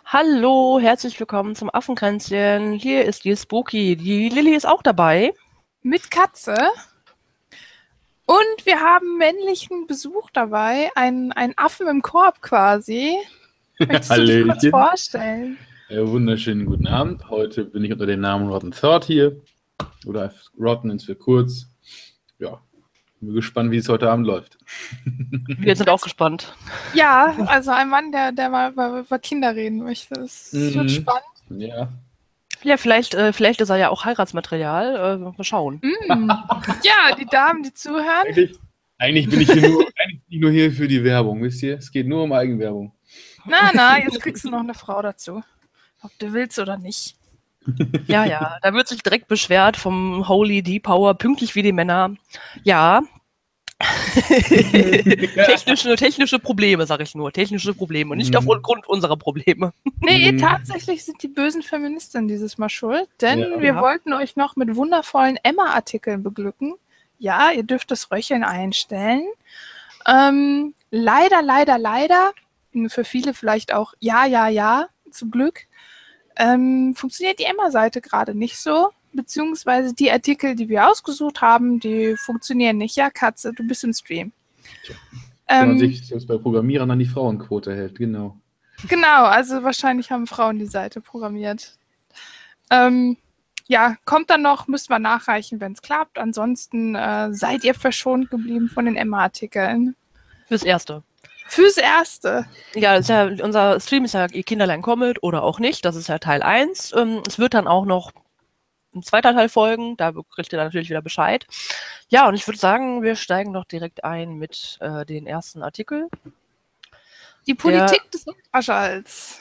Hallo, herzlich willkommen zum Affenkränzchen. Hier ist die Spooky. Die Lilly ist auch dabei. Mit Katze. Und wir haben männlichen Besuch dabei, einen Affen im Korb quasi. Möchtest du dich kurz Hallöchen. vorstellen? Wunderschönen guten Abend. Heute bin ich unter dem Namen Rotten Thought hier. Oder Rotten ist für kurz. Ja, bin gespannt, wie es heute Abend läuft. Wir sind auch gespannt. Ja, also ein Mann, der mal über Kinder reden möchte. Das wird spannend. Ja. Ja, vielleicht ist er ja auch Heiratsmaterial. Mal schauen. Ja, die Damen, die zuhören. Eigentlich bin ich nur hier für die Werbung, wisst ihr? Es geht nur um Eigenwerbung. Na, jetzt kriegst du noch eine Frau dazu. Ob du willst oder nicht. Ja, da wird sich direkt beschwert vom Holy D-Power, pünktlich wie die Männer. Ja. Technische Probleme, sag ich nur. Technische Probleme. Und nicht aufgrund unserer Probleme. Nee, tatsächlich sind die bösen Feministinnen dieses Mal schuld, denn Ja. wir wollten euch noch mit wundervollen Emma-Artikeln beglücken. Ja, ihr dürft das Röcheln einstellen. Leider, für viele vielleicht auch ja, zum Glück, funktioniert die Emma-Seite gerade nicht so, beziehungsweise die Artikel, die wir ausgesucht haben, die funktionieren nicht. Ja, Katze, du bist im Stream. Wenn man sich selbst bei Programmierern an die Frauenquote hält, genau. Genau, also wahrscheinlich haben Frauen die Seite programmiert. Ja, kommt dann noch, müssen wir nachreichen, wenn es klappt. Ansonsten seid ihr verschont geblieben von den Emma-Artikeln. Fürs Erste. Fürs Erste. Ja, unser Stream ist ja Ihr Kinderlein kommet oder auch nicht. Das ist ja Teil 1. Es wird dann auch noch ein zweiter Teil folgen. Da kriegt ihr dann natürlich wieder Bescheid. Ja, und ich würde sagen, wir steigen doch direkt ein mit den ersten Artikel. Die Politik des Ultraschalls.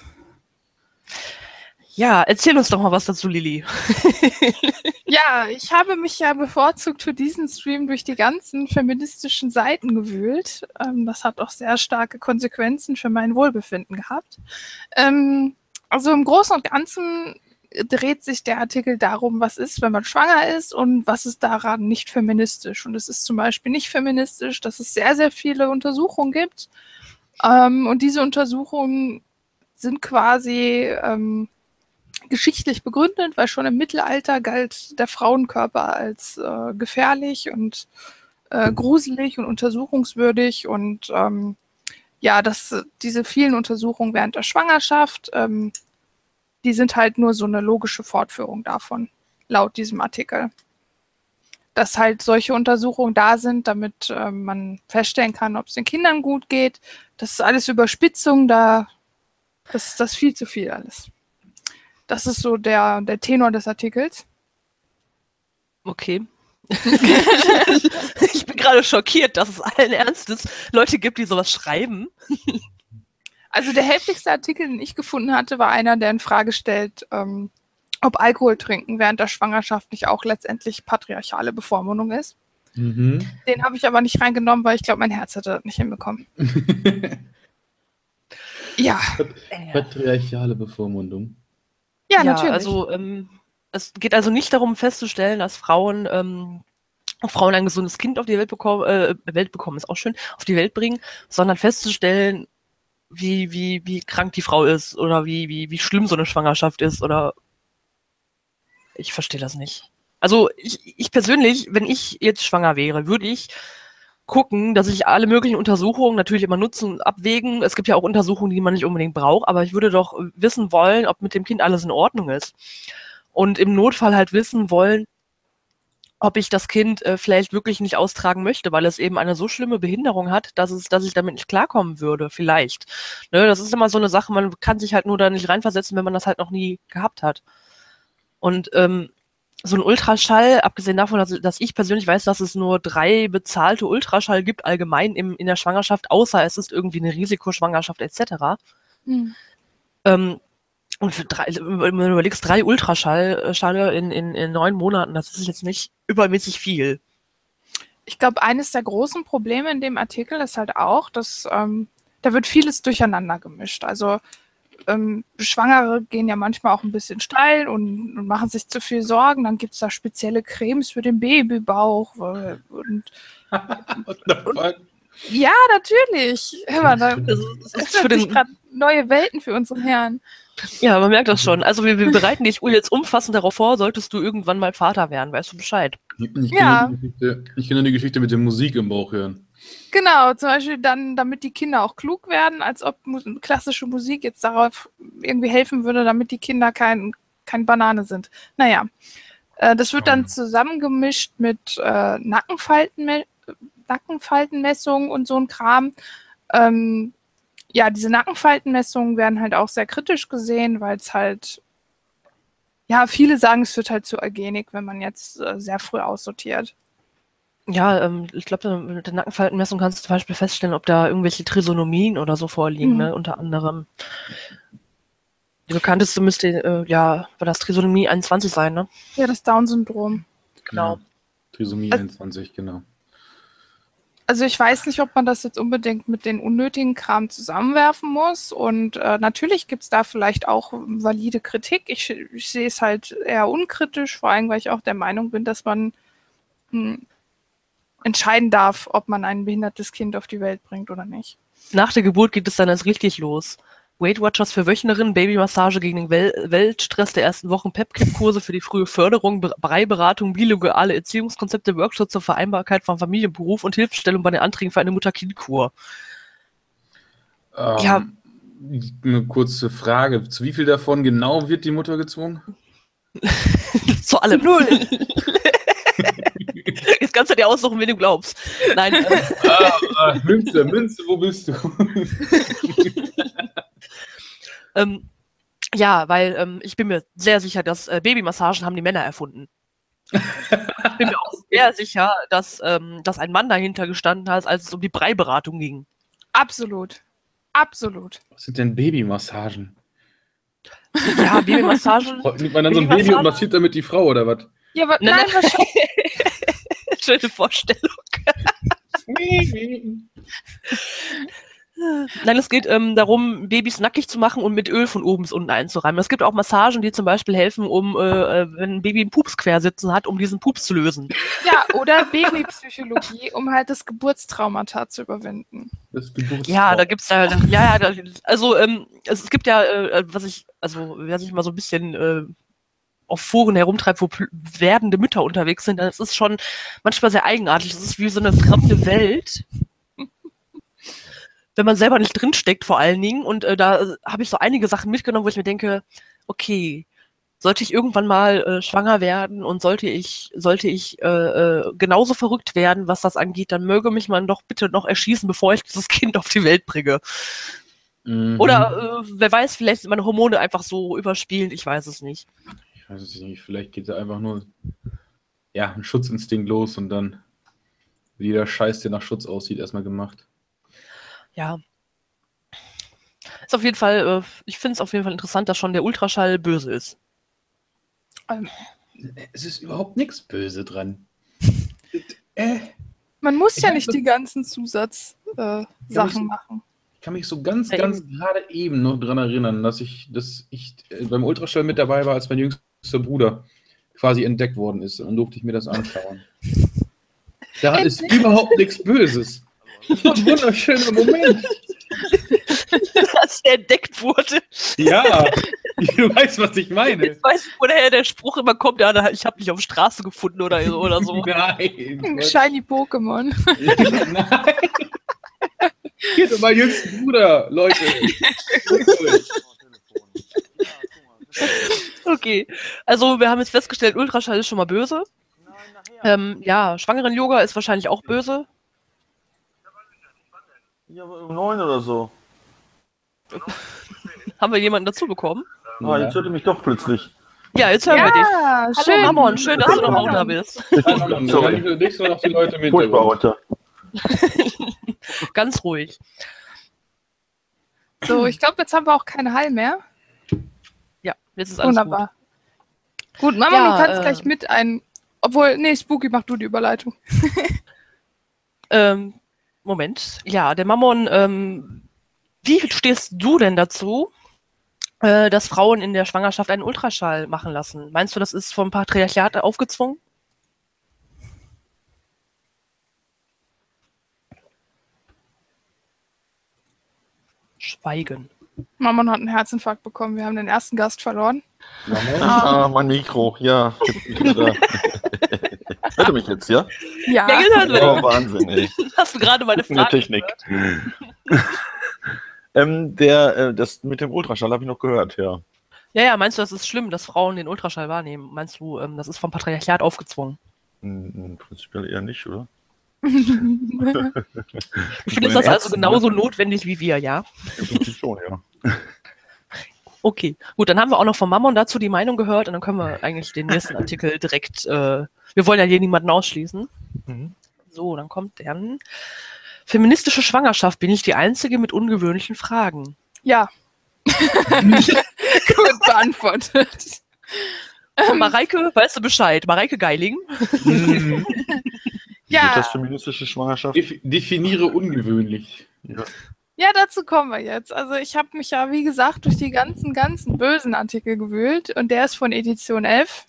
Ja, erzähl uns doch mal was dazu, Lilly. Ja, ich habe mich ja bevorzugt für diesen Stream durch die ganzen feministischen Seiten gewühlt. Das hat auch sehr starke Konsequenzen für mein Wohlbefinden gehabt. Also im Großen und Ganzen dreht sich der Artikel darum, was ist, wenn man schwanger ist und was ist daran nicht feministisch. Und es ist zum Beispiel nicht feministisch, dass es sehr, sehr viele Untersuchungen gibt. Und diese Untersuchungen sind quasi geschichtlich begründet, weil schon im Mittelalter galt der Frauenkörper als gefährlich und gruselig und untersuchungswürdig. Und ja, diese vielen Untersuchungen während der Schwangerschaft, die sind halt nur so eine logische Fortführung davon, laut diesem Artikel. Dass halt solche Untersuchungen da sind, damit man feststellen kann, ob es den Kindern gut geht. Das ist alles Überspitzung, das ist viel zu viel alles. Das ist so der Tenor des Artikels. Okay. Ich bin gerade schockiert, dass es allen Ernstes Leute gibt, die sowas schreiben. Also der heftigste Artikel, den ich gefunden hatte, war einer, der in Frage stellt, ob Alkohol trinken während der Schwangerschaft nicht auch letztendlich patriarchale Bevormundung ist. Den habe ich aber nicht reingenommen, weil ich glaube, mein Herz hätte das nicht hinbekommen. Ja. Patriarchale Bevormundung. Ja, natürlich. Also es geht also nicht darum festzustellen, dass Frauen ein gesundes Kind auf die Welt bekommen, ist auch schön, auf die Welt bringen, sondern festzustellen, wie krank die Frau ist oder wie schlimm so eine Schwangerschaft ist oder ich verstehe das nicht. Also ich persönlich, wenn ich jetzt schwanger wäre, würde ich gucken, dass ich alle möglichen Untersuchungen natürlich immer nutzen und abwägen. Es gibt ja auch Untersuchungen, die man nicht unbedingt braucht, aber ich würde doch wissen wollen, ob mit dem Kind alles in Ordnung ist. Und im Notfall halt wissen wollen, ob ich das Kind vielleicht wirklich nicht austragen möchte, weil es eben eine so schlimme Behinderung hat, dass ich damit nicht klarkommen würde, vielleicht. Ne, das ist immer so eine Sache, man kann sich halt nur da nicht reinversetzen, wenn man das halt noch nie gehabt hat. Und so ein Ultraschall, abgesehen davon, dass ich persönlich weiß, dass es nur 3 bezahlte Ultraschall gibt, allgemein in der Schwangerschaft, außer es ist irgendwie eine Risikoschwangerschaft etc. Und wenn du überlegst, 3 Ultraschall in 9 Monaten, das ist jetzt nicht übermäßig viel. Ich glaube, eines der großen Probleme in dem Artikel ist halt auch, dass da wird vieles durcheinander gemischt. Also Schwangere gehen ja manchmal auch ein bisschen steil und machen sich zu viel Sorgen. Dann gibt es da spezielle Cremes für den Babybauch. Ja, natürlich. Hör mal, da Das ist für öffnen sich den, gerade neue Welten für unseren Herrn. ja, man merkt das schon. Also wir bereiten dich jetzt umfassend darauf vor, solltest du irgendwann mal Vater werden, weißt du Bescheid. Ja. Ich kann nur die Geschichte mit der Musik im Bauch hören. Genau, zum Beispiel dann, damit die Kinder auch klug werden, als ob klassische Musik jetzt darauf irgendwie helfen würde, damit die Kinder kein Banane sind. Naja, das wird dann zusammengemischt mit Nackenfaltenmessungen und so ein Kram. Ja, diese Nackenfaltenmessungen werden halt auch sehr kritisch gesehen, weil es halt, ja, viele sagen, es wird halt zu eugenik, wenn man jetzt sehr früh aussortiert. Ja, ich glaube, mit der Nackenfaltenmessung kannst du zum Beispiel feststellen, ob da irgendwelche Trisonomien oder so vorliegen, ne? Unter anderem. Die bekannteste müsste, war das Trisomie 21 sein, ne? Ja, das Down-Syndrom. Genau. Ja, Trisomie 21, genau. Also ich weiß nicht, ob man das jetzt unbedingt mit den unnötigen Kram zusammenwerfen muss. Und natürlich gibt es da vielleicht auch valide Kritik. Ich sehe es halt eher unkritisch, vor allem, weil ich auch der Meinung bin, dass man entscheiden darf, ob man ein behindertes Kind auf die Welt bringt oder nicht. Nach der Geburt geht es dann erst richtig los. Weight Watchers für Wöchnerinnen, Babymassage gegen den Weltstress der ersten Wochen, PEP-Kurse für die frühe Förderung, Beiberatung, bilinguale Erziehungskonzepte, Workshops zur Vereinbarkeit von Familie und Beruf und Hilfestellung bei den Anträgen für eine Mutter-Kind-Kur. Ja. Eine kurze Frage. Zu wie viel davon genau wird die Mutter gezwungen? Zu allem. Zu 0. Jetzt kannst du dir aussuchen, wen du glaubst. Nein. Münze, wo bist du? Ja, weil ich bin mir sehr sicher, dass Babymassagen haben die Männer erfunden. Ich bin mir auch sehr sicher, dass ein Mann dahinter gestanden hat, als es um die Breiberatung ging. Absolut. Absolut. Was sind denn Babymassagen? Ja, Babymassagen. Nimmt man dann so ein Baby und massiert damit die Frau, oder was? Ja, aber nein, wahrscheinlich. Schöne Vorstellung. Nein, es geht darum, Babys nackig zu machen und mit Öl von oben bis unten einzureiben. Es gibt auch Massagen, die zum Beispiel helfen, um, wenn ein Baby einen Pups quersitzen hat, um diesen Pups zu lösen. Ja, oder Babypsychologie, um halt das Geburtstraumata zu überwinden. Ja, da gibt's ja, also es gibt ja, wer sich mal so ein bisschen auf Foren herumtreibt, wo werdende Mütter unterwegs sind, dann ist es schon manchmal sehr eigenartig. Es ist wie so eine fremde Welt. Wenn man selber nicht drinsteckt, vor allen Dingen. Und da habe ich so einige Sachen mitgenommen, wo ich mir denke, okay, sollte ich irgendwann mal schwanger werden und sollte ich genauso verrückt werden, was das angeht, dann möge mich man doch bitte noch erschießen, bevor ich dieses Kind auf die Welt bringe. Mhm. Oder wer weiß, vielleicht sind meine Hormone einfach so überspielend, ich weiß es nicht. Ich weiß es nicht, vielleicht geht da einfach nur ein Schutzinstinkt los und dann wie jeder Scheiß, der nach Schutz aussieht, erstmal gemacht. Ja. Ist auf jeden Fall, ich finde es auf jeden Fall interessant, dass schon der Ultraschall böse ist. Es ist überhaupt nichts böse dran. Man muss ja nicht die ganzen Zusatzsachen machen. Ich kann mich so ganz gerade eben noch dran erinnern, dass ich beim Ultraschall mit dabei war, als mein jüngster Bruder quasi entdeckt worden ist. Und dann durfte ich mir das anschauen. Da ist überhaupt nichts Böses. Das war ein wunderschöner Moment. Als der entdeckt wurde. Ja, du weißt, was ich meine. Jetzt weiß ich, woher der Spruch immer kommt, ja, ich habe dich auf Straße gefunden oder so. Nein. Shiny Pokémon. Nein. Geht um meinen jüngsten Bruder, Leute. Okay, also wir haben jetzt festgestellt, Ultraschall ist schon mal böse. Ja, Schwangeren-Yoga ist wahrscheinlich auch böse. Ja, aber um 9 oder so. Haben wir jemanden dazu bekommen? Ah, jetzt hört ihr mich doch plötzlich. Ja, jetzt hören wir dich. Schön. Hallo Mammon, schön, dass du noch auch da bist. Sorry. Nicht so noch die Leute mit. Furchtbar heute. Ganz ruhig. So, ich glaube, jetzt haben wir auch keinen Hall mehr. Ja, jetzt ist alles wunderbar. Gut, Mama, ja, du kannst gleich mit Obwohl, nee, Spooky, mach du die Überleitung. Moment. Ja, der Mammon, wie stehst du denn dazu, dass Frauen in der Schwangerschaft einen Ultraschall machen lassen? Meinst du, das ist vom Patriarchat aufgezwungen? Schweigen. Mammon hat einen Herzinfarkt bekommen. Wir haben den ersten Gast verloren. Mein Mikro, ja. Hört ihr mich jetzt, ja? Ja. Ja, gehört wird. Oh, Wahnsinn, ey. Hast du gerade meine In der Frage Technik. gehört? Das mit dem Ultraschall habe ich noch gehört, ja. Ja, meinst du, das ist schlimm, dass Frauen den Ultraschall wahrnehmen? Meinst du, das ist vom Patriarchat aufgezwungen? Prinzipiell eher nicht, oder? Du findest das also genauso notwendig wie wir, ja? Im Prinzip schon, ja. Okay, gut, dann haben wir auch noch von Mammon dazu die Meinung gehört und dann können wir eigentlich den nächsten Artikel direkt, wir wollen ja hier niemanden ausschließen. So, dann kommt der. Feministische Schwangerschaft, bin ich die Einzige mit ungewöhnlichen Fragen? Ja. Gut beantwortet. Mareike, weißt du Bescheid? Mareike Geiling? Ja. Wird das feministische Schwangerschaft? Definiere ungewöhnlich. Ja, dazu kommen wir jetzt. Also ich habe mich ja, wie gesagt, durch die ganzen bösen Artikel gewühlt und der ist von Edition 11.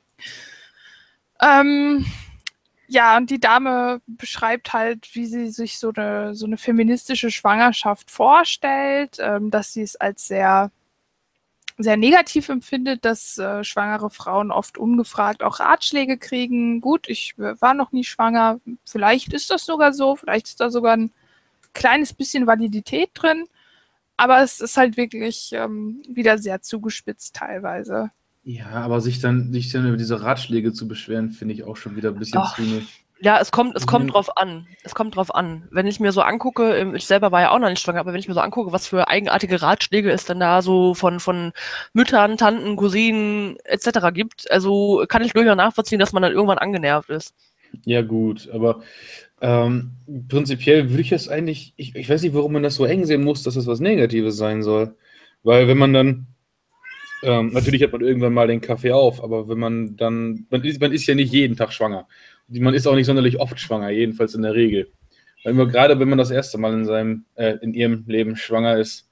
Ja, und die Dame beschreibt halt, wie sie sich so eine feministische Schwangerschaft vorstellt, dass sie es als sehr, sehr negativ empfindet, dass schwangere Frauen oft ungefragt auch Ratschläge kriegen. Gut, ich war noch nie schwanger, vielleicht ist das sogar so, vielleicht ist da sogar ein kleines bisschen Validität drin, aber es ist halt wirklich wieder sehr zugespitzt teilweise. Ja, aber sich dann über diese Ratschläge zu beschweren, finde ich auch schon wieder ein bisschen zynisch. Ja, es kommt drauf an. Es kommt drauf an. Wenn ich mir so angucke, ich selber war ja auch noch nicht schwanger, aber wenn ich mir so angucke, was für eigenartige Ratschläge es dann da so von Müttern, Tanten, Cousinen etc. gibt, also kann ich durchaus nachvollziehen, dass man dann irgendwann angenervt ist. Ja, gut, aber prinzipiell würde ich das eigentlich, ich weiß nicht, warum man das so eng sehen muss, dass das was Negatives sein soll. Weil wenn man dann, natürlich hat man irgendwann mal den Kaffee auf, aber wenn man dann, man ist ja nicht jeden Tag schwanger. Man ist auch nicht sonderlich oft schwanger, jedenfalls in der Regel. Weil gerade wenn man das erste Mal in ihrem Leben schwanger ist,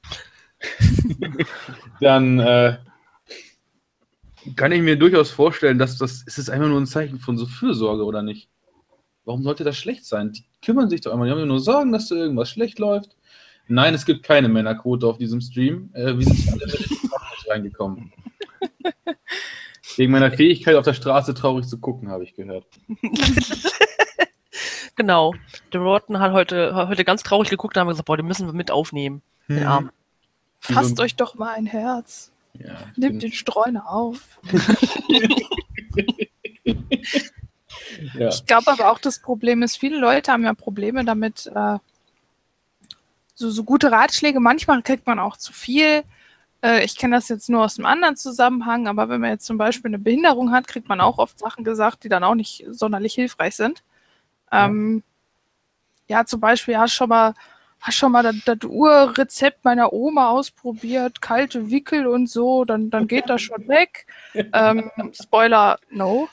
dann kann ich mir durchaus vorstellen, dass es ist einfach nur ein Zeichen von so Fürsorge, oder nicht? Warum sollte das schlecht sein? Die kümmern sich doch immer. Die haben nur Sorgen, dass da irgendwas schlecht läuft. Nein, es gibt keine Männerquote auf diesem Stream. Wir sind alle mit in die reingekommen. Wegen meiner Fähigkeit, auf der Straße traurig zu gucken, habe ich gehört. Genau. Der Rotten hat heute ganz traurig geguckt und haben gesagt, boah, den müssen wir mit aufnehmen. Den Arm. Fasst euch doch mal ein Herz. Ja, Nehmt den Streuner auf. ja. Ich glaube aber auch, das Problem ist, viele Leute haben ja Probleme damit, so gute Ratschläge, manchmal kriegt man auch zu viel. Ich kenne das jetzt nur aus einem anderen Zusammenhang, aber wenn man jetzt zum Beispiel eine Behinderung hat, kriegt man auch oft Sachen gesagt, die dann auch nicht sonderlich hilfreich sind. Ja, zum Beispiel, hast schon mal das Urrezept meiner Oma ausprobiert, kalte Wickel und so, dann geht das schon weg. Spoiler, no.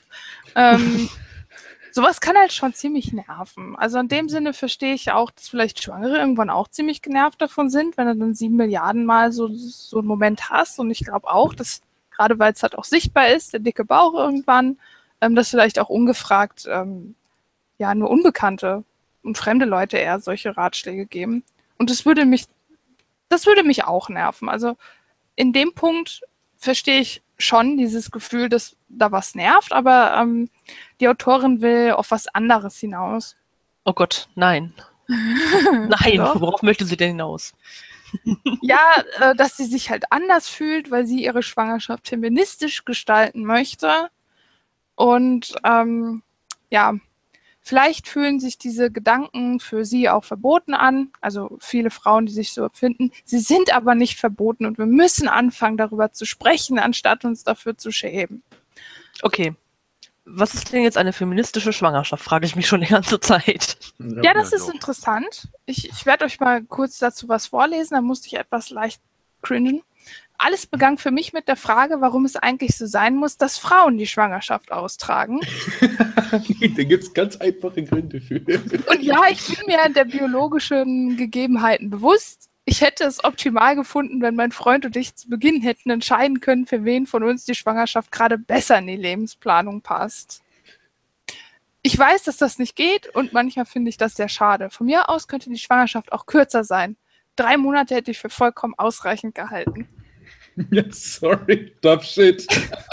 Sowas kann halt schon ziemlich nerven. Also in dem Sinne verstehe ich auch, dass vielleicht Schwangere irgendwann auch ziemlich genervt davon sind, wenn du dann 7 Milliarden Mal so einen Moment hast. Und ich glaube auch, dass, gerade weil es halt auch sichtbar ist, der dicke Bauch irgendwann, dass vielleicht auch ungefragt ja nur Unbekannte und fremde Leute eher solche Ratschläge geben. Und das würde mich auch nerven. Also in dem Punkt verstehe ich schon dieses Gefühl, dass da was nervt, aber die Autorin will auf was anderes hinaus. Oh Gott, nein. Nein, Doch. worauf möchte sie denn hinaus? Ja, dass sie sich halt anders fühlt, weil sie ihre Schwangerschaft feministisch gestalten möchte. Und ja, vielleicht fühlen sich diese Gedanken für sie auch verboten an. Also viele Frauen, die sich so empfinden. Sie sind aber nicht verboten und wir müssen anfangen, darüber zu sprechen, anstatt uns dafür zu schämen. Okay. Was ist denn jetzt eine feministische Schwangerschaft? Frage ich mich schon die ganze Zeit. Ja, das ist interessant. Ich werde euch mal kurz dazu was vorlesen, da musste ich etwas leicht cringen. Alles begann für mich mit der Frage, warum es eigentlich so sein muss, dass Frauen die Schwangerschaft austragen. Da gibt es ganz einfache Gründe für. Und ja, ich bin mir der biologischen Gegebenheiten bewusst. Ich hätte es optimal gefunden, wenn mein Freund und ich zu Beginn hätten entscheiden können, für wen von uns die Schwangerschaft gerade besser in die Lebensplanung passt. Ich weiß, dass das nicht geht und manchmal finde ich das sehr schade. Von mir aus könnte die Schwangerschaft auch kürzer sein. 3 Monate hätte ich für vollkommen ausreichend gehalten. Ja, sorry, tough shit.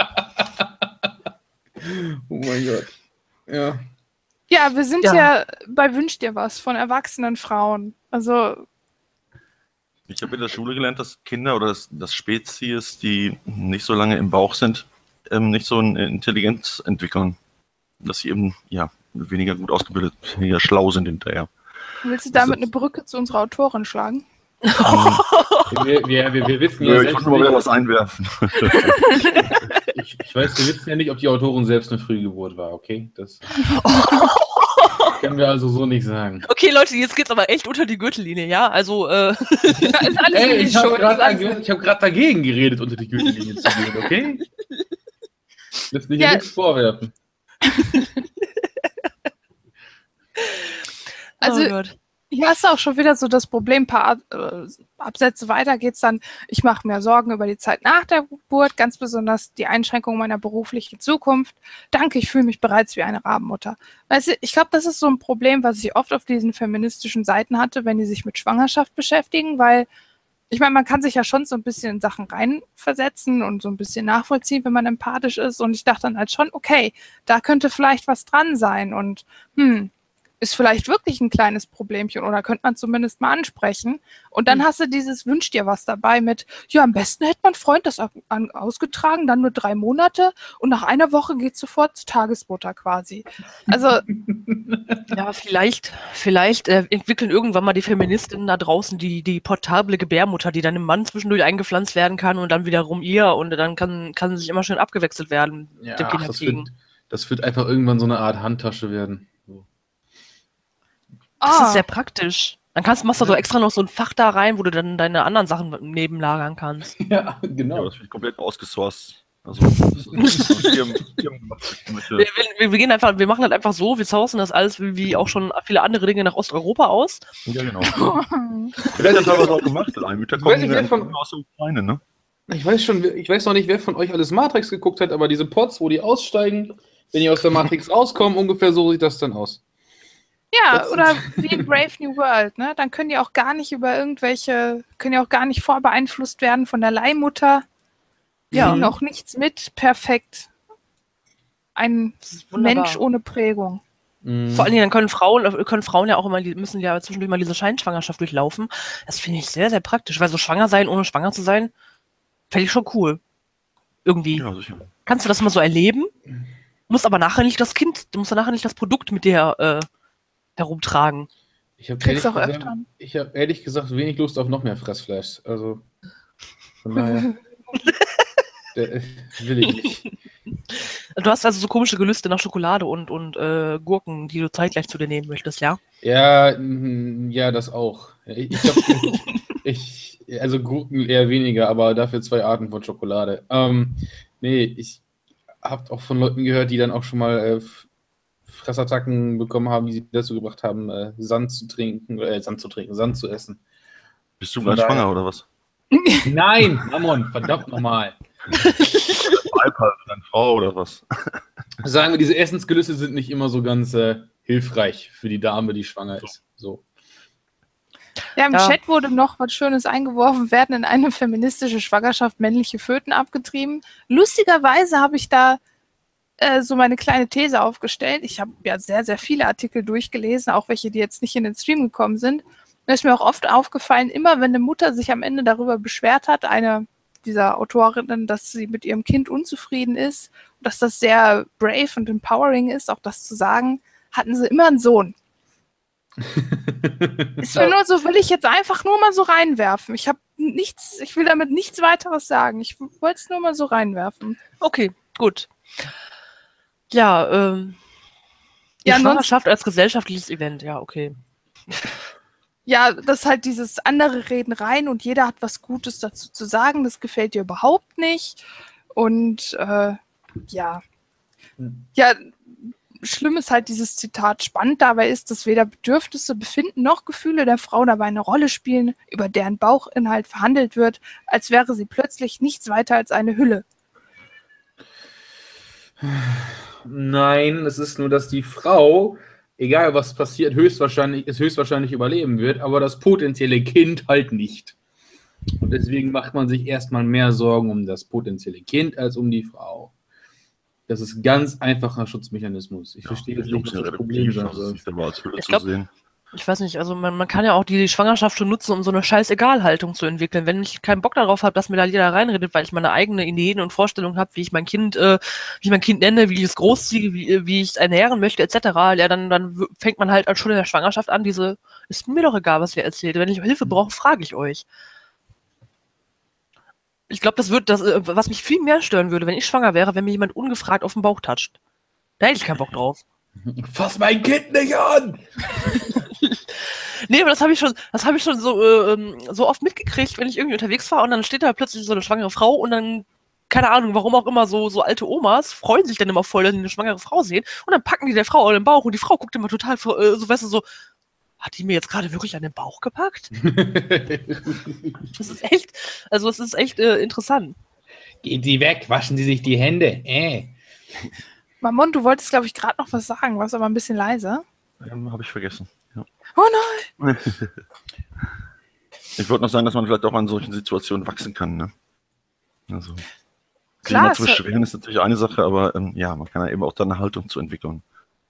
Oh mein Gott. Ja. Ja, wir sind Ja. ja bei Wünsch dir was von erwachsenen Frauen. Also, Ich habe in der Schule gelernt, dass Kinder oder das Spezies, die nicht so lange im Bauch sind, nicht so eine Intelligenz entwickeln. Dass sie eben, ja, weniger gut ausgebildet, weniger schlau sind hinterher. willst du damit eine Brücke zu unserer Autorin schlagen? Wir wissen ja Ich selbst wollte mal wieder nicht, was einwerfen. ich weiß, wir wissen ja nicht, ob die Autorin selbst eine Frühgeburt war, okay? Das können wir also so nicht sagen. Okay, Leute, jetzt geht's aber echt unter die Gürtellinie, ja? Also, Da ist alles Ey, Willis ich habe schuld. gerade dagegen geredet, unter die Gürtellinie zu gehen, okay? Lässt mir hier Ja. nichts vorwerfen. Also, oh Gott. hier hast du auch schon wieder so das Problem, ein paar Absätze weiter geht's dann, ich mache mir Sorgen über die Zeit nach der Geburt, ganz besonders die Einschränkung meiner beruflichen Zukunft. Danke, ich fühle mich bereits wie eine Rabenmutter. Weißt du, ich glaube, das ist so ein Problem, was ich oft auf diesen feministischen Seiten hatte, wenn die sich mit Schwangerschaft beschäftigen, weil ich meine, man kann sich ja schon so ein bisschen in Sachen reinversetzen und so ein bisschen nachvollziehen, wenn man empathisch ist. Und ich dachte dann halt schon, okay, da könnte vielleicht was dran sein. Und ist vielleicht wirklich ein kleines Problemchen oder könnte man zumindest mal ansprechen. Und dann hast du dieses Wünsch dir was dabei mit, ja, am besten hätte mein Freund das ausgetragen, dann nur 3 Monate und nach einer Woche geht sofort zur Tagesmutter quasi. Also, Ja, vielleicht entwickeln irgendwann mal die Feministinnen da draußen die portable Gebärmutter, die dann im Mann zwischendurch eingepflanzt werden kann und dann wiederum ihr und dann kann sich immer schön abgewechselt werden. Ja, dem Kind entgegen. das wird einfach irgendwann so eine Art Handtasche werden. So. Das ist sehr praktisch. Dann machst du so extra noch so ein Fach da rein, wo du dann deine anderen Sachen nebenlagern kannst. Ja, Ja, genau. das wird komplett ausgesourced. Also, das ist Wir machen halt einfach so, wir sourcen das alles wie auch schon viele andere Dinge nach Osteuropa aus. ja, genau. Ich Das hat teilweise auch gemacht. Mütter Ich weiß nicht, kommen wer von- aus der Ukraine, ne? Ich weiß noch nicht, wer von euch alles Matrix geguckt hat, aber diese Pods, wo die aussteigen, wenn die aus der Matrix rauskommen, ungefähr so sieht das dann aus. ja, Das- oder wie in Brave New World, ne? Dann können die auch gar nicht vorbeeinflusst werden von der Leihmutter. Ja. Kriegen auch nichts mit. Perfekt. Ein Das ist wunderbar. Mensch ohne Prägung. Vor allen Dingen, dann können Frauen ja auch immer, müssen ja zwischendurch mal diese Scheinschwangerschaft durchlaufen. Das finde ich sehr, sehr praktisch, weil so schwanger sein, ohne schwanger zu sein, fände ich schon cool. Irgendwie. Ja, sicher. Kannst du das mal so erleben? Musst aber nachher nicht das Produkt mit dir herumtragen. Ich habe Kriegst ehrlich, auch gesagt- öfter. ich hab ehrlich gesagt wenig Lust auf noch mehr Fressfleisch. Also, von daher. Will ich nicht. Du hast also so komische Gelüste nach Schokolade und Gurken, die du zeitgleich zu dir nehmen möchtest, ja? Ja, ja, das auch. Also Gurken eher weniger, aber dafür 2 Arten von Schokolade. Nee, ich habe auch von Leuten gehört, die dann auch schon mal Fressattacken bekommen haben, die sie dazu gebracht haben, Sand zu essen. Bist du Von gleich daher- schwanger oder was? Nein, Ramon, verdammt nochmal. Alper, deine Frau oder was? Sagen wir, diese Essensgelüste sind nicht immer so ganz hilfreich für die Dame, die schwanger ist. So. Ja, im Ja. Chat wurde noch was Schönes eingeworfen, werden in eine feministische Schwangerschaft männliche Föten abgetrieben. Lustigerweise habe ich da so meine kleine These aufgestellt. Ich habe ja sehr, sehr viele Artikel durchgelesen, auch welche, die jetzt nicht in den Stream gekommen sind. Da ist mir auch oft aufgefallen, immer wenn eine Mutter sich am Ende darüber beschwert hat, eine dieser Autorinnen, dass sie mit ihrem Kind unzufrieden ist, dass das sehr brave und empowering ist, auch das zu sagen, hatten sie immer einen Sohn. Ist mir nur so, will ich jetzt einfach nur mal so reinwerfen. Ich will damit nichts weiteres sagen. Ich wollte es nur mal so reinwerfen. Okay, gut. Ja, die Ja, ansonsten, Schwangerschaft als gesellschaftliches Event, ja, okay. ja, das ist halt dieses andere Reden rein und jeder hat was Gutes dazu zu sagen. Das gefällt dir überhaupt nicht. Und ja. Ja, schlimm ist halt dieses Zitat. Spannend dabei ist, dass weder Bedürfnisse, Befinden noch Gefühle der Frau dabei eine Rolle spielen, über deren Bauchinhalt verhandelt wird, als wäre sie plötzlich nichts weiter als eine Hülle. Nein, es ist nur, dass die Frau egal was passiert, höchstwahrscheinlich überleben wird, aber das potenzielle Kind halt nicht. Und deswegen macht man sich erstmal mehr Sorgen um das potenzielle Kind als um die Frau. Das ist ein ganz einfacher Schutzmechanismus. Ich verstehe jetzt nicht, was das Problem sein soll. Ich weiß nicht, also man kann ja auch die Schwangerschaft schon nutzen, um so eine Scheiß-Egal-Haltung zu entwickeln. Wenn ich keinen Bock darauf habe, dass mir da jeder reinredet, weil ich meine eigene Ideen und Vorstellungen habe, wie ich mein Kind nenne, wie ich es großziehe, wie ich es ernähren möchte, etc., ja, dann fängt man halt schon in der Schwangerschaft an, ist mir doch egal, was ihr erzählt. Wenn ich Hilfe brauche, frage ich euch. Ich glaube, was mich viel mehr stören würde, wenn ich schwanger wäre, wenn mir jemand ungefragt auf den Bauch toucht. Da hätte ich keinen Bock drauf. Fass mein Kind nicht an! Nee, aber das habe ich schon so oft mitgekriegt, wenn ich irgendwie unterwegs war und dann steht da plötzlich so eine schwangere Frau und dann, keine Ahnung, warum auch immer, so alte Omas freuen sich dann immer voll, dass sie eine schwangere Frau sehen und dann packen die der Frau an den Bauch und die Frau guckt immer total, weißt du, so, hat die mir jetzt gerade wirklich an den Bauch gepackt? Das ist echt interessant. Gehen Sie weg, waschen Sie sich die Hände. Mammon, du wolltest, glaube ich, gerade noch was sagen, warst aber ein bisschen leiser. Habe ich vergessen. Ja. Oh nein! Ich wollte noch sagen, dass man vielleicht auch an solchen Situationen wachsen kann. Ne? Also, klar, zu beschweren ist natürlich eine Sache, aber ja, man kann ja eben auch da eine Haltung zu entwickeln.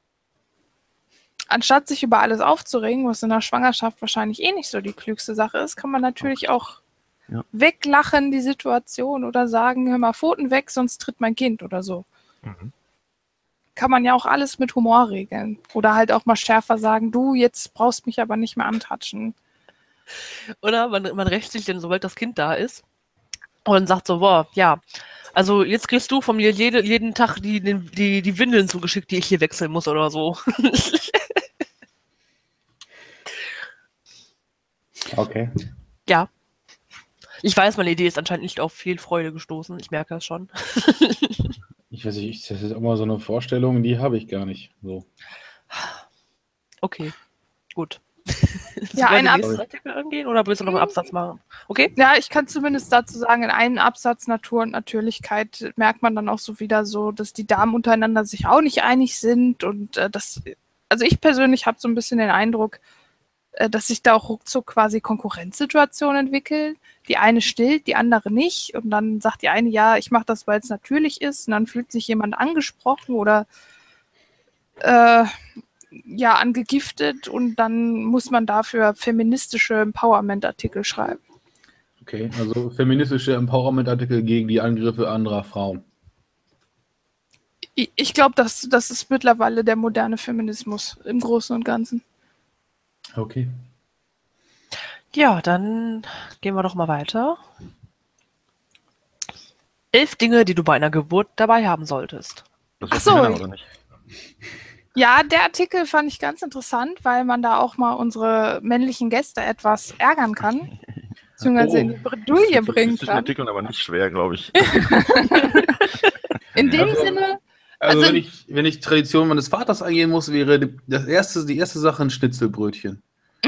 Anstatt sich über alles aufzuregen, was in der Schwangerschaft wahrscheinlich eh nicht so die klügste Sache ist, kann man natürlich auch weglachen, die Situation, oder sagen, hör mal, Pfoten weg, sonst tritt mein Kind oder so. Mhm. Kann man ja auch alles mit Humor regeln. Oder halt auch mal schärfer sagen, du, jetzt brauchst mich aber nicht mehr antatschen. Oder man rächt sich denn, sobald das Kind da ist und sagt so, boah, ja, also jetzt kriegst du von mir jeden Tag die Windeln zugeschickt, die ich hier wechseln muss oder so. Okay. Ja. Ich weiß, meine Idee ist anscheinend nicht auf viel Freude gestoßen. Ich merke das schon. Ich weiß nicht, das ist immer so eine Vorstellung, die habe ich gar nicht. So. Okay, gut. Ja, einen Artikel angehen oder willst du noch einen Absatz machen? Okay? Ja, ich kann zumindest dazu sagen, in einem Absatz Natur und Natürlichkeit merkt man dann auch so wieder so, dass die Damen untereinander sich auch nicht einig sind und also ich persönlich habe so ein bisschen den Eindruck, dass sich da auch ruckzuck quasi Konkurrenzsituationen entwickeln. Die eine stillt, die andere nicht. Und dann sagt die eine, ja, ich mache das, weil es natürlich ist. Und dann fühlt sich jemand angesprochen oder angegiftet. Und dann muss man dafür feministische Empowerment-Artikel schreiben. Okay, also feministische Empowerment-Artikel gegen die Angriffe anderer Frauen. Ich glaube, das ist mittlerweile der moderne Feminismus im Großen und Ganzen. Okay. Ja, dann gehen wir doch mal weiter. 11 Dinge, die du bei einer Geburt dabei haben solltest. Das war Männer, oder nicht? Ja, der Artikel fand ich ganz interessant, weil man da auch mal unsere männlichen Gäste etwas ärgern kann. Beziehungsweise in die Bredouille bringen kann. Artikel aber nicht schwer, glaube ich. In dem Sinne... Also wenn ich Tradition meines Vaters eingehen muss, wäre die erste Sache ein Schnitzelbrötchen.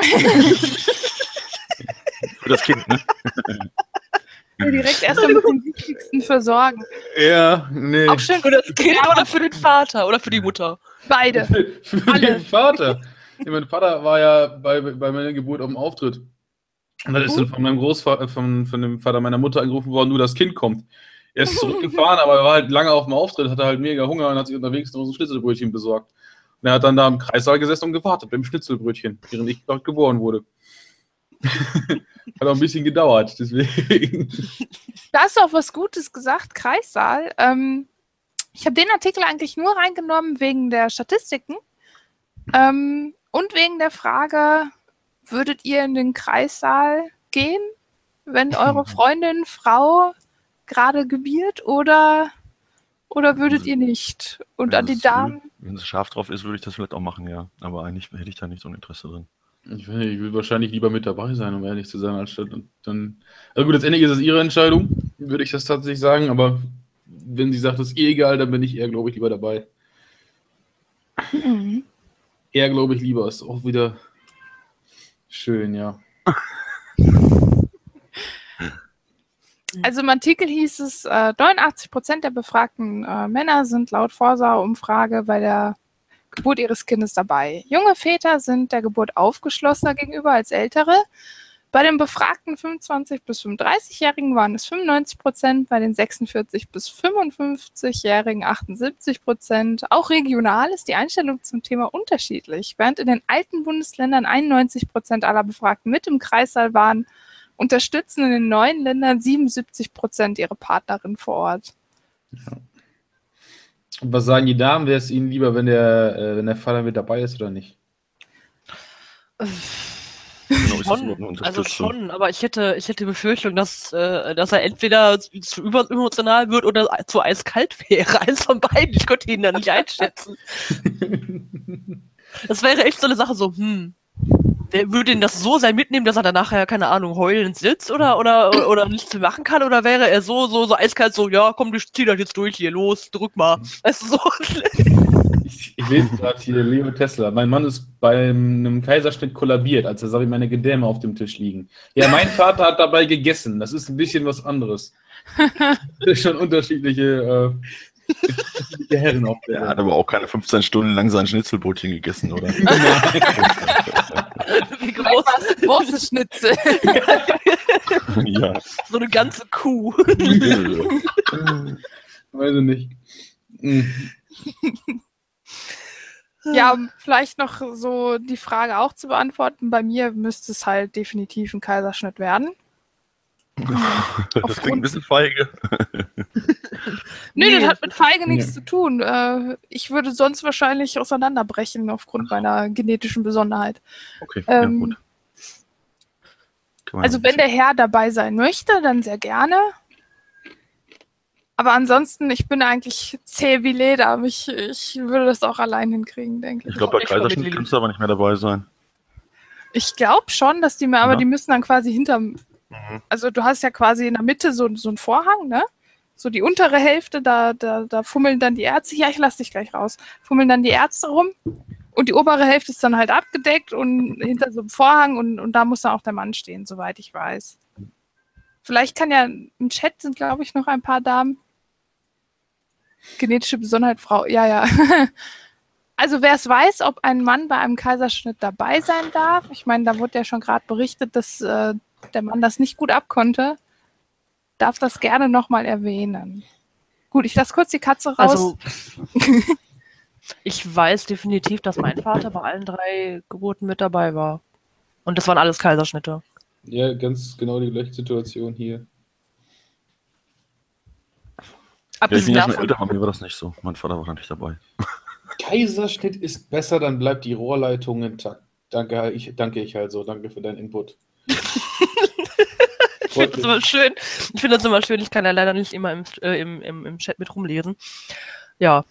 Für das Kind, ne? Direkt erst mit dem Wichtigsten versorgen. Ja, nee. Auch schön für das Kind oder für den Vater oder für die Mutter? Beide. Für den Vater. Ja, mein Vater war ja bei meiner Geburt auf dem Auftritt. Und dann ist dann von meinem Großvater, von dem Vater meiner Mutter angerufen worden, nur das Kind kommt. Er ist zurückgefahren, aber er war halt lange auf dem Auftritt, hatte halt mega Hunger und hat sich unterwegs noch so ein Schnitzelbrötchen besorgt. Und er hat dann da im Kreissaal gesessen und gewartet beim Schnitzelbrötchen, während ich dort geboren wurde. Hat auch ein bisschen gedauert, deswegen. Da hast du auch was Gutes gesagt, Kreissaal. Ich habe den Artikel eigentlich nur reingenommen wegen der Statistiken und wegen der Frage, würdet ihr in den Kreissaal gehen, wenn eure Freundin, Frau gerade gebiert oder würdet ihr nicht? Und an die Damen? Wenn es scharf drauf ist, würde ich das vielleicht auch machen, ja. Aber eigentlich hätte ich da nicht so ein Interesse drin. Ich will wahrscheinlich lieber mit dabei sein, um ehrlich zu sein, anstatt dann. Also gut, letztendlich ist es ihre Entscheidung, würde ich das tatsächlich sagen, aber wenn sie sagt, das ist eh egal, dann bin ich eher, glaube ich, lieber dabei. Mhm. Eher, glaube ich, lieber. Ist auch wieder schön, ja. Also im Artikel hieß es, 89% der befragten Männer sind laut Forsa-Umfrage bei der Geburt ihres Kindes dabei. Junge Väter sind der Geburt aufgeschlossener gegenüber als ältere. Bei den befragten 25- bis 35-Jährigen waren es 95%, bei den 46- bis 55-Jährigen 78%. Auch regional ist die Einstellung zum Thema unterschiedlich. Während in den alten Bundesländern 91% aller Befragten mit im Kreissaal waren, unterstützen in den neuen Ländern 77% ihre Partnerin vor Ort. Ja. Und was sagen die Damen? Wäre es ihnen lieber, wenn der Vater mit dabei ist oder nicht? Schon, aber ich hätte die Befürchtung, dass er entweder zu überemotional wird oder zu eiskalt wäre. Eins von beiden, ich konnte ihn da nicht einschätzen. Das wäre echt so eine Sache, so, wer würde ihn das so sehr mitnehmen, dass er dann nachher, keine Ahnung, heulend sitzt oder nichts mehr machen kann? Oder wäre er so eiskalt, so, ja, komm, du zieh das jetzt durch hier, los, drück mal. Weißt du, so. Ich lese gerade hier Leo Tesla. Mein Mann ist bei einem Kaiserschnitt kollabiert, als er sah, wie meine Gedärme auf dem Tisch liegen. Ja, mein Vater hat dabei gegessen. Das ist ein bisschen was anderes. Das ist schon unterschiedliche Herren auf der Er hat aber auch keine 15 Stunden lang sein Schnitzelbrötchen gegessen, oder? Wie groß ist ein großes Schnitzel? Ja. So eine ganze Kuh. Weiß ich nicht. Ja, um vielleicht noch so die Frage auch zu beantworten. Bei mir müsste es halt definitiv ein Kaiserschnitt werden. Das klingt ein bisschen feige. Nee, das hat mit feige nichts zu tun. Ich würde sonst wahrscheinlich auseinanderbrechen aufgrund meiner genetischen Besonderheit. Okay, ja, gut. Also wenn der Herr dabei sein möchte, dann sehr gerne. Aber ansonsten, ich bin eigentlich zäh wie Leder. Ich würde das auch allein hinkriegen, denke ich. Ich glaube, bei Kaiserschnitt kannst du aber nicht mehr dabei sein. Ich glaube schon, dass die mehr, aber die müssen dann quasi hinterm... Also du hast ja quasi in der Mitte so einen Vorhang, ne? So die untere Hälfte, da fummeln dann die Ärzte, ja, ich lass dich gleich raus, fummeln dann die Ärzte rum und die obere Hälfte ist dann halt abgedeckt und hinter so einem Vorhang und da muss dann auch der Mann stehen, soweit ich weiß. Vielleicht kann ja, im Chat sind, glaube ich, noch ein paar Damen. Genetische Besonderheit, Frau, ja. Also wer es weiß, ob ein Mann bei einem Kaiserschnitt dabei sein darf, ich meine, da wurde ja schon gerade berichtet, dass der Mann das nicht gut abkonnte, darf das gerne nochmal erwähnen. Gut, ich lasse kurz die Katze raus. Also, ich weiß definitiv, dass mein Vater bei allen 3 Geburten mit dabei war. Und das waren alles Kaiserschnitte. Ja, ganz genau die gleiche Situation hier. Ja, ich bin ja schon älter, bei mir war das nicht so. Mein Vater war da nicht dabei. Kaiserschnitt ist besser, dann bleibt die Rohrleitung intakt. Danke, ich halt so. Danke für deinen Input. Ich finde das immer schön. Ich kann ja leider nicht immer im Chat mit rumlesen. Ja.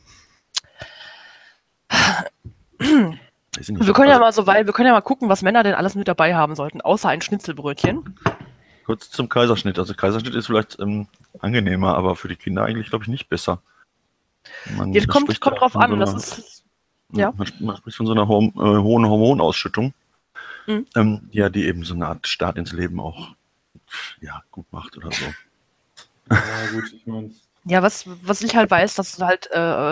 Wir können ja mal gucken, was Männer denn alles mit dabei haben sollten, außer ein Schnitzelbrötchen. Kurz zum Kaiserschnitt. Also Kaiserschnitt ist vielleicht angenehmer, aber für die Kinder eigentlich, glaube ich, nicht besser. Kommt drauf an. Man spricht von so einer hohen Hormonausschüttung, die eben so eine Art Start ins Leben auch gut macht oder so. Ja, gut, ich meine. Ja, was ich halt weiß, dass halt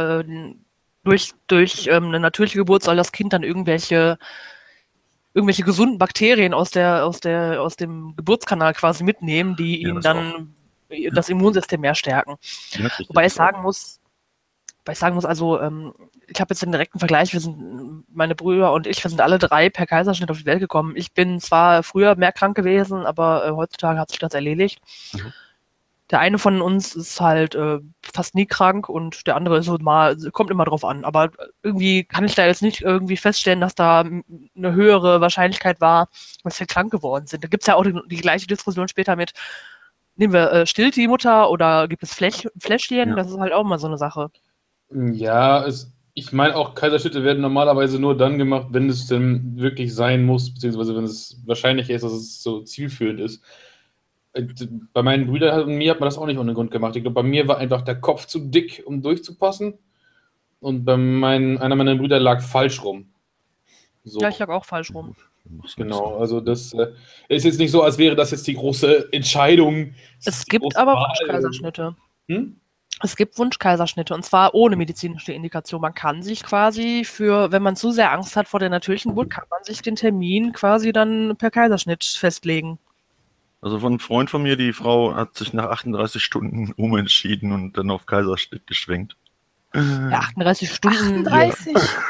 durch eine natürliche Geburt soll das Kind dann irgendwelche gesunden Bakterien aus dem Geburtskanal quasi mitnehmen, die ihnen dann das Immunsystem mehr stärken. Ja, Wobei ich sagen muss, also ich habe jetzt den direkten Vergleich, meine Brüder und ich, wir sind alle 3 per Kaiserschnitt auf die Welt gekommen. Ich bin zwar früher mehr krank gewesen, aber heutzutage hat sich das erledigt. Mhm. Der eine von uns ist halt fast nie krank und der andere ist kommt immer drauf an. Aber irgendwie kann ich da jetzt nicht irgendwie feststellen, dass da eine höhere Wahrscheinlichkeit war, dass wir krank geworden sind. Da gibt es ja auch die gleiche Diskussion später mit, nehmen wir stillt die Mutter oder gibt es Fläschchen? Ja. Das ist halt auch mal so eine Sache. Ja, ich meine auch, Kaiserschnitte werden normalerweise nur dann gemacht, wenn es denn wirklich sein muss, beziehungsweise wenn es wahrscheinlich ist, dass es so zielführend ist. Bei meinen Brüdern und mir hat man das auch nicht ohne Grund gemacht. Ich glaube, bei mir war einfach der Kopf zu dick, um durchzupassen. Und bei einer meiner Brüder lag falsch rum. So. Ja, ich lag auch falsch rum. Genau, also das ist jetzt nicht so, als wäre das jetzt die große Entscheidung. Es gibt aber Wunschkaiserschnitte. Es gibt Wunschkaiserschnitte und zwar ohne medizinische Indikation. Man kann sich quasi wenn man zu sehr Angst hat vor der natürlichen Geburt, kann man sich den Termin quasi dann per Kaiserschnitt festlegen. Also von einem Freund von mir, die Frau hat sich nach 38 Stunden umentschieden und dann auf Kaiserschnitt geschwenkt. Ja, 38 Stunden. 38.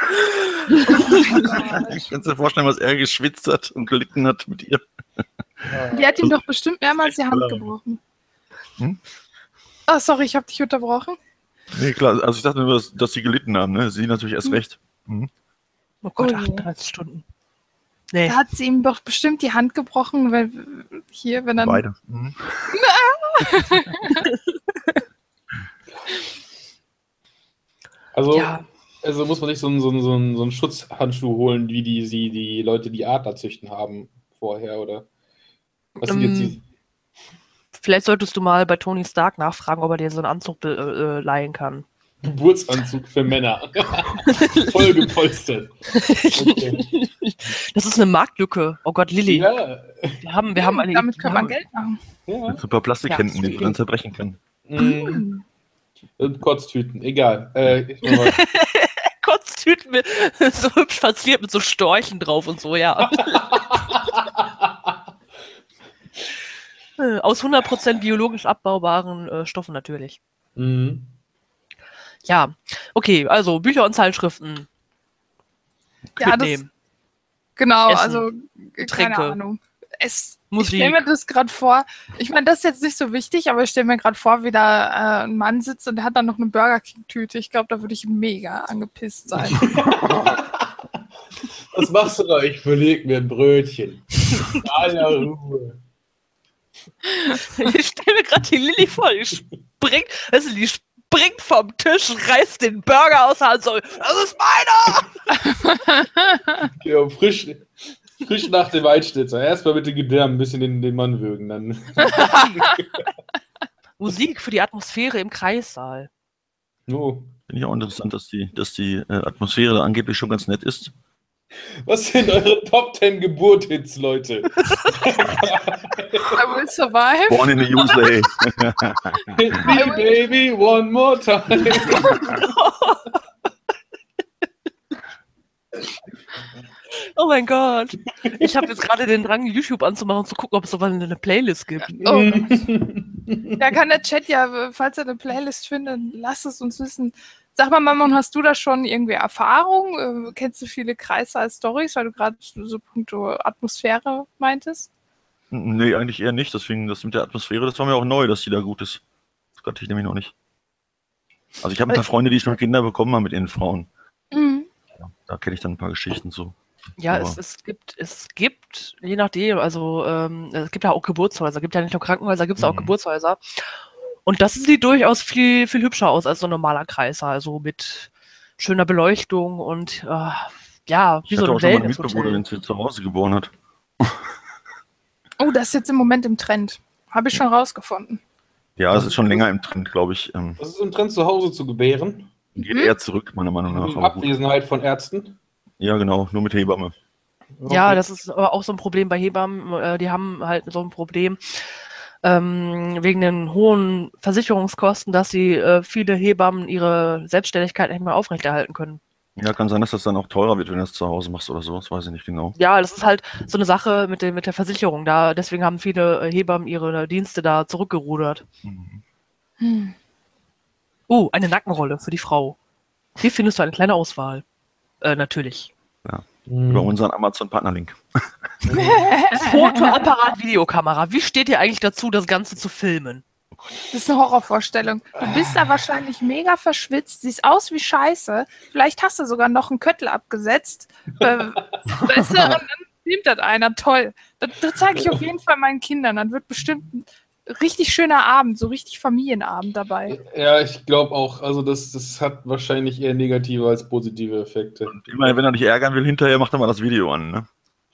Ich kann dir vorstellen, was er geschwitzt hat und gelitten hat mit ihr. Die hat ihm doch bestimmt mehrmals die Hand gebrochen. Oh, sorry, ich habe dich unterbrochen. Nee, klar, also ich dachte nur, dass sie gelitten haben, ne? Sie natürlich erst recht. Oh Gott, Oh je. 38 Stunden. Nee. Da hat sie ihm doch bestimmt die Hand gebrochen, weil hier, wenn dann... Beide. Also, Ja. also muss man sich so einen Schutzhandschuh holen, wie die Leute, die Adler züchten haben vorher, oder? Was sind jetzt die? Vielleicht solltest du mal bei Tony Stark nachfragen, ob er dir so einen Anzug leihen kann. Geburtsanzug für Männer. Voll gepolstert. Okay. Das ist eine Marktlücke. Oh Gott, Lilly. Ja. Wir haben eine. Damit kann man Geld machen. Ja. Mit so ein paar Plastikhänden, Ja, die du dann zerbrechen können. Und Kotztüten, egal. Kotztüten mit, so hübsch verziert mit so Storchen drauf und so, ja. Aus 100% biologisch abbaubaren Stoffen natürlich. Mhm. Ja, okay, also Bücher und Zeitschriften. Ja, das, mitnehmen. genau, Essen, also Getränke, keine Ahnung. Ich Musik. stelle mir das gerade vor, ich meine, das ist jetzt nicht so wichtig, aber ich stelle mir gerade vor, wie da ein Mann sitzt und der hat dann noch eine Burger King-Tüte. Ich glaube, da würde ich mega angepisst sein. Was machst du da? Ich verleg mir ein Brötchen. In aller Ruhe. Ich stelle mir gerade die Lilly vor, die springt vom Tisch, reißt den Burger aus der Hand, so, das ist meiner! Genau, frisch nach dem Einschnitzer. Erstmal mit den Gedärmen ein bisschen den Mann würgen. Dann. Musik für die Atmosphäre im Kreissaal. Oh. Finde ich auch interessant, dass die Atmosphäre da angeblich schon ganz nett ist. Was sind eure Top 10 Geburt-Hits, Leute? I will survive. Born in the USA. Hit me, baby, one more time. Oh mein Gott. Ich habe jetzt gerade den Drang, YouTube anzumachen und zu gucken, ob es so eine Playlist gibt. Oh. Da kann der Chat ja, falls er eine Playlist findet, lasst es uns wissen. Sag mal, Mammon, hast du da schon irgendwie Erfahrung? Kennst du viele Kreissaal-Stories, weil du gerade so puncto Atmosphäre meintest? Nee, eigentlich eher nicht. Deswegen, das mit der Atmosphäre, das war mir auch neu, dass die da gut ist. Das kannte ich nämlich noch nicht. Also ich habe ein paar Freunde, die schon Kinder bekommen haben mit ihren Frauen. Mhm. Ja, da kenne ich dann ein paar Geschichten so. Ja, Aber- es gibt, je nachdem, also es gibt ja auch Geburtshäuser, gibt ja nicht nur Krankenhäuser, gibt es auch Geburtshäuser. Und das sieht durchaus viel, viel hübscher aus als so ein normaler Kreissaal, also mit schöner Beleuchtung und ja, wie Ich so hatte ein auch schon mal eine Wellnesshotel. Mitbewohnerin, die zu Hause geboren hat. Oh, das ist jetzt im Moment im Trend. Habe ich schon rausgefunden. Ja, das ist schon länger im Trend, glaube ich. Was ist im Trend, zu Hause zu gebären? Geht eher zurück, meiner Meinung nach. In Aber gut. Abwesenheit von Ärzten? Ja, genau, nur mit Hebamme. Ja, das ist aber auch so ein Problem bei Hebammen. Die haben halt so ein Problem wegen den hohen Versicherungskosten, dass sie viele Hebammen ihre Selbstständigkeit nicht mehr aufrechterhalten können. Ja, kann sein, dass das dann auch teurer wird, wenn du das zu Hause machst oder so. Das weiß ich nicht genau. Ja, das ist halt so eine Sache mit der Versicherung. Deswegen haben viele Hebammen ihre Dienste da zurückgerudert. Eine Nackenrolle für die Frau. Hier findest du eine kleine Auswahl. Natürlich. Über unseren Amazon-Partnerlink. Fotoapparat, Videokamera. Wie steht ihr eigentlich dazu, das Ganze zu filmen? Das ist eine Horrorvorstellung. Du bist da wahrscheinlich mega verschwitzt, siehst aus wie Scheiße. Vielleicht hast du sogar noch einen Köttel abgesetzt. Weißt du, und dann filmt das einer. Toll. Das zeige ich auf jeden Fall meinen Kindern. Dann wird bestimmt ein richtig schöner Abend, so richtig Familienabend dabei. Ja, ich glaube auch. Also das hat wahrscheinlich eher negative als positive Effekte. Und immerhin, wenn er dich ärgern will, hinterher macht er mal das Video an, ne?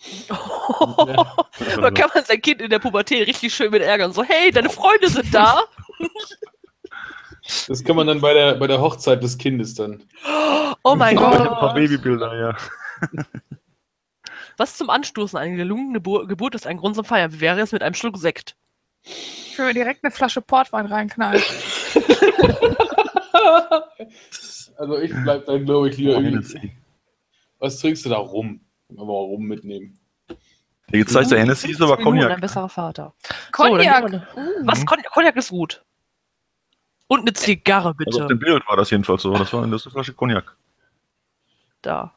Da kann man sein Kind in der Pubertät richtig schön mit ärgern. So, hey, deine Freunde sind da. Das kann man dann bei der Hochzeit des Kindes dann. Oh mein Ich hab ein paar Gott. Babybilder, ja. Was zum Anstoßen? Eine gelungene Geburt ist ein Grund zum Feiern. Wie wäre es mit einem Schluck Sekt? Ich will mir direkt eine Flasche Portwein reinknallen. Also ich bleib dann, glaube ich, lieber irgendwie. Hennessy. Was trinkst du da rum? Aber rum mitnehmen. Jetzt heißt der Hennessy, ist aber 15 Minuten, ein Cognac. besserer Vater. Cognac. So, was? Cognac ist gut. Und eine Zigarre, bitte. Also auf dem Bild war das jedenfalls so. Das war eine Flasche Cognac. Da.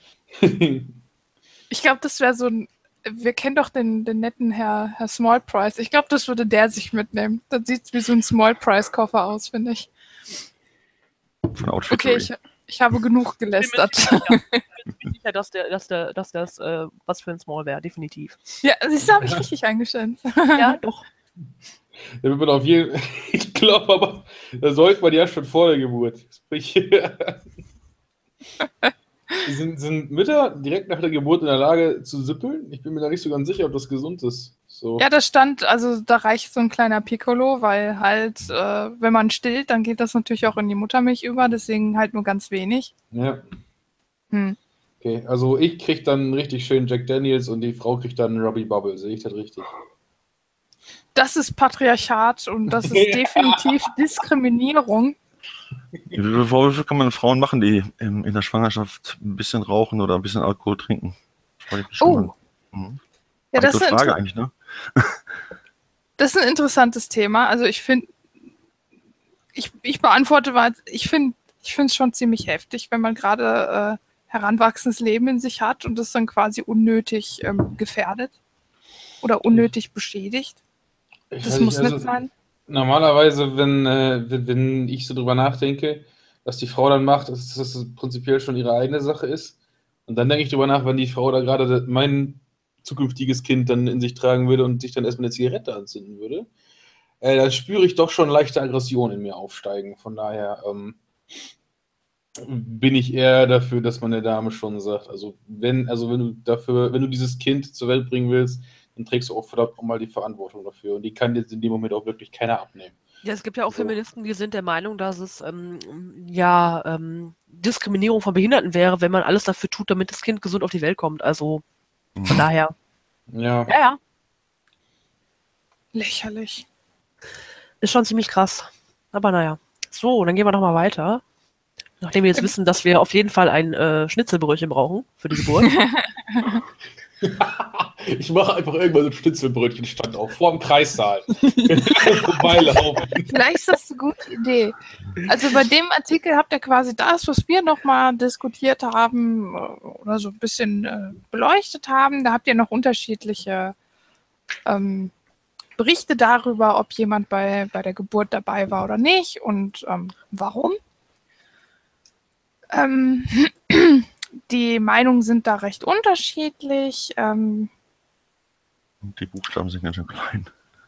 Ich glaube, das wäre so ein. Wir kennen doch den netten Herr Small Price. Ich glaube, das würde der sich mitnehmen. Dann sieht es wie so ein Small Price Koffer aus, finde ich. Von Outfit. Okay, ich habe genug gelästert. Ich bin sicher, dass das was für ein Small wäre, definitiv. Ja, das habe ich richtig eingeschätzt. Ja, doch. Da wird man auf jeden ich glaube aber, da sollte man ja schon vor der Geburt. Sprich, sind Mütter direkt nach der Geburt in der Lage zu sippeln? Ich bin mir da nicht so ganz sicher, ob das gesund ist. So. Ja, das stand, also da reicht so ein kleiner Piccolo, weil halt, wenn man stillt, dann geht das natürlich auch in die Muttermilch über, deswegen halt nur ganz wenig. Ja. Hm. Okay, also ich krieg dann richtig schön Jack Daniels und die Frau kriegt dann Robbie Bubble. Sehe ich das richtig? Das ist Patriarchat und das ist definitiv Diskriminierung. Wie viele Vorwürfe kann man Frauen machen, die in der Schwangerschaft ein bisschen rauchen oder ein bisschen Alkohol trinken? Frage ich mich schon mal. Mhm. Ja, das ist, Gute Frage eigentlich, ne? das ist ein interessantes Thema. Also ich finde, ich beantworte mal, ich finde es schon ziemlich heftig, wenn man gerade heranwachsendes Leben in sich hat und das dann quasi unnötig gefährdet oder unnötig beschädigt. Das muss nicht sein. Normalerweise, wenn ich so drüber nachdenke, was die Frau dann macht, dass das prinzipiell schon ihre eigene Sache ist. Und dann denke ich drüber nach, wenn die Frau da gerade mein zukünftiges Kind dann in sich tragen würde und sich dann erstmal eine Zigarette anzünden würde, dann spüre ich doch schon leichte Aggression in mir aufsteigen. Von daher bin ich eher dafür, dass man der Dame schon sagt, wenn du dieses Kind zur Welt bringen willst, dann trägst du auch verdammt nochmal die Verantwortung dafür. Und die kann jetzt in dem Moment auch wirklich keiner abnehmen. Ja, es gibt ja auch Feministen, die sind der Meinung, dass es Diskriminierung von Behinderten wäre, wenn man alles dafür tut, damit das Kind gesund auf die Welt kommt. Also von daher. Ja. Ja. Lächerlich. Ist schon ziemlich krass. Aber naja. So, dann gehen wir nochmal weiter. Nachdem wir jetzt wissen, dass wir auf jeden Fall ein Schnitzelbrötchen brauchen für die Geburt. Ich mache einfach irgendwann so ein Schnitzelbrötchen-Stand auf, vor dem Kreissaal. Vorbeilaufen. Vielleicht ist das eine gute Idee. Also bei dem Artikel habt ihr quasi das, was wir nochmal diskutiert haben oder so ein bisschen beleuchtet haben. Da habt ihr noch unterschiedliche Berichte darüber, ob jemand bei der Geburt dabei war oder nicht und warum. Die Meinungen sind da recht unterschiedlich. Die Buchstaben sind ganz schön klein.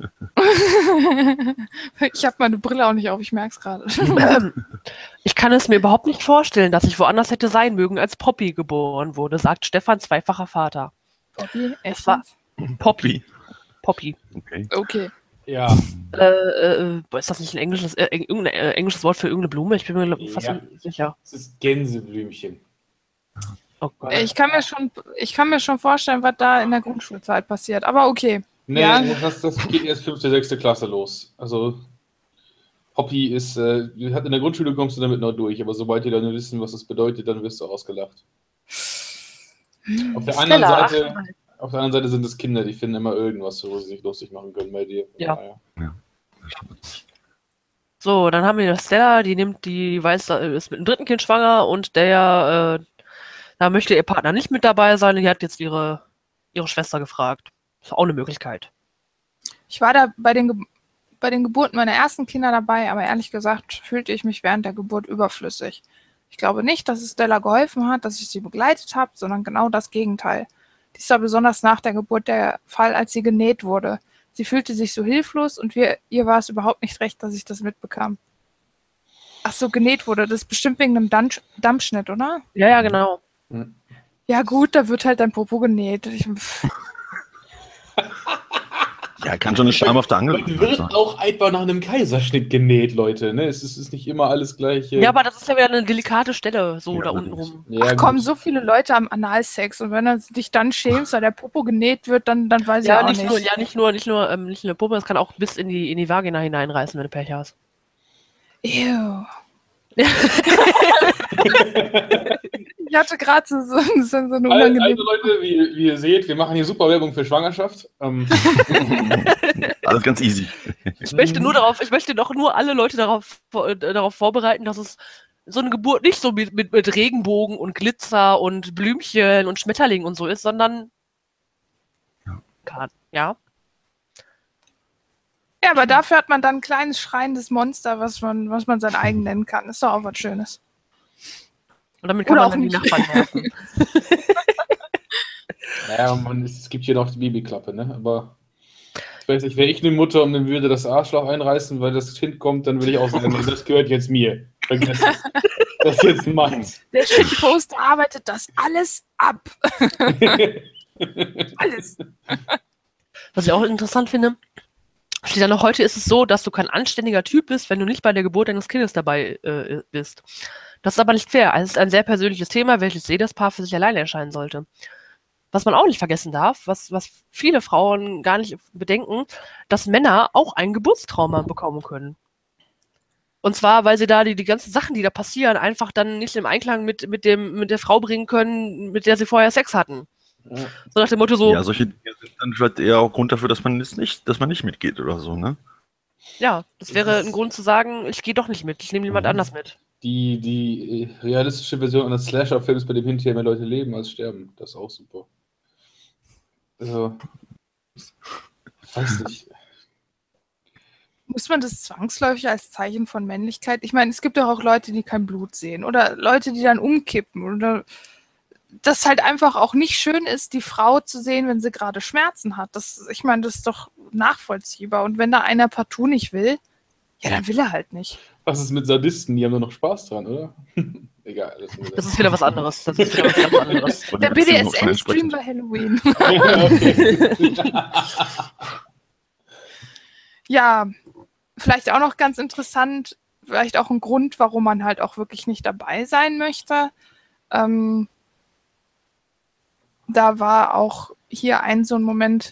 Ich habe meine Brille auch nicht auf, ich merke es gerade. Ich kann es mir überhaupt nicht vorstellen, dass ich woanders hätte sein mögen, als Poppy geboren wurde, sagt Stefan, zweifacher Vater. Poppy? Echt? Poppy. Okay. Ja. Ist das nicht ein englisches Wort für irgendeine Blume? Ich bin mir fast sicher. Es ist Gänseblümchen. Oh Gott. Ich kann mir schon vorstellen, was da in der Grundschulzeit passiert, aber okay. Nee, ja. das geht erst 5., 6. Klasse los. Also Poppy hat in der Grundschule kommst du damit noch durch, aber sobald die dann wissen, was das bedeutet, dann wirst du ausgelacht. Auf der anderen Seite sind es Kinder, die finden immer irgendwas, wo sie sich lustig machen können bei dir. Ja. So, dann haben wir Stella, die ist mit dem 3. Kind schwanger und da möchte ihr Partner nicht mit dabei sein und die hat jetzt ihre Schwester gefragt. Ist auch eine Möglichkeit. Ich war da bei den Geburten meiner ersten Kinder dabei, aber ehrlich gesagt fühlte ich mich während der Geburt überflüssig. Ich glaube nicht, dass es Stella geholfen hat, dass ich sie begleitet habe, sondern genau das Gegenteil. Dies war besonders nach der Geburt der Fall, als sie genäht wurde. Sie fühlte sich so hilflos und ihr war es überhaupt nicht recht, dass ich das mitbekam. Ach so, genäht wurde. Das ist bestimmt wegen einem Dampfschnitt, oder? Ja, genau. Ja gut, da wird halt dein Popo genäht. Ja, kann schon eine Scham auf der Angel Man wird auch einfach nach einem Kaiserschnitt genäht, Leute. Ne? Es ist nicht immer alles gleich. Ja, aber das ist ja wieder eine delikate Stelle, so Ja, da unten rum. Ja, Ach komm, so viele Leute am Analsex und wenn du dich dann schämst, weil der Popo genäht wird, dann weiß ich auch nicht. Nicht nur Puppe, es kann auch bis in die Vagina hineinreißen, wenn du Pech hast. Ew. Ich hatte gerade so eine unangenehme... Also Leute, wie ihr seht, wir machen hier super Werbung für Schwangerschaft. Alles ganz easy. Ich möchte doch nur alle Leute darauf vorbereiten, dass es so eine Geburt nicht so mit Regenbogen und Glitzer und Blümchen und Schmetterlingen und so ist, sondern ja. Ja, aber dafür hat man dann ein kleines schreiendes Monster, was man sein eigen nennen kann. Ist doch auch was Schönes. Und damit kann Oder man auch dann die nicht. Nachbarn nerven. Naja, es gibt hier noch die Babyklappe, ne? Aber ich weiß nicht, wäre ich eine Mutter und dann würde das Arschloch einreißen, weil das Kind kommt, dann würde ich auch sagen, das gehört jetzt mir. Vergiss es. Das ist jetzt meins. Der Shitpost arbeitet das alles ab. Alles. Was ich auch interessant finde, steht da noch, heute ist es so, dass du kein anständiger Typ bist, wenn du nicht bei der Geburt deines Kindes dabei bist. Das ist aber nicht fair. Es ist ein sehr persönliches Thema, welches jedes Paar für sich alleine erscheinen sollte. Was man auch nicht vergessen darf, was viele Frauen gar nicht bedenken, dass Männer auch ein Geburtstrauma bekommen können. Und zwar, weil sie da die ganzen Sachen, die da passieren, einfach dann nicht im Einklang mit der Frau bringen können, mit der sie vorher Sex hatten. Ja. So nach dem Motto so, Ja, solche Dinge sind dann vielleicht eher auch Grund dafür, dass man nicht mitgeht oder so, ne? ja, das wäre ein Grund zu sagen, ich gehe doch nicht mit, ich nehme jemand anders mit. Die realistische Version eines Slasher-Films, bei dem hinterher mehr Leute leben als sterben. Das ist auch super. Also, weiß nicht. Muss man das zwangsläufig als Zeichen von Männlichkeit? Ich meine, es gibt doch auch Leute, die kein Blut sehen oder Leute, die dann umkippen oder das halt einfach auch nicht schön ist, die Frau zu sehen, wenn sie gerade Schmerzen hat. Ich meine, das ist doch nachvollziehbar. Und wenn da einer partout nicht will, ja, dann will er halt nicht. Was ist mit Sadisten? Die haben doch noch Spaß dran, oder? Egal. Das ist wieder was anderes. Das ist wieder was ganz anderes. Der BDSM-Stream bei Halloween. Ja, vielleicht auch noch ganz interessant, vielleicht auch ein Grund, warum man halt auch wirklich nicht dabei sein möchte. Da war auch hier so ein Moment,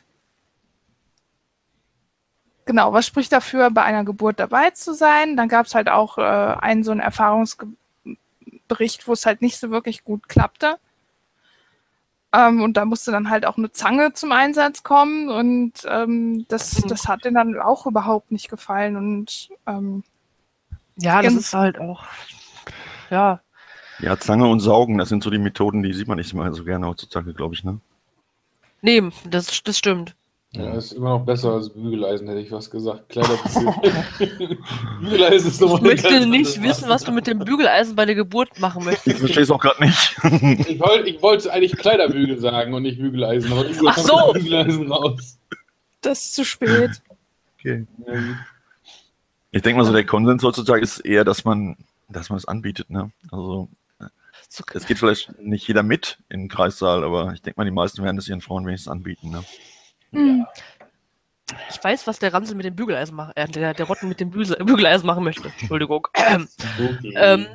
genau, was spricht dafür, bei einer Geburt dabei zu sein? Dann gab es halt auch so einen Erfahrungsbericht, wo es halt nicht so wirklich gut klappte. Und da musste dann halt auch eine Zange zum Einsatz kommen und das hat denen dann auch überhaupt nicht gefallen. Und ja, das ist halt auch, ja. Ja, Zange und Saugen, das sind so die Methoden, die sieht man nicht mehr so gerne heutzutage, glaube ich, ne? Nee, das stimmt. Ja, ist immer noch besser als Bügeleisen, hätte ich was gesagt. Bügeleisen ist Ich möchte nicht wissen, was du mit dem Bügeleisen bei der Geburt machen möchtest. Ich verstehe es auch gerade nicht. Ich wollte eigentlich Kleiderbügel sagen und nicht Bügeleisen, aber irgendwo Ach so. Bügeleisen raus. das ist zu spät. Okay. Ich denke mal so, der Konsens heutzutage ist eher, dass man es anbietet, ne? Also es geht vielleicht nicht jeder mit in den Kreissaal, aber ich denke mal, die meisten werden es ihren Frauen wenigstens anbieten, ne? Ja. Ich weiß, was der Ransel mit dem Bügeleisen macht, der Rotten mit dem Bügeleisen machen möchte. Entschuldigung. Okay.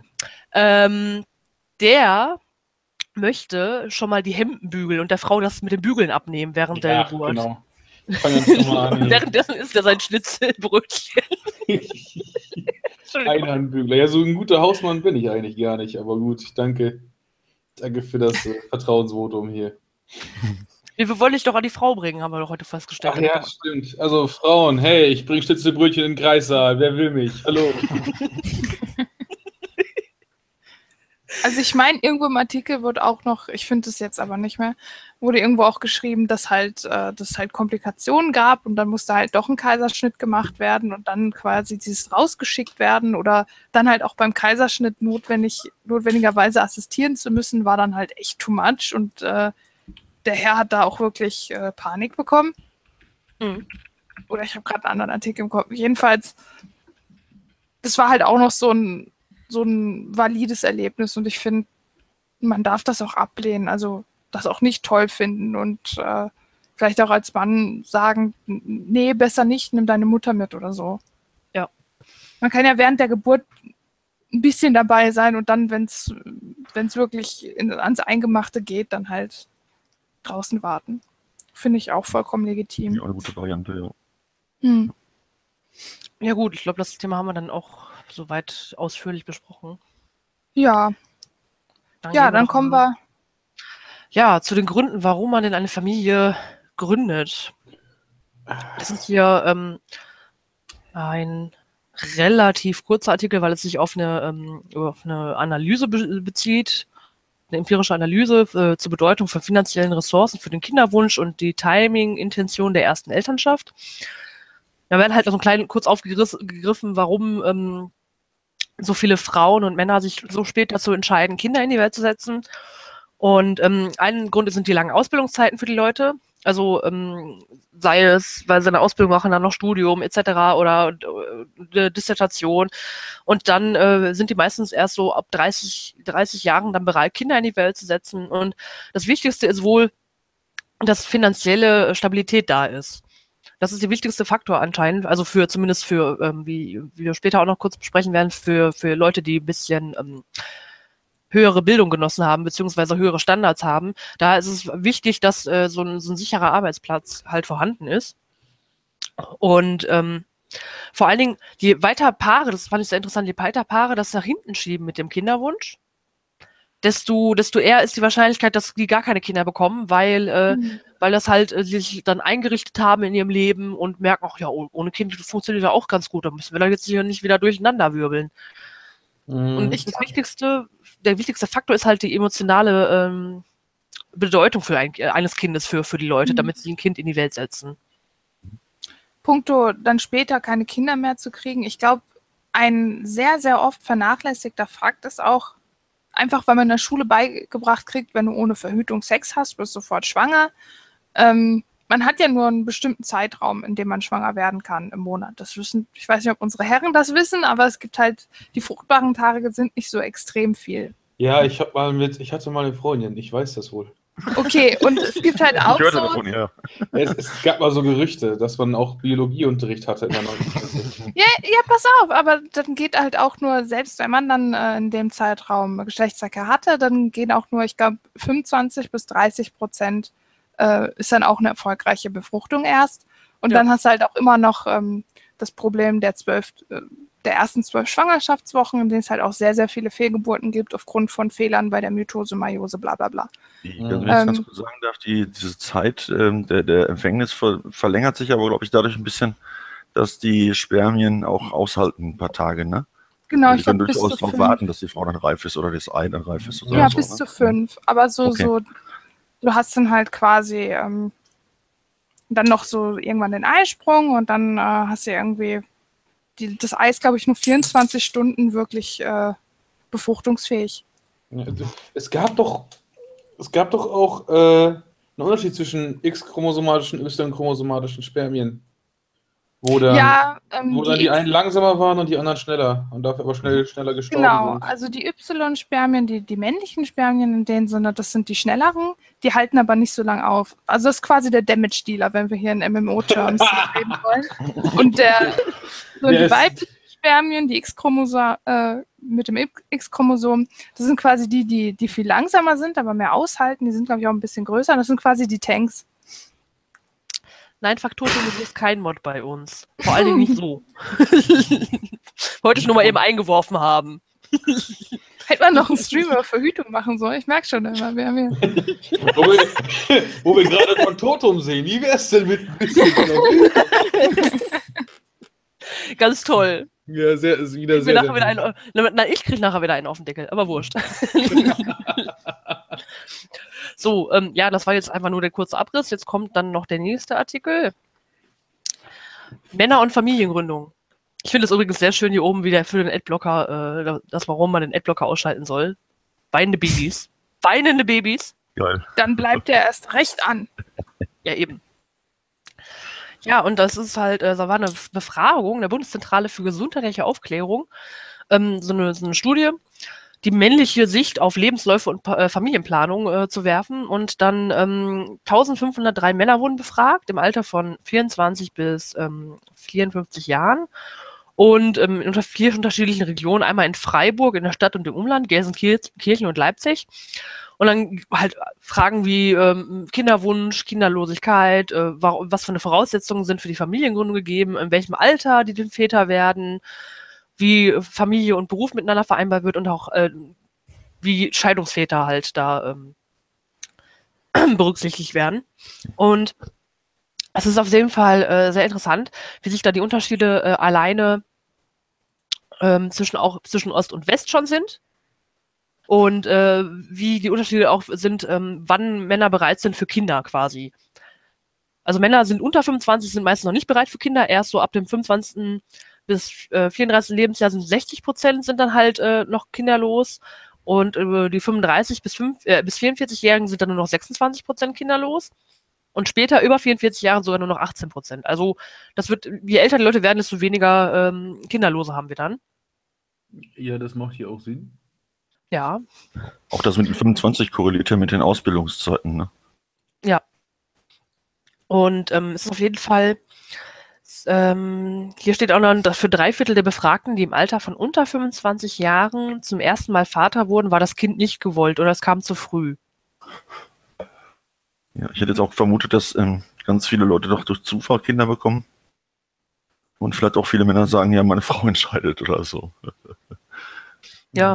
Der möchte schon mal die Hemden bügeln und der Frau das mit dem Bügeln abnehmen während der Geburt. Genau. Fang jetzt schon mal an. Währenddessen isst er sein Schnitzelbrötchen. Einhandbügler. Ja, so ein guter Hausmann bin ich eigentlich gar nicht, aber gut, danke. Danke für das Vertrauensvotum hier. Wir wollen dich doch an die Frau bringen, haben wir doch heute festgestellt. Ach ja, stimmt. Also Frauen, hey, ich bringe Schnitzelbrötchen in den Kreissaal. Wer will mich? Hallo. Also ich meine, irgendwo im Artikel wird auch noch, ich finde es jetzt aber nicht mehr, wurde irgendwo auch geschrieben, dass halt Komplikationen gab und dann musste halt doch ein Kaiserschnitt gemacht werden und dann quasi dieses rausgeschickt werden oder dann halt auch beim Kaiserschnitt notwendigerweise assistieren zu müssen, war dann halt echt too much und der Herr hat da auch wirklich Panik bekommen. Mhm. Oder ich habe gerade einen anderen Artikel im Kopf. Jedenfalls, das war halt auch noch so ein valides Erlebnis und ich finde, man darf das auch ablehnen, also das auch nicht toll finden und vielleicht auch als Mann sagen, nee, besser nicht, nimm deine Mutter mit oder so. Ja. Man kann ja während der Geburt ein bisschen dabei sein und dann, wenn es wirklich ans Eingemachte geht, dann halt draußen warten. Finde ich auch vollkommen legitim. Ja, eine gute Variante, ja. Ja gut, ich glaube, das Thema haben wir dann auch soweit ausführlich besprochen. Ja, Dann ja, gehen wir dann doch kommen mal, wir. ja, zu den Gründen, warum man denn eine Familie gründet. Das ist hier ein relativ kurzer Artikel, weil es sich auf eine Analyse bezieht, eine empirische Analyse zur Bedeutung von finanziellen Ressourcen für den Kinderwunsch und die Timing-Intention der ersten Elternschaft. Da werden halt so kurz aufgegriffen, warum so viele Frauen und Männer sich so spät dazu entscheiden, Kinder in die Welt zu setzen. Und ein Grund sind die langen Ausbildungszeiten für die Leute. Also sei es, weil sie eine Ausbildung machen, dann noch Studium etc. oder eine Dissertation. Und dann sind die meistens erst so ab 30 Jahren dann bereit, Kinder in die Welt zu setzen. Und das Wichtigste ist wohl, dass finanzielle Stabilität da ist. Das ist der wichtigste Faktor anscheinend, also zumindest für, wie wir später auch noch kurz besprechen werden, für Leute, die ein bisschen höhere Bildung genossen haben, beziehungsweise höhere Standards haben. Da ist es wichtig, dass so ein sicherer Arbeitsplatz halt vorhanden ist. Und vor allen Dingen die Weiterpaare, das fand ich sehr interessant, die Weiterpaare das nach hinten schieben mit dem Kinderwunsch, desto eher ist die Wahrscheinlichkeit, dass die gar keine Kinder bekommen, weil das halt sich dann eingerichtet haben in ihrem Leben und merken, ach ja, ohne Kind funktioniert ja auch ganz gut, da müssen wir da jetzt hier nicht wieder durcheinander wirbeln. Und der wichtigste Faktor ist halt die emotionale Bedeutung eines Kindes für die Leute, damit sie ein Kind in die Welt setzen. Punkto dann später keine Kinder mehr zu kriegen. Ich glaube, ein sehr, sehr oft vernachlässigter Fakt ist auch, einfach weil man in der Schule beigebracht kriegt, wenn du ohne Verhütung Sex hast, bist du sofort schwanger. Man hat ja nur einen bestimmten Zeitraum, in dem man schwanger werden kann im Monat. Das wissen, ich weiß nicht, ob unsere Herren das wissen, aber es gibt halt, die fruchtbaren Tage sind nicht so extrem viel. Ja, ich hatte mal eine Freundin, ich weiß das wohl. Okay, und es gibt halt auch Ich hörte so... davon, ja. Es gab mal so Gerüchte, dass man auch Biologieunterricht hatte in der 9. Klasse. Ja, pass auf, aber dann geht halt auch nur, selbst wenn man dann in dem Zeitraum Geschlechtsverkehr hatte, dann gehen auch nur, ich glaube, 25-30% ist dann auch eine erfolgreiche Befruchtung erst. Und dann hast du halt auch immer noch das Problem der ersten 12 Schwangerschaftswochen, in denen es halt auch sehr, sehr viele Fehlgeburten gibt, aufgrund von Fehlern bei der Mytose, Meiose, bla bla bla. Wenn ich ganz kurz sagen darf, diese Zeit der Empfängnis verlängert sich aber, glaube ich, dadurch ein bisschen, dass die Spermien auch aushalten ein paar Tage, ne? Genau, Also ich die können glaube, bis durchaus zu darauf 5. warten, dass die Frau dann reif ist oder das Ei dann reif ist. Oder Ja, so, bis ne? zu 5. Aber Okay. du hast dann halt quasi dann noch so irgendwann den Eisprung und dann hast du irgendwie das Ei ist, glaube ich, nur 24 Stunden wirklich befruchtungsfähig. Ja, es gab doch auch einen Unterschied zwischen X-chromosomatischen und Y-chromosomatischen Spermien. Wo dann die einen langsamer waren und die anderen schneller und dafür aber schneller gestorben Genau, sind. also die Y-Spermien, die männlichen Spermien in dem Sinne, das sind die schnelleren, die halten aber nicht so lange auf. Also das ist quasi der Damage-Dealer, wenn wir hier in MMO-Terms reden wollen. Und die weiblichen Spermien, die mit dem X-Chromosom, das sind quasi die viel langsamer sind, aber mehr aushalten. Die sind, glaube ich, auch ein bisschen größer. Und das sind quasi die Tanks. Nein, Faktotum ist kein Mod bei uns. Vor allen Dingen nicht so. Wollte ich nur mal eben eingeworfen haben. Hätte man noch einen Stream über Verhütung machen sollen. Ich merke schon immer, wir haben hier... wo wir gerade von Totum sehen. Wie wär's denn mit ein bisschen Ganz toll. Ja, ist wieder sehr. Ich krieg nachher wieder einen auf den Deckel, aber wurscht. So, ja, das war jetzt einfach nur der kurze Abriss. Jetzt kommt dann noch der nächste Artikel. Männer- und Familiengründung. Ich finde es übrigens sehr schön hier oben wieder für den Adblocker, warum man den Adblocker ausschalten soll. Weinende Babys. Weinende Babys. Geil. Dann bleibt der erst recht an. Ja, eben. Ja, und das ist halt, da war eine Befragung der Bundeszentrale für gesundheitliche Aufklärung, so eine Studie, die männliche Sicht auf Lebensläufe und Familienplanung zu werfen. Und dann 1503 Männer wurden befragt, im Alter von 24 bis 54 Jahren. Und in 4 unterschiedlichen Regionen, einmal in Freiburg, in der Stadt und im Umland, Gelsenkirchen und Leipzig. Und dann halt Fragen wie Kinderwunsch, Kinderlosigkeit, was für eine Voraussetzungen sind für die Familiengründung gegeben, in welchem Alter die den Väter werden, wie Familie und Beruf miteinander vereinbar wird und auch wie Scheidungsväter halt da berücksichtigt werden. Und es ist auf jeden Fall sehr interessant, wie sich da die Unterschiede alleine zwischen Ost und West schon sind und wie die Unterschiede auch sind, wann Männer bereit sind für Kinder quasi. Also Männer sind unter 25, sind meistens noch nicht bereit für Kinder, erst so ab dem 25. bis 34. Lebensjahr sind 60% sind dann halt noch kinderlos und die 35 bis 44-Jährigen sind dann nur noch 26% kinderlos. Und später über 44 Jahren sogar nur noch 18%. Also das wird, je älter die Leute werden, desto weniger Kinderlose haben wir dann. Ja, das macht hier auch Sinn. Ja. Auch das mit den 25 korreliert ja mit den Ausbildungszeiten, ne? Ja. Und es ist auf jeden Fall, hier steht auch noch, dass für 3/4 der Befragten, die im Alter von unter 25 Jahren zum ersten Mal Vater wurden, war das Kind nicht gewollt oder es kam zu früh. Ja, ich hätte jetzt auch vermutet, dass ganz viele Leute doch durch Zufall Kinder bekommen. Und vielleicht auch viele Männer sagen, ja, meine Frau entscheidet oder so. Ja.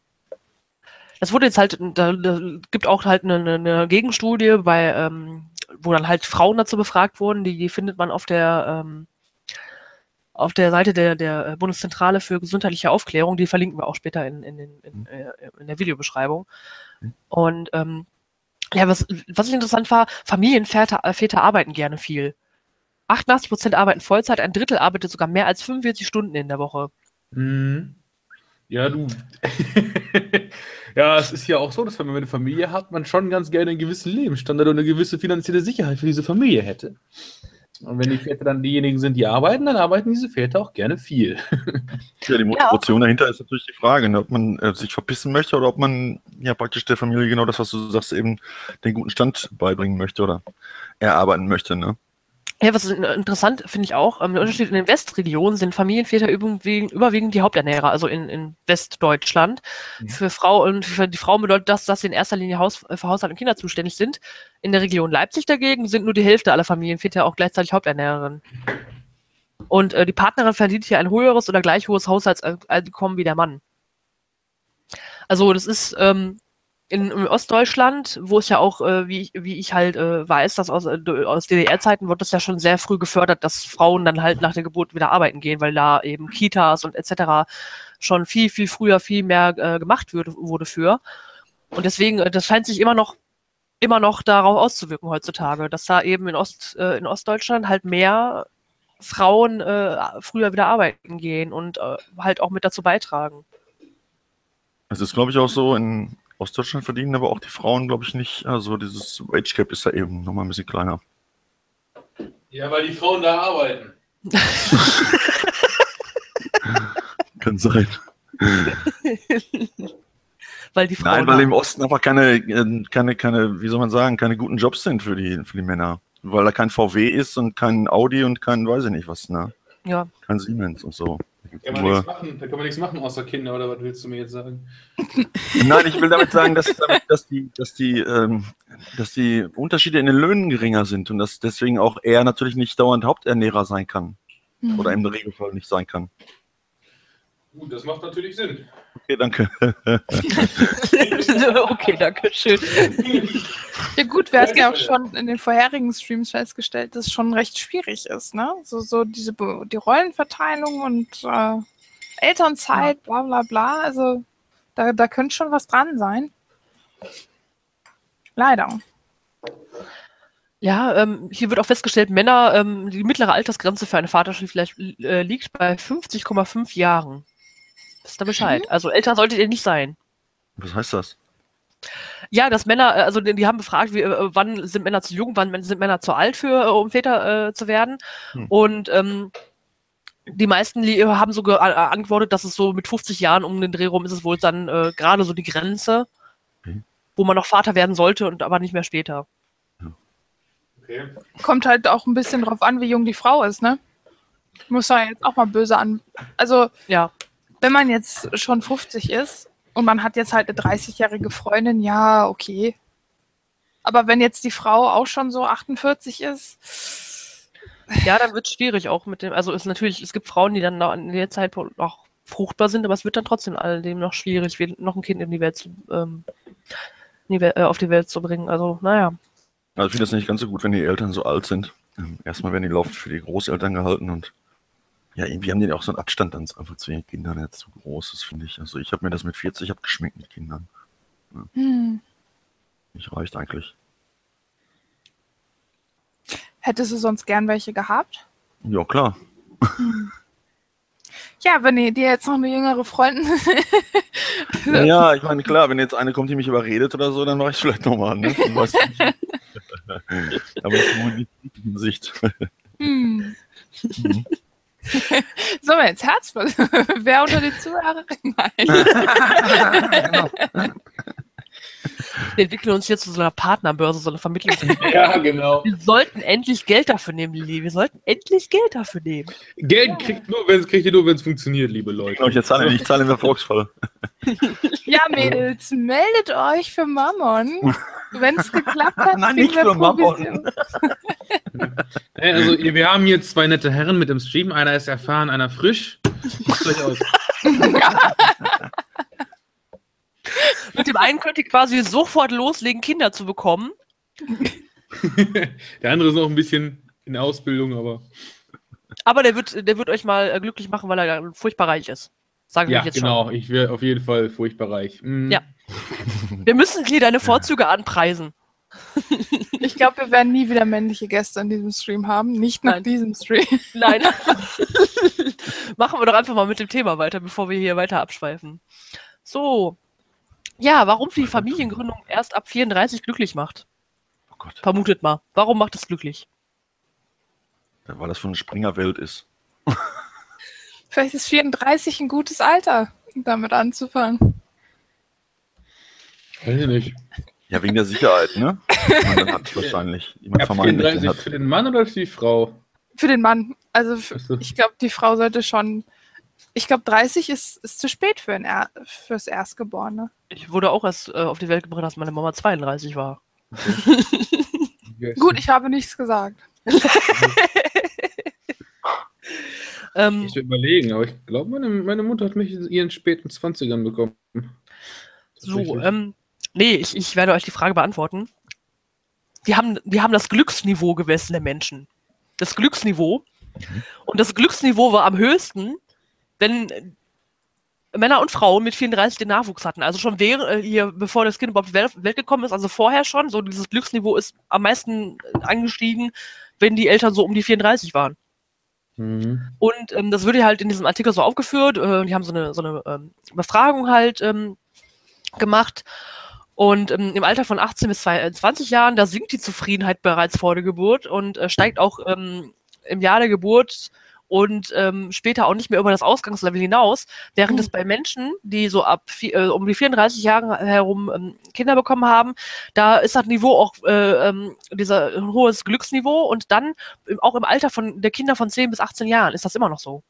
Das wurde jetzt halt, da gibt auch halt eine Gegenstudie, wo dann halt Frauen dazu befragt wurden, die findet man auf der Seite der Bundeszentrale für gesundheitliche Aufklärung, die verlinken wir auch später in der Videobeschreibung. Und ja, was ich interessant war, Familienväter arbeiten gerne viel. 88% arbeiten Vollzeit, ein Drittel arbeitet sogar mehr als 45 Stunden in der Woche. Mhm. Ja, du. Ja, es ist ja auch so, dass wenn man eine Familie hat, man schon ganz gerne einen gewissen Lebensstandard und eine gewisse finanzielle Sicherheit für diese Familie hätte. Und wenn die Väter dann diejenigen sind, die arbeiten, dann arbeiten diese Väter auch gerne viel. Ja, die Motivation dahinter ist natürlich die Frage, ne, ob man sich verpissen möchte oder ob man ja praktisch der Familie genau das, was du sagst, eben den guten Stand beibringen möchte oder erarbeiten möchte, ne? Ja, was interessant finde ich auch, der Unterschied in den Westregionen sind Familienväter überwiegend die Haupternährer, also in Westdeutschland. Für die Frauen bedeutet das, dass sie in erster Linie für Haushalt und Kinder zuständig sind. In der Region Leipzig dagegen sind nur die Hälfte aller Familienväter auch gleichzeitig Haupternährerin. Und die Partnerin verdient hier ein höheres oder gleich hohes Haushaltseinkommen wie der Mann. Also das ist in Ostdeutschland, wo es ja auch, wie ich halt weiß, dass aus DDR-Zeiten wird das ja schon sehr früh gefördert, dass Frauen dann halt nach der Geburt wieder arbeiten gehen, weil da eben Kitas und etc. schon viel, viel früher viel mehr gemacht wurde für. Und deswegen, das scheint sich immer noch darauf auszuwirken heutzutage, dass da eben in Ostdeutschland halt mehr Frauen früher wieder arbeiten gehen und halt auch mit dazu beitragen. Es ist, glaube ich, auch so, in Ostdeutschland verdienen aber auch die Frauen, glaube ich, nicht. Also dieses Wage Gap ist da eben nochmal ein bisschen kleiner. Ja, weil die Frauen da arbeiten. Kann sein. Weil die Frauen Nein, weil im Osten einfach keine, wie soll man sagen, keine guten Jobs sind für die Männer. Weil da kein VW ist und kein Audi und kein, weiß ich nicht was, ne? Ja. Kein Siemens und so. Da kann man nichts machen außer Kinder, oder was willst du mir jetzt sagen? Nein, ich will damit sagen, dass die Unterschiede in den Löhnen geringer sind und dass deswegen auch er natürlich nicht dauernd Haupternährer sein kann. Oder im Regelfall nicht sein kann. Gut, das macht natürlich Sinn. Okay, danke. Okay, danke schön. Ja gut, wir hatten ja auch schon in den vorherigen Streams festgestellt, dass es schon recht schwierig ist, ne? So die Rollenverteilung und Elternzeit, bla bla bla. Also da könnte schon was dran sein. Leider. Ja, hier wird auch festgestellt, Männer, die mittlere Altersgrenze für eine Vaterschaft liegt bei 50,5 Jahren. Wisst ihr Bescheid? Also älter solltet ihr nicht sein. Was heißt das? Ja, dass Männer, also die haben befragt, wann sind Männer zu jung, wann sind Männer zu alt um Väter zu werden. Und die meisten haben so geantwortet, dass es so mit 50 Jahren um den Dreh rum ist es wohl dann gerade so die Grenze, wo man noch Vater werden sollte und aber nicht mehr später. Okay. Kommt halt auch ein bisschen drauf an, wie jung die Frau ist, ne? Muss man jetzt auch mal böse an. Also, Ja. wenn man jetzt schon 50 ist und man hat jetzt halt eine 30-jährige Freundin, ja, okay. Aber wenn jetzt die Frau auch schon so 48 ist, Ja, dann wird es schwierig auch mit dem, also es gibt Frauen, die dann noch in der Zeit noch fruchtbar sind, aber es wird dann trotzdem alledem noch schwierig, noch ein Kind in die Welt auf die Welt zu bringen. Also, naja. Also ich finde das nicht ganz so gut, wenn die Eltern so alt sind. Erstmal werden die Lauf für die Großeltern gehalten und ja, irgendwie haben die auch so einen Abstand dann einfach zu ihren Kindern, der zu groß ist, finde ich. Also ich habe mir das mit 40 abgeschminkt mit Kindern. Mich reicht eigentlich. hättest du sonst gern welche gehabt? Ja, klar. Ja, wenn ihr dir jetzt noch eine jüngere Freundin. Ja, ich meine, klar, wenn jetzt eine kommt, die mich überredet oder so, dann mache ich es vielleicht nochmal, ne? Dann weiß ich nicht. Aber das ist nur in die Hinsicht. Sollen wir jetzt Herzblatt? Wer unter den Zuhörern? Nein. Genau. Wir entwickeln uns jetzt zu so einer Partnerbörse, so einer Vermittlung. Ja, genau. Wir sollten endlich Geld dafür nehmen, Lili. Wir sollten endlich Geld dafür nehmen. Geld kriegt ihr nur, wenn es funktioniert, liebe Leute. Ich zahle im Erfolgsfall. Ja, Mädels, meldet euch für Mammon. Wenn es geklappt hat, Nein, kriegen nicht wir für Mammon. Provision. Also, wir haben hier zwei nette Herren mit dem Stream. Einer ist erfahren, einer frisch. Macht euch aus. Mit dem einen könnt ihr quasi sofort loslegen, Kinder zu bekommen. Der andere ist noch ein bisschen in Ausbildung, aber. Aber der wird euch mal glücklich machen, weil er furchtbar reich ist. Sagen wir Ja, jetzt genau. Ich wäre auf jeden Fall furchtbar reich. Ja. schon. Wir müssen dir deine Vorzüge anpreisen. Ich glaube, wir werden nie wieder männliche Gäste in diesem Stream haben. Nicht nach Nein. diesem Stream. Nein. Machen wir doch einfach mal mit dem Thema weiter, bevor wir hier weiter abschweifen. So. Ja, warum die Familiengründung erst ab 34 glücklich macht. Oh Gott, Vermutet mal. Warum macht es glücklich? weil das von der Springerwelt ist. Vielleicht ist 34 ein gutes Alter, damit anzufangen. Weiß ich nicht. Ja, wegen der Sicherheit, ne? Man dann hat wahrscheinlich jemand Ja, vermeintlich 34 hat. für den Mann oder für die Frau? Für den Mann. Also Ach so. ich glaube, die Frau sollte schon. Ich glaube, 30 ist zu spät fürs Erstgeborene. Ich wurde auch erst auf die Welt gebracht, als meine Mama 32 war. Gut, ich habe nichts gesagt. Ich will überlegen, aber ich glaube, meine Mutter hat mich in ihren späten 20ern bekommen. So, nee, ich werde euch die Frage beantworten. Wir haben das Glücksniveau gemessen der Menschen. Das Glücksniveau. Und das Glücksniveau war am höchsten, wenn Männer und Frauen mit 34 den Nachwuchs hatten. Also schon bevor das Kind überhaupt auf die Welt gekommen ist, also vorher schon. So dieses Glücksniveau ist am meisten angestiegen, wenn die Eltern so um die 34 waren. Mhm. Und das wird ja halt in diesem Artikel so aufgeführt. Die haben so eine Befragung halt gemacht. Und im Alter von 18 bis 20 Jahren, da sinkt die Zufriedenheit bereits vor der Geburt und steigt auch im Jahr der Geburt und später auch nicht mehr über das Ausgangslevel hinaus, während es bei Menschen, die so um die 34 Jahre herum Kinder bekommen haben, da ist das Niveau auch dieser ein hohes Glücksniveau und dann auch im Alter der Kinder von 10 bis 18 Jahren ist das immer noch so.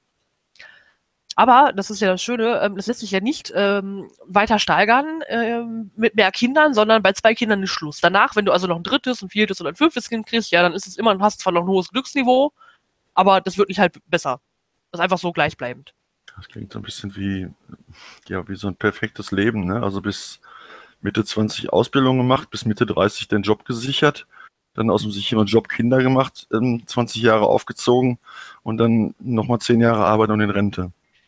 Aber, das ist ja das Schöne, das lässt sich ja nicht weiter steigern mit mehr Kindern, sondern bei 2 Kindern ist Schluss. Danach, wenn du also noch ein 3., ein 4. oder ein 5. Kind kriegst, ja, dann ist es immer, du hast zwar noch ein hohes Glücksniveau, aber das wird nicht halt besser. Das ist einfach so gleichbleibend. Das klingt so ein bisschen wie so ein perfektes Leben, ne? Also bis Mitte 20 Ausbildung gemacht, bis Mitte 30 den Job gesichert, dann aus dem sicheren Job Kinder gemacht, 20 Jahre aufgezogen und dann nochmal 10 Jahre Arbeit und in Rente.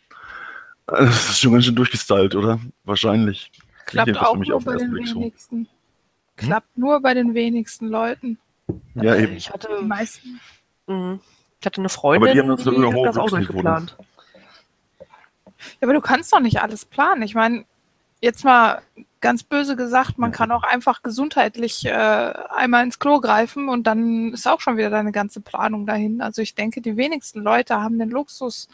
Das ist schon ganz schön durchgestylt, oder? Wahrscheinlich. Klappt auch nur bei den wenigsten. Klappt nur bei den wenigsten Leuten. Ja, eben. Ich hatte Die meisten. eine Freundin, Aber die haben das hat das auch durchgeplant. Ja, aber du kannst doch nicht alles planen. Ich meine, jetzt mal ganz böse gesagt, man kann auch einfach gesundheitlich einmal ins Klo greifen und dann ist auch schon wieder deine ganze Planung dahin. Also ich denke, die wenigsten Leute haben den Luxus,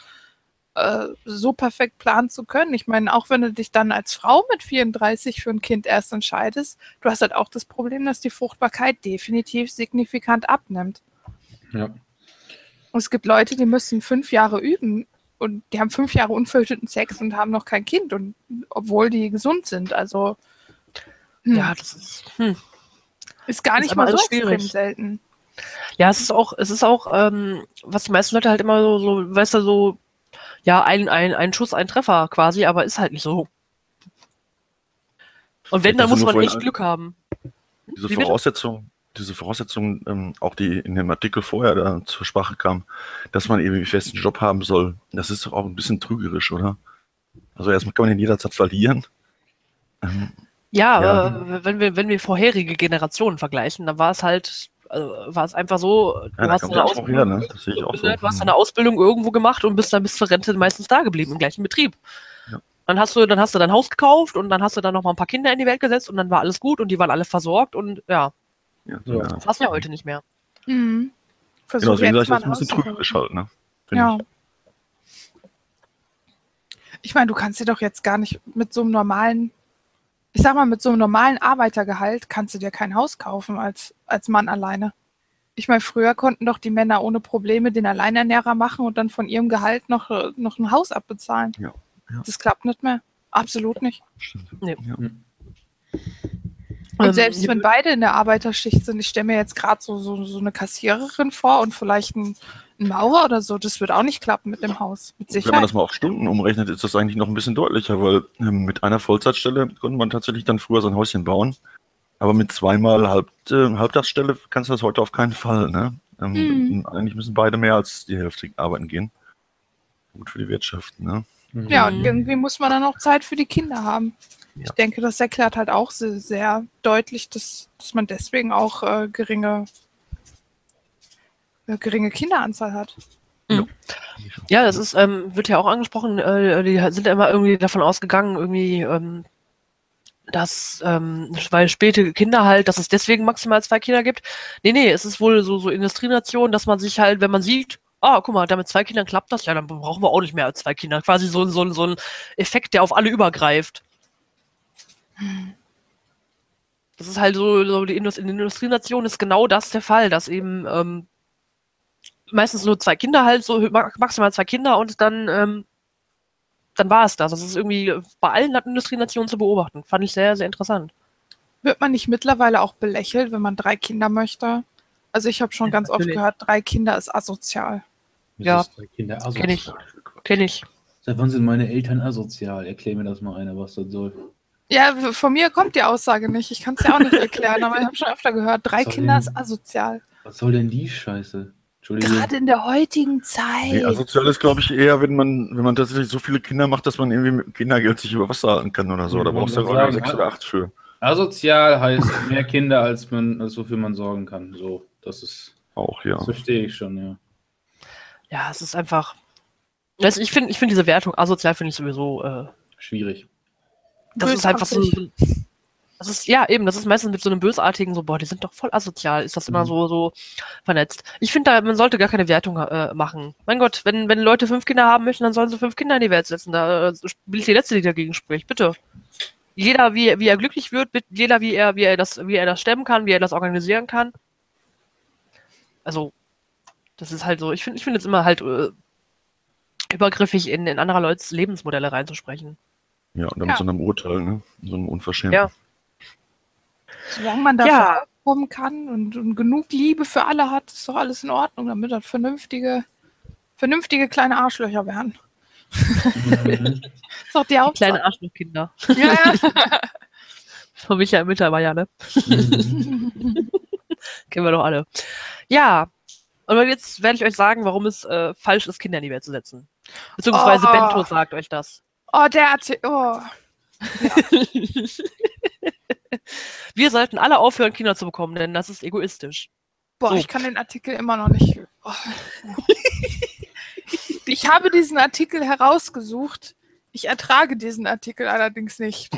so perfekt planen zu können. Ich meine, auch wenn du dich dann als Frau mit 34 für ein Kind erst entscheidest, du hast halt auch das Problem, dass die Fruchtbarkeit definitiv signifikant abnimmt. Ja. Und es gibt Leute, die müssen 5 Jahre üben und die haben 5 Jahre unverhüteten Sex und haben noch kein Kind, und obwohl die gesund sind. Also Ja, das ist. ist gar ist nicht aber mal so alles extrem schwierig. selten. Ja, es ist auch, was die meisten Leute halt immer so, weißt du, so, ja, ein Schuss, ein Treffer quasi, aber ist halt nicht so. Und wenn, Ich dann dachte muss nur man vorhin, echt Glück haben. Diese Wie bitte? Voraussetzung, auch die in dem Artikel vorher da zur Sprache kam, dass man irgendwie einen festen Job haben soll, das ist doch auch ein bisschen trügerisch, oder? Also erstmal kann man ihn jederzeit verlieren. Ja, Ja. wenn wir vorherige Generationen vergleichen, dann war es halt, war es einfach so, Ja, da kommt der Anspruch her, ne? Das sehe ich auch so. du hast deine Ausbildung irgendwo gemacht und bist dann bis zur Rente meistens da geblieben, im gleichen Betrieb. Ja. Dann hast du dein Haus gekauft und dann hast du dann noch mal ein paar Kinder in die Welt gesetzt und dann war alles gut und die waren alle versorgt und ja, Ja, Ja. ja. das hast du ja heute nicht mehr. Mhm. Versuch Genau, deswegen sage jetzt ich, mal das ist ein bisschen trügerisch halt, ne? Finde Ja. Ich meine, du kannst dir doch jetzt gar nicht mit so einem normalen, ich sag mal, mit so einem normalen Arbeitergehalt kannst du dir kein Haus kaufen als Mann alleine. Ich meine, früher konnten doch die Männer ohne Probleme den Alleinernährer machen und dann von ihrem Gehalt noch ein Haus abbezahlen. Ja, ja. Das klappt nicht mehr. Absolut nicht. ich. Stimmt. Nee. Ja. Und selbst ja, wenn beide in der Arbeiterschicht sind, ich stelle mir jetzt gerade so eine Kassiererin vor und vielleicht ein Maurer oder so, das wird auch nicht klappen mit dem Haus. Mit Wenn man Sicherheit. das mal auf Stunden umrechnet, ist das eigentlich noch ein bisschen deutlicher, weil mit einer Vollzeitstelle konnte man tatsächlich dann früher sein Häuschen bauen. Aber mit zweimal Halbtagsstelle kannst du das heute auf keinen Fall, ne? Eigentlich müssen beide mehr als die Hälfte arbeiten gehen. Gut für die Wirtschaft, ne? Ja, und irgendwie muss man dann auch Zeit für die Kinder haben. Ja. Ich denke, das erklärt halt auch sehr, sehr deutlich, dass man deswegen auch geringe Kinderanzahl hat. Ja, das ist, wird ja auch angesprochen, die sind ja immer irgendwie davon ausgegangen, irgendwie, dass, weil späte Kinder halt, dass es deswegen maximal 2 Kinder gibt. Nee, es ist wohl so Industrienation, dass man sich halt, wenn man sieht, guck mal, da mit 2 Kindern klappt das, ja, dann brauchen wir auch nicht mehr als 2 Kinder. Quasi so ein Effekt, der auf alle übergreift. Das ist halt so in der Industrienation ist genau das der Fall, dass eben meistens nur 2 Kinder halt, so maximal 2 Kinder und dann war es das. Das ist irgendwie bei allen Industrienationen zu beobachten. Fand ich sehr, sehr interessant. Wird man nicht mittlerweile auch belächelt, wenn man 3 Kinder möchte? Also ich habe schon Ja, ganz oft natürlich. gehört, 3 Kinder ist asozial. Ja. Das ist 3 Kinder Kenn ich. asozial. Kenn ich. Seit wann sind meine Eltern asozial? Erklär mir das mal einer, was das soll. Ja, von mir kommt die Aussage nicht. Ich kann es ja auch nicht erklären, aber ich habe schon öfter gehört, 3 Soll Kinder denn- ist asozial. Was soll denn die Scheiße? Entschuldigung. Gerade in der heutigen Zeit. Nee, asozial ist, glaube ich, eher, wenn man tatsächlich so viele Kinder macht, dass man irgendwie mit Kindergeld sich über Wasser halten kann oder so. Ja, Da brauchst du wollte ja gerade gerade sagen, 6 oder 8 für. Asozial heißt mehr Kinder, als so viel man sorgen kann. So, das Auch, ja. verstehe ich schon, ja. Ja, es ist einfach. Also ich finde diese Wertung asozial finde ich sowieso. Schwierig. Das ist einfach so. Bösartig. Das ist, ja, eben, das ist meistens mit so einem bösartigen, so, boah, die sind doch voll asozial, ist das immer so vernetzt. Ich finde, man sollte gar keine Wertung machen. Mein Gott, wenn Leute 5 Kinder haben möchten, dann sollen sie 5 Kinder in die Welt setzen. Da bin ich die Letzte, die dagegen spricht. Bitte. Jeder, wie er glücklich wird, jeder, wie er das stemmen kann, wie er das organisieren kann. Also, das ist halt so, ich finde es immer halt übergriffig, in anderer Leute's Lebensmodelle reinzusprechen. Ja, und dann Ja. mit so einem Urteil, ne? So einem Unverschämten. Ja. Solange man dafür Ja. aufkommen kann und genug Liebe für alle hat, ist doch alles in Ordnung, damit das vernünftige kleine Arschlöcher werden. Mhm. Ist doch die Die Hauptsache. kleinen Arschlochkinder. Ja, ja. Von Michael Mittermeier, ne? Mhm. Kennen wir doch alle. Ja, und jetzt werde ich euch sagen, warum es falsch ist, Kinder in die Welt zu setzen. Beziehungsweise Oh. Bento sagt euch das. Oh, der Artikel. Oh. Wir sollten alle aufhören, Kinder zu bekommen, denn das ist egoistisch. Boah, So. ich kann den Artikel immer noch nicht. Oh. Ich habe diesen Artikel herausgesucht. Ich ertrage diesen Artikel allerdings nicht.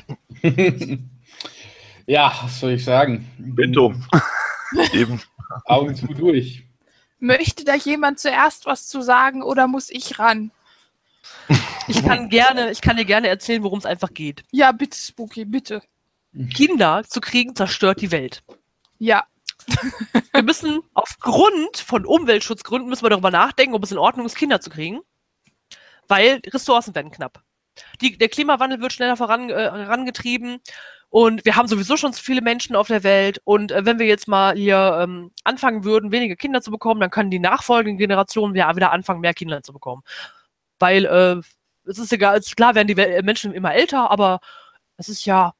Ja, was soll ich sagen? Bento. Eben. Augen zu durch. Möchte da jemand zuerst was zu sagen oder muss ich ran? Ich kann dir gerne erzählen, worum es einfach geht. Ja, bitte, Spooky, bitte. Kinder zu kriegen zerstört die Welt. Ja, Wir müssen aufgrund von Umweltschutzgründen müssen wir darüber nachdenken, ob es in Ordnung ist, Kinder zu kriegen. Weil Ressourcen werden knapp. Der Klimawandel wird schneller vorangetrieben und wir haben sowieso schon zu viele Menschen auf der Welt und wenn wir jetzt mal hier anfangen würden, weniger Kinder zu bekommen, dann können die nachfolgenden Generationen ja wieder anfangen, mehr Kinder zu bekommen. Weil es ist egal, klar werden die Menschen immer älter, aber es ist ja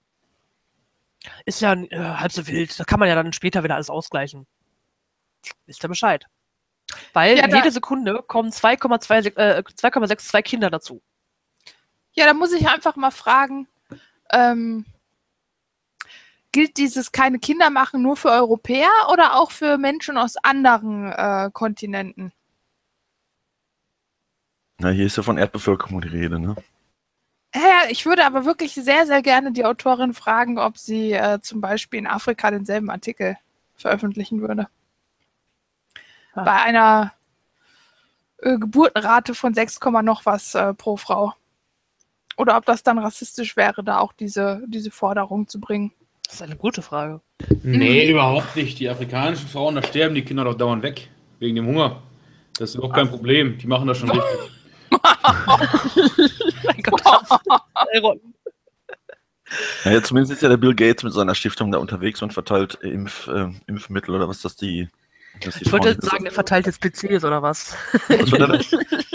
halb so wild. Da kann man ja dann später wieder alles ausgleichen. Wisst ihr Bescheid? Weil jede Sekunde kommen 2,62 Kinder dazu. Ja, da muss ich einfach mal fragen, gilt dieses keine Kinder machen nur für Europäer oder auch für Menschen aus anderen Kontinenten? Na, hier ist ja von Erdbevölkerung die Rede, ne? Ja, ich würde aber wirklich sehr, sehr gerne die Autorin fragen, ob sie zum Beispiel in Afrika denselben Artikel veröffentlichen würde. Ah. Bei einer Geburtenrate von 6, noch was pro Frau. Oder ob das dann rassistisch wäre, da auch diese Forderung zu bringen. Das ist eine gute Frage. Nee, überhaupt nicht. Die afrikanischen Frauen, da sterben die Kinder doch dauernd weg. Wegen dem Hunger. Das ist überhaupt kein Problem. Die machen das schon richtig. Mein Gott. Ja, zumindest ist ja der Bill Gates mit seiner Stiftung da unterwegs und verteilt Impfmittel oder was das die. Ich wollte jetzt sagen, er verteilt jetzt PCs oder was? Was war das?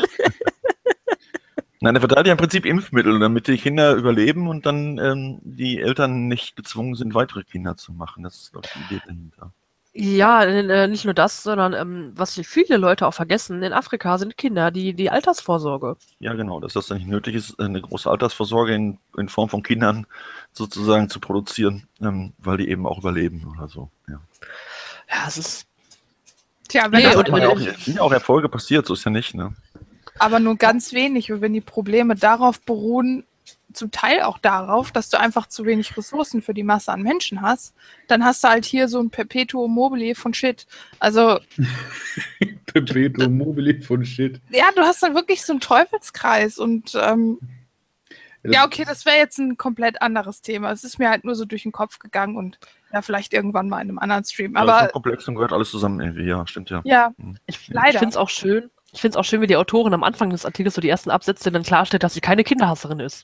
Nein, er verteilt ja im Prinzip Impfmittel, damit die Kinder überleben und dann die Eltern nicht gezwungen sind, weitere Kinder zu machen. Das ist, glaube ich, die Idee dahinter. Ja, nicht nur das, sondern was viele Leute auch vergessen, in Afrika sind Kinder, die Altersvorsorge. Ja, genau, dass das dann nicht nötig ist, eine große Altersvorsorge in Form von Kindern sozusagen zu produzieren, weil die eben auch überleben oder so. Ja, es ist... Tja, wenn sind ja auch Erfolge passiert, so ist ja nicht, ne? Aber nur ganz wenig. Und wenn die Probleme darauf beruhen, zum Teil auch darauf, dass du einfach zu wenig Ressourcen für die Masse an Menschen hast, dann hast du halt hier so ein Perpetuum mobile von Shit. Also... Perpetuum mobile von Shit. Ja, du hast dann wirklich so einen Teufelskreis und ja, okay, das wäre jetzt ein komplett anderes Thema. Es ist mir halt nur so durch den Kopf gegangen und ja, vielleicht irgendwann mal in einem anderen Stream. Aber Aber das ist komplex und gehört alles zusammen irgendwie, ja, stimmt ja. Ja, Ich leider. finde es auch schön. Ich finde es auch schön, wie die Autorin am Anfang des Artikels so die ersten Absätze dann klarstellt, dass sie keine Kinderhasserin ist.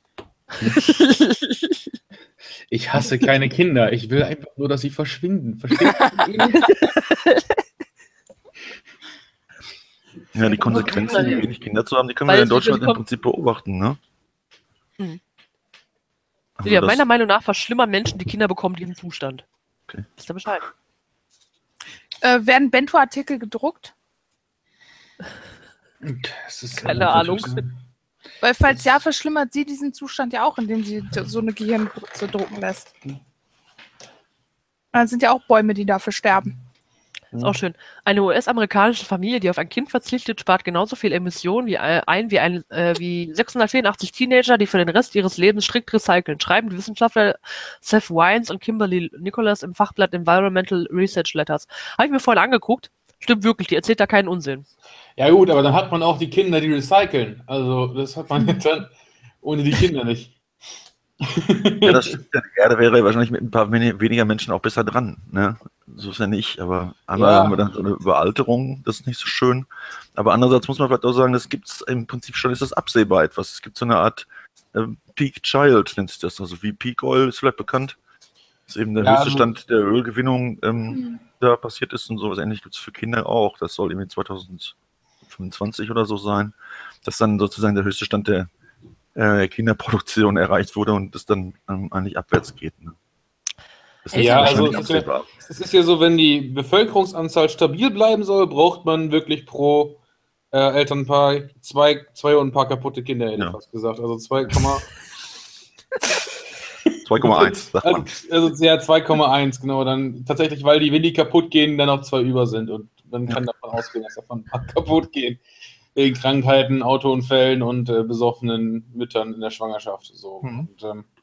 Ich hasse keine Kinder. Ich will einfach nur, dass sie verschwinden. Versteht ihr? Ja, die Konsequenzen, wenig Kinder zu haben, die können Weil wir in sie Deutschland im bekommen- Prinzip beobachten, ne? Mhm. Also Ja, das- meiner Meinung nach verschlimmern Menschen, die Kinder bekommen, diesen Zustand. Okay. Wisst ihr Bescheid? Werden Bento-Artikel gedruckt? Das ist Keine Ahnung. Weil falls ja, verschlimmert sie diesen Zustand ja auch, indem sie so eine Gehirngrütze drucken lässt. Dann sind ja auch Bäume, die dafür sterben. Ist auch schön. Eine US-amerikanische Familie, die auf ein Kind verzichtet, spart genauso viel Emissionen wie 684 Teenager, die für den Rest ihres Lebens strikt recyceln, schreiben die Wissenschaftler Seth Wines und Kimberly Nicholas im Fachblatt Environmental Research Letters. Habe ich mir vorhin angeguckt. Stimmt wirklich, die erzählt da keinen Unsinn. Ja gut, aber dann hat man auch die Kinder, die recyceln. Also das hat man jetzt dann ohne die Kinder nicht. Ja, das stimmt. Die Erde wäre wahrscheinlich mit ein paar weniger Menschen auch besser dran. Ne? So ist ja nicht. Aber einmal haben wir dann so eine Überalterung, das ist nicht so schön. Aber andererseits muss man vielleicht auch sagen, das gibt es im Prinzip schon, ist das absehbar etwas. Es gibt so eine Art Peak Child, nennt sich das. Also wie Peak Oil ist vielleicht bekannt. Das ist eben der höchste Stand der Ölgewinnung da passiert ist und sowas ähnlich gibt es für Kinder auch. Das soll irgendwie 2025 oder so sein, dass dann sozusagen der höchste Stand der Kinderproduktion erreicht wurde und es dann eigentlich abwärts geht. Ne? Das Ja, also wahrscheinlich absehbar. es ist ja so, wenn die Bevölkerungsanzahl stabil bleiben soll, braucht man wirklich pro Elternpaar zwei und ein paar kaputte Kinder, hätte ich fast gesagt. Also 2,1, sagt man. Also ja, 2,1, genau. Dann tatsächlich, weil die, wenn die kaputt gehen, dann noch 2 über sind. Und man kann davon ausgehen, dass davon ein paar kaputt gehen. Wegen Krankheiten, Autounfällen und besoffenen Müttern in der Schwangerschaft. So. Und,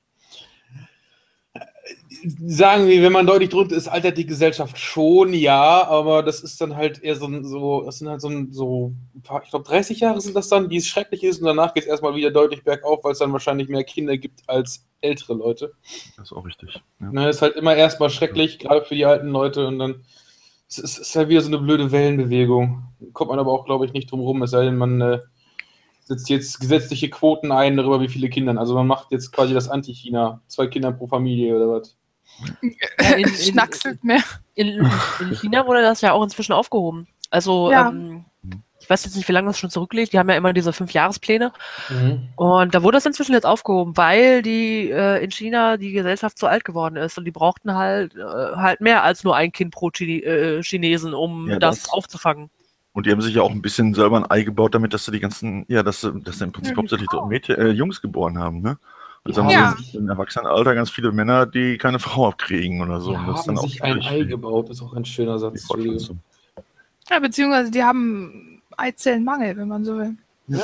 sagen wir, wenn man deutlich drunter ist, altert die Gesellschaft schon, ja, aber das ist dann halt eher das sind halt so ich glaube 30 Jahre sind das dann, die es schrecklich ist und danach geht es erstmal wieder deutlich bergauf, weil es dann wahrscheinlich mehr Kinder gibt als ältere Leute. Das ist auch richtig. Ja. Ne, ist halt immer erstmal schrecklich, gerade für die alten Leute und dann es ist halt wieder so eine blöde Wellenbewegung. Kommt man aber auch, glaube ich, nicht drum rum, es sei denn, man setzt jetzt gesetzliche Quoten ein darüber, wie viele Kinder. Also man macht jetzt quasi das Anti-China. 2 Kinder pro Familie oder was. Ja, Schnackselt mehr. in China wurde das ja auch inzwischen aufgehoben. Also, Ja. ich weiß jetzt nicht, wie lange das schon zurückliegt. Die haben ja immer diese 5-Jahrespläne. Mhm. Und da wurde das inzwischen jetzt aufgehoben, weil in China die Gesellschaft so alt geworden ist und die brauchten halt mehr als nur ein Kind pro Chinesen, um Ja, das das- aufzufangen. Und die haben sich ja auch ein bisschen selber ein Ei gebaut, damit, dass sie die ganzen, dass sie im Prinzip hauptsächlich Jungs geboren haben, ne? Und dann Ja. haben sie im Erwachsenenalter ganz viele Männer, die keine Frau abkriegen oder so. Die Und das ist haben dann auch sich ein schwierig Ei gebaut, das ist auch ein schöner für Satz. die Entschuldigung. Fortpflanzung. Ja, beziehungsweise die haben Eizellenmangel, wenn man so will. Ja.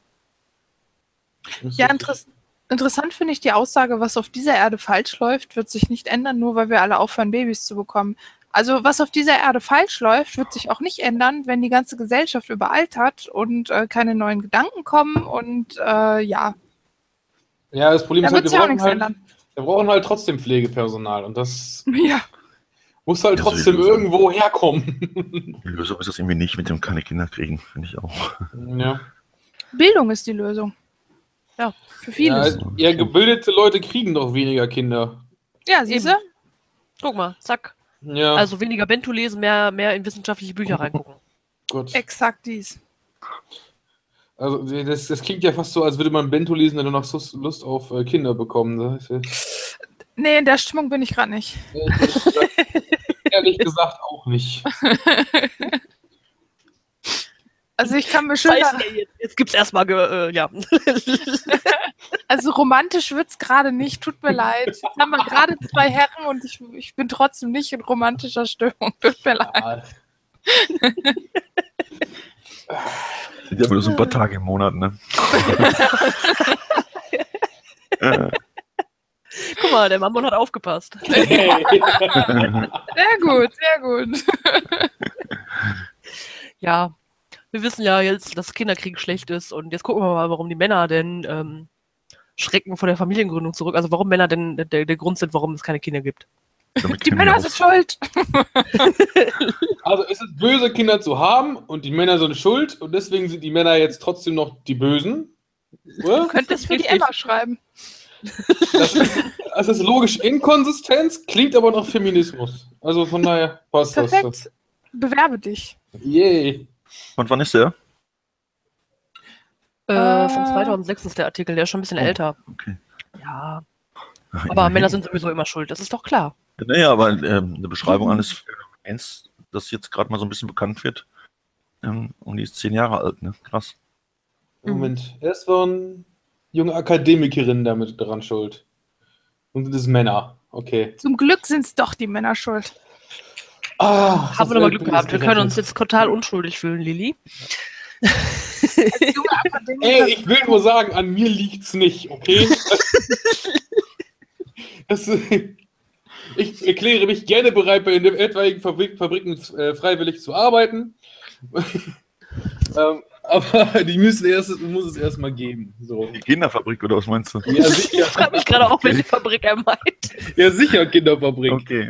Ja, interessant finde ich die Aussage, was auf dieser Erde falsch läuft, wird sich nicht ändern, nur weil wir alle aufhören, Babys zu bekommen. Also was auf dieser Erde falsch läuft, wird sich auch nicht ändern, wenn die ganze Gesellschaft überaltert und keine neuen Gedanken kommen und ja, Ja, das Problem da ist wird halt, sich auch nichts ändern. wir brauchen halt trotzdem Pflegepersonal und das Ja, muss halt Ja, trotzdem sowieso. irgendwo herkommen. Die Lösung ist das irgendwie nicht, mit dem keine Kinder kriegen, finde ich auch. Ja. Bildung ist die Lösung. Ja. Für vieles. Ja, gebildete Leute kriegen doch weniger Kinder. Ja, siehst du? Eben. Guck mal, zack. Ja, Also weniger Bento lesen, mehr in wissenschaftliche Bücher reingucken. Gott. Exakt dies. Also das klingt ja fast so, als würde man Bento lesen, wenn du noch Lust auf Kinder bekommen. Das ist, Nee, in der Stimmung bin ich gerade nicht. ehrlich gesagt auch nicht. Also ich kann mir schön... Jetzt gibt's erstmal, ja. Also romantisch wird's gerade nicht, tut mir leid. Jetzt haben wir gerade 2 Herren und ich bin trotzdem nicht in romantischer Stimmung. Tut mir leid. Sind ja nur so ein paar Tage im Monat, ne? Guck mal, der Mammon hat aufgepasst. Sehr gut, sehr gut. Ja, wir wissen ja jetzt, dass Kinderkrieg schlecht ist und jetzt gucken wir mal, warum die Männer denn schrecken vor der Familiengründung zurück. Also warum Männer denn der Grund sind, warum es keine Kinder gibt. Damit Die kennen wir Männer auch- sind schuld. Also es ist böse, Kinder zu haben und die Männer sind schuld und deswegen sind die Männer jetzt trotzdem noch die Bösen. Oder? Du könntest für die Richtig. Emma schreiben. Das ist logisch Inkonsistenz, klingt aber nach Feminismus. Also von daher passt das. Perfekt. Bewerbe dich. Yay. Und wann ist der? Von 2006 ist der Artikel, der ist schon ein bisschen älter. Okay. Ja, Ach, aber immerhin. Männer sind sowieso immer schuld, das ist doch klar. Naja, aber eine Beschreibung eines Phänomens, das jetzt gerade mal so ein bisschen bekannt wird. Und die ist 10 Jahre alt, ne? Krass. Moment, erst waren junge Akademikerinnen damit dran schuld. Und sind es Männer. Okay. Zum Glück sind es doch die Männer schuld. Haben wir nochmal Glück gehabt. Wir können uns jetzt total unschuldig fühlen, Lilly. Als junge Akademiker- Ey, ich will nur sagen, an mir liegt's nicht, okay? Ich erkläre mich gerne bereit, bei den etwaigen Fabriken freiwillig zu arbeiten. Aber die muss es erstmal geben. So. Die Kinderfabrik, oder was meinst du? Ja, Ich sicher, frage mich gerade auch, welche Fabrik er meint. ja, sicher Kinderfabrik. Okay.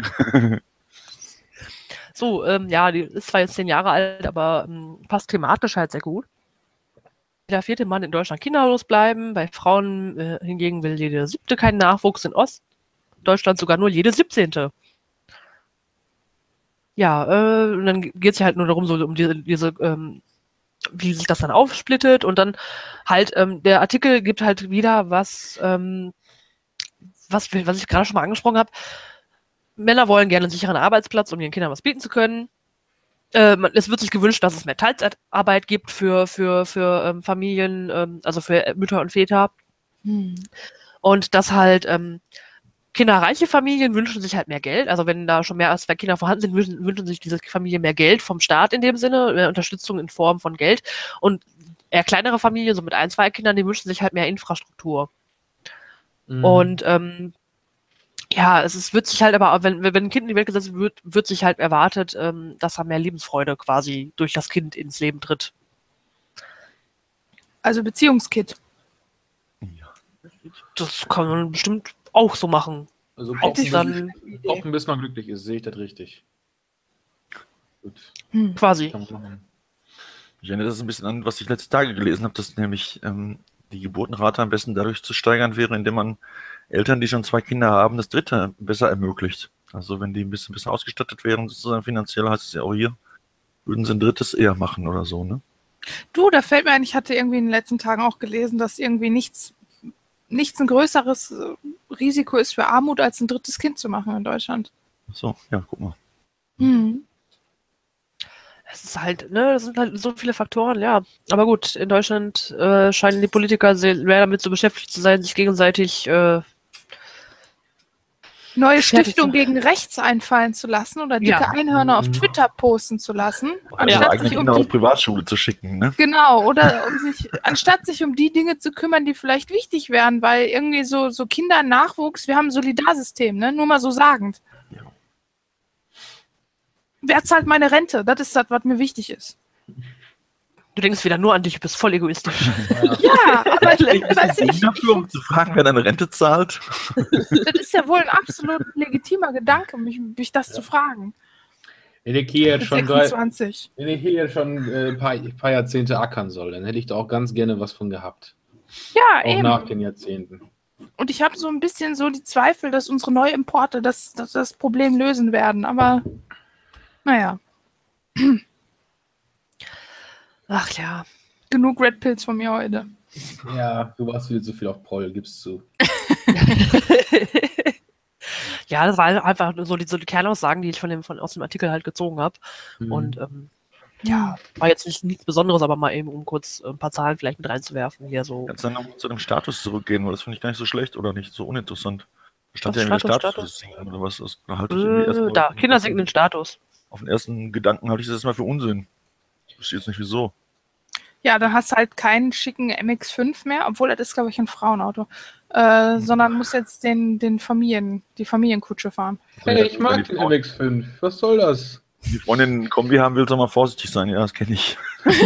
So, ja, die ist zwar jetzt 10 Jahre alt, aber passt thematisch halt sehr gut. Jeder 4. Mann in Deutschland kinderlos bleiben. Bei Frauen hingegen will jede 7. keinen Nachwuchs. In Ostdeutschland sogar nur jede 17. Ja, und dann geht es ja halt nur darum, so um diese wie sich das dann aufsplittet. Und dann halt, der Artikel gibt halt wieder was ich gerade schon mal angesprochen habe. Männer wollen gerne einen sicheren Arbeitsplatz, um ihren Kindern was bieten zu können. Es wird sich gewünscht, dass es mehr Teilzeitarbeit gibt für Familien, also für Mütter und Väter. Und dass halt kinderreiche Familien wünschen sich halt mehr Geld. Also wenn da schon mehr als 2 Kinder vorhanden sind, wünschen sich diese Familien mehr Geld vom Staat in dem Sinne, mehr Unterstützung in Form von Geld. Und eher kleinere Familien, so mit 1, 2 Kindern, die wünschen sich halt mehr Infrastruktur. Und ja, wird sich halt aber, wenn ein Kind in die Welt gesetzt wird sich halt erwartet, dass da mehr Lebensfreude quasi durch das Kind ins Leben tritt. Also Beziehungskit. Das kann man bestimmt auch so machen. Also Ob es dann, Pochen, bis man glücklich ist, sehe ich das richtig. Gut, Quasi. kann man machen. Ich erinnere das ein bisschen an, was ich letzte Tage gelesen habe, dass nämlich die Geburtenrate am besten dadurch zu steigern wäre, indem man Eltern, die schon 2 Kinder haben, das dritte besser ermöglicht. Also wenn die ein bisschen besser ausgestattet wären, sozusagen finanziell, heißt es ja auch hier, würden sie ein drittes eher machen oder so, ne? Du, da fällt mir ein, ich hatte irgendwie in den letzten Tagen auch gelesen, dass irgendwie nichts ein größeres Risiko ist für Armut, als ein drittes Kind zu machen in Deutschland. So, ja, guck mal. Es ist halt, ne, das sind halt so viele Faktoren, ja. Aber gut, in Deutschland scheinen die Politiker sehr damit so beschäftigt zu sein, sich gegenseitig Neue fertig Stiftung zu- gegen rechts einfallen zu lassen oder dicke Ja. Einhörner auf Twitter posten zu lassen, Ihre anstatt eigenen sich um Kinder auf die, Privatschule zu schicken, ne? genau, oder anstatt sich um die Dinge zu kümmern, die vielleicht wichtig wären, weil irgendwie so Kinder, Nachwuchs, wir haben ein Solidarsystem, ne? Nur mal so sagend. Ja. Wer zahlt meine Rente? Das ist das, was mir wichtig ist. Du denkst wieder nur an dich, du bist voll egoistisch. Ja, aber weißt du, Dafür, um zu fragen, wer deine Rente zahlt. das ist ja wohl ein absolut legitimer Gedanke, mich das zu fragen. Wenn ich hier jetzt Mit schon 26. wenn ich hier jetzt schon ein paar Jahrzehnte ackern soll, dann hätte ich da auch ganz gerne was von gehabt. Ja, Auch eben. nach den Jahrzehnten. Und ich habe so ein bisschen so die Zweifel, dass unsere Neuimporte das Problem lösen werden. Aber naja, Ach ja. genug Red Pills von mir heute. Ja, du warst wieder zu viel auf Proll, gibst zu. Ja, das war einfach so die Kernaussagen, die ich aus dem Artikel halt gezogen habe. Und ja, war jetzt nichts Besonderes, aber mal eben, um kurz ein paar Zahlen vielleicht mit reinzuwerfen. Hier so. Kannst du dann noch zu dem Status zurückgehen, weil das finde ich gar nicht so schlecht oder nicht so uninteressant. Da stand Was, ja irgendwie der Status? Status oder was. Da halte ich irgendwie erstmal Da, Kinder sinken den Status. auf den ersten Gedanken halte ich das erstmal für Unsinn. Ich wüsste jetzt nicht wieso. Ja, dann hast du halt keinen schicken MX5 mehr, obwohl das ist, glaube ich, ein Frauenauto. Sondern muss jetzt die Familienkutsche fahren. Hey, ich mag den MX5. Was soll das? Die Freundin einen Kombi haben will, soll mal vorsichtig sein. Ja, das kenne ich.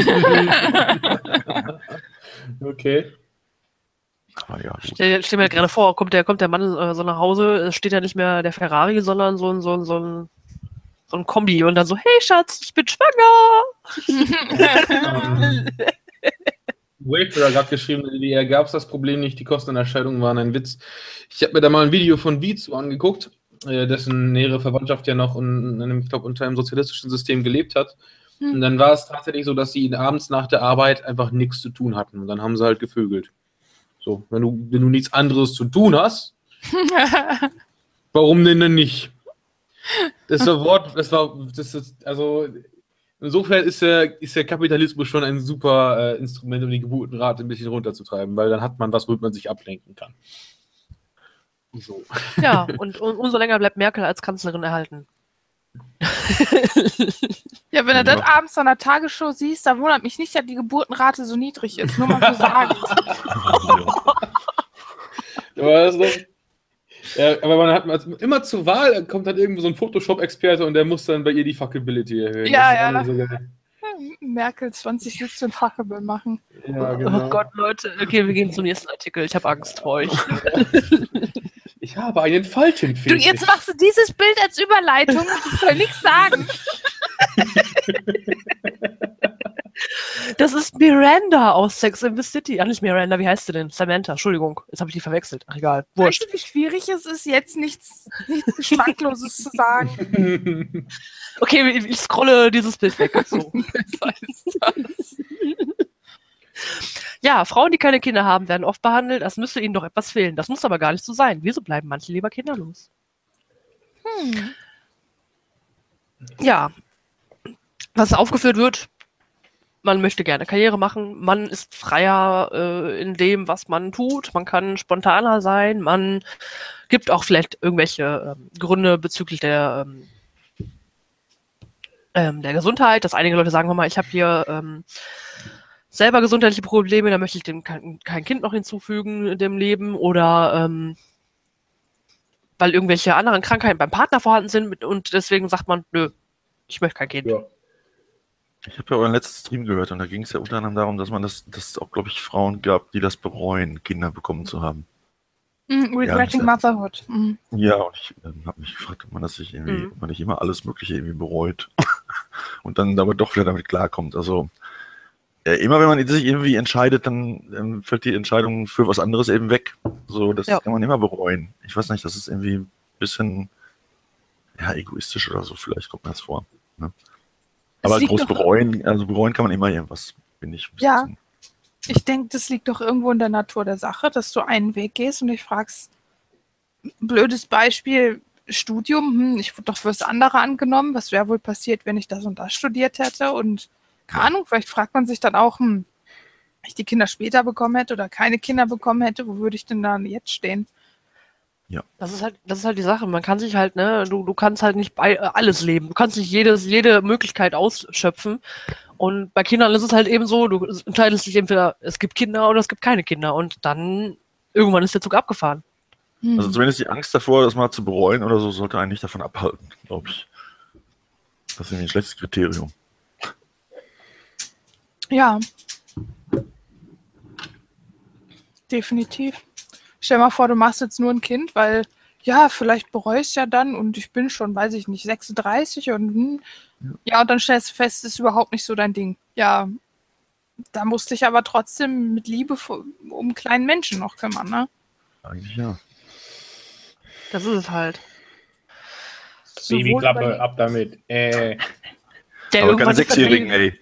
Okay. Aber ja, gut. Stell mir gerade vor, kommt der Mann so nach Hause, es steht ja nicht mehr der Ferrari, sondern so ein Kombi und dann so, hey Schatz, ich bin schwanger. Wayfarer hat gerade geschrieben, gab es das Problem nicht, die Kosten einer Scheidung waren ein Witz. Ich habe mir da mal ein Video von Vizu angeguckt, dessen nähere Verwandtschaft ja noch ich glaube, unter einem sozialistischen System gelebt hat. Und dann war es tatsächlich so, dass sie abends nach der Arbeit einfach nichts zu tun hatten. Und dann haben sie halt gevögelt. So, wenn du nichts anderes zu tun hast, warum denn nicht? Also insofern ist der Kapitalismus schon ein super Instrument, um die Geburtenrate ein bisschen runterzutreiben, weil dann hat man was, womit man sich ablenken kann. So. Ja, und umso länger bleibt Merkel als Kanzlerin erhalten. Ja, wenn du das abends an der Tagesschau siehst, da wundert mich nicht, dass die Geburtenrate so niedrig ist. Nur mal so sagen. Aber man hat immer zur Wahl, kommt dann irgendwo so ein Photoshop-Experte und der muss dann bei ihr die Fuckability erhöhen. Ja, das ist ja. auch so geil. Merkel 2017 fuckable machen. Ja, genau. Oh Gott, Leute. Okay, wir gehen zum nächsten Artikel. Ich habe Angst vor euch. Ich habe einen Faltenfetisch. Du, jetzt machst du dieses Bild als Überleitung und ich soll nichts sagen. Das ist Miranda aus Sex and the City. Nicht Miranda, wie heißt sie denn? Samantha, Entschuldigung. Jetzt habe ich die verwechselt. Ach, egal. Wurscht. Weißt du, wie schwierig es ist, jetzt nichts Geschmackloses zu sagen? Okay, ich scrolle dieses Bild weg. So. Ja, Frauen, die keine Kinder haben, werden oft behandelt, als müsste ihnen doch etwas fehlen. Das muss aber gar nicht so sein. Wieso bleiben manche lieber kinderlos? Ja, was aufgeführt wird, man möchte gerne Karriere machen, man ist freier in dem, was man tut, man kann spontaner sein, man gibt auch vielleicht irgendwelche Gründe bezüglich der Gesundheit, dass einige Leute sagen, ich habe hier selber gesundheitliche Probleme, da möchte ich dem kein Kind noch hinzufügen in dem Leben oder weil irgendwelche anderen Krankheiten beim Partner vorhanden sind und deswegen sagt man, nö, ich möchte kein Kind. Ja. Ich habe ja euren letzten Stream gehört und da ging es ja unter anderem darum, dass es auch, glaube ich, Frauen gab, die das bereuen, Kinder bekommen zu haben. Regretting Motherhood. Ja, und ich habe mich gefragt, ob man ob man nicht immer alles Mögliche irgendwie bereut und dann aber doch wieder damit klarkommt. Also immer wenn man sich irgendwie entscheidet, dann fällt die Entscheidung für was anderes eben weg. So, das kann man immer bereuen. Ich weiß nicht, das ist irgendwie ein bisschen egoistisch oder so, vielleicht kommt mir das vor. Ne? Aber groß bereuen, bereuen kann man immer irgendwas, finde ich. Ja. Ich denke, das liegt doch irgendwo in der Natur der Sache, dass du einen Weg gehst und dich fragst, blödes Beispiel, Studium, ich wurde doch fürs andere angenommen, was wäre wohl passiert, wenn ich das und das studiert hätte und keine Ahnung, vielleicht fragt man sich dann auch, wenn ich die Kinder später bekommen hätte oder keine Kinder bekommen hätte, wo würde ich denn dann jetzt stehen? Ja. Das ist halt die Sache. Man kann sich halt, du kannst halt nicht alles leben. Du kannst nicht jede Möglichkeit ausschöpfen. Und bei Kindern ist es halt eben so, du entscheidest dich entweder, es gibt Kinder oder es gibt keine Kinder. Und dann, irgendwann ist der Zug abgefahren. Also zumindest die Angst davor, das mal zu bereuen oder so, sollte einen nicht davon abhalten, glaube ich. Das ist irgendwie ein schlechtes Kriterium. Ja. Definitiv. Stell mal vor, du machst jetzt nur ein Kind, weil, vielleicht bereust ja dann und ich bin schon, weiß ich nicht, 36 und und dann stellst du fest, es ist überhaupt nicht so dein Ding. Ja, da musst du dich aber trotzdem mit Liebe um kleinen Menschen noch kümmern, ne? Eigentlich ja. Das ist es halt. Babyklappe, ab damit. Aber keine Sechsjährigen, ey.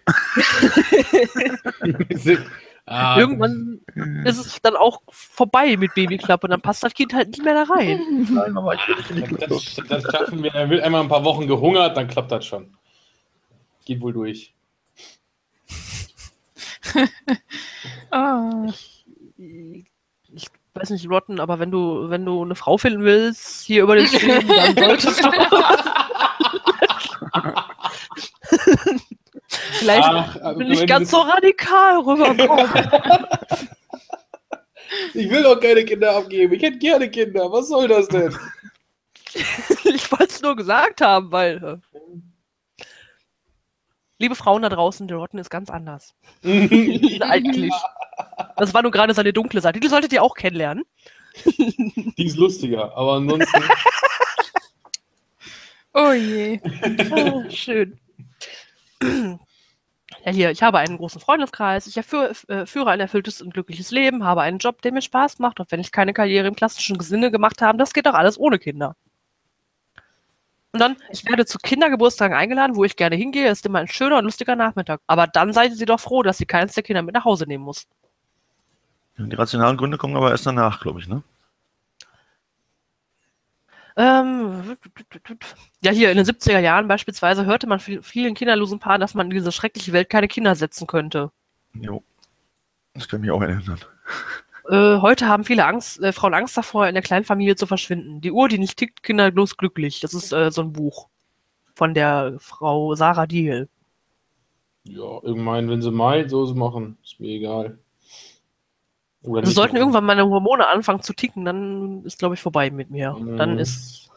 Irgendwann ist es dann auch vorbei mit Babyklappe und dann passt das Kind halt nicht mehr da rein. Nein, aber ich will nicht. Das schaffen wir. Er wird einmal ein paar Wochen gehungert, dann klappt das schon. Geht wohl durch. Ich weiß nicht, Rotten, aber wenn du eine Frau finden willst, hier über den Stream, dann solltest du vielleicht nicht ganz so radikal rüberkommen. Ich will doch keine Kinder abgeben. Ich hätte gerne Kinder. Was soll das denn? Ich wollte es nur gesagt haben, weil... Liebe Frauen da draußen, der Rotten ist ganz anders. Eigentlich. Das war nur gerade seine dunkle Seite. Die solltet ihr auch kennenlernen. Die ist lustiger, aber ansonsten... Oh je. Schön. Ja, hier, ich habe einen großen Freundeskreis, ich führe ein erfülltes und glückliches Leben, habe einen Job, der mir Spaß macht, und wenn ich keine Karriere im klassischen Sinne gemacht habe, das geht doch alles ohne Kinder. Und dann, ich werde zu Kindergeburtstagen eingeladen, wo ich gerne hingehe, ist immer ein schöner und lustiger Nachmittag. Aber dann seid ihr doch froh, dass sie keins der Kinder mit nach Hause nehmen muss. Die rationalen Gründe kommen aber erst danach, glaube ich, ne? Ja, hier in den 70er Jahren beispielsweise hörte man vielen kinderlosen Paaren, dass man in diese schreckliche Welt keine Kinder setzen könnte. Jo, das kann mich auch erinnern. Heute haben viele Frauen Angst davor, in der kleinen Familie zu verschwinden. Die Uhr, die nicht tickt, kinderlos glücklich. Das ist so ein Buch von der Frau Sarah Diel. Ja, irgendwann, wenn sie meint, so sie machen. Ist mir egal. Also sollten irgendwann meine Hormone anfangen zu ticken, dann ist, glaube ich, vorbei mit mir. Dann ist...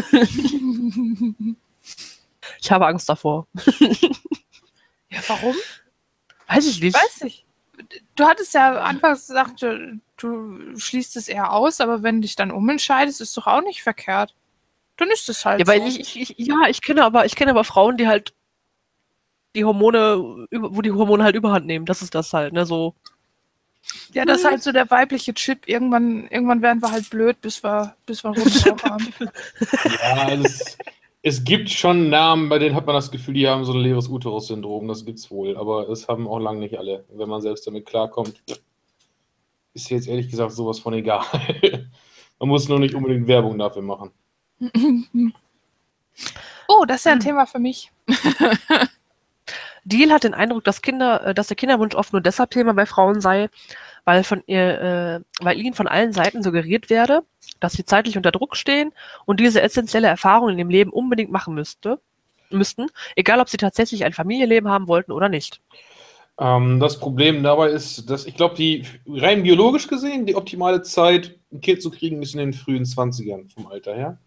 Ich habe Angst davor. Ja, warum? Weiß ich nicht. Weiß ich. Du hattest ja anfangs gesagt, du schließt es eher aus, aber wenn du dich dann umentscheidest, ist doch auch nicht verkehrt. Dann ist es halt ja, weil so. Ich kenne aber Frauen, die halt wo die Hormone halt überhand nehmen. Das ist das halt, ne, so. Ja, das ist halt so der weibliche Chip. Irgendwann werden wir halt blöd, bis wir Rundschau haben. Ja, es gibt schon Namen, bei denen hat man das Gefühl, die haben so ein leeres Uterus-Syndrom. Das gibt's wohl, aber es haben auch lange nicht alle. Wenn man selbst damit klarkommt, ist jetzt ehrlich gesagt sowas von egal. Man muss nur nicht unbedingt Werbung dafür machen. Oh, das ist ja ein Thema für mich. Deal hat den Eindruck, dass der Kinderwunsch oft nur deshalb Thema bei Frauen sei, weil ihnen von allen Seiten suggeriert werde, dass sie zeitlich unter Druck stehen und diese essentielle Erfahrung in dem Leben unbedingt machen müssten, egal ob sie tatsächlich ein Familienleben haben wollten oder nicht. Das Problem dabei ist, dass ich glaube, rein biologisch gesehen, die optimale Zeit, ein Kind zu kriegen, ist in den frühen 20ern vom Alter her.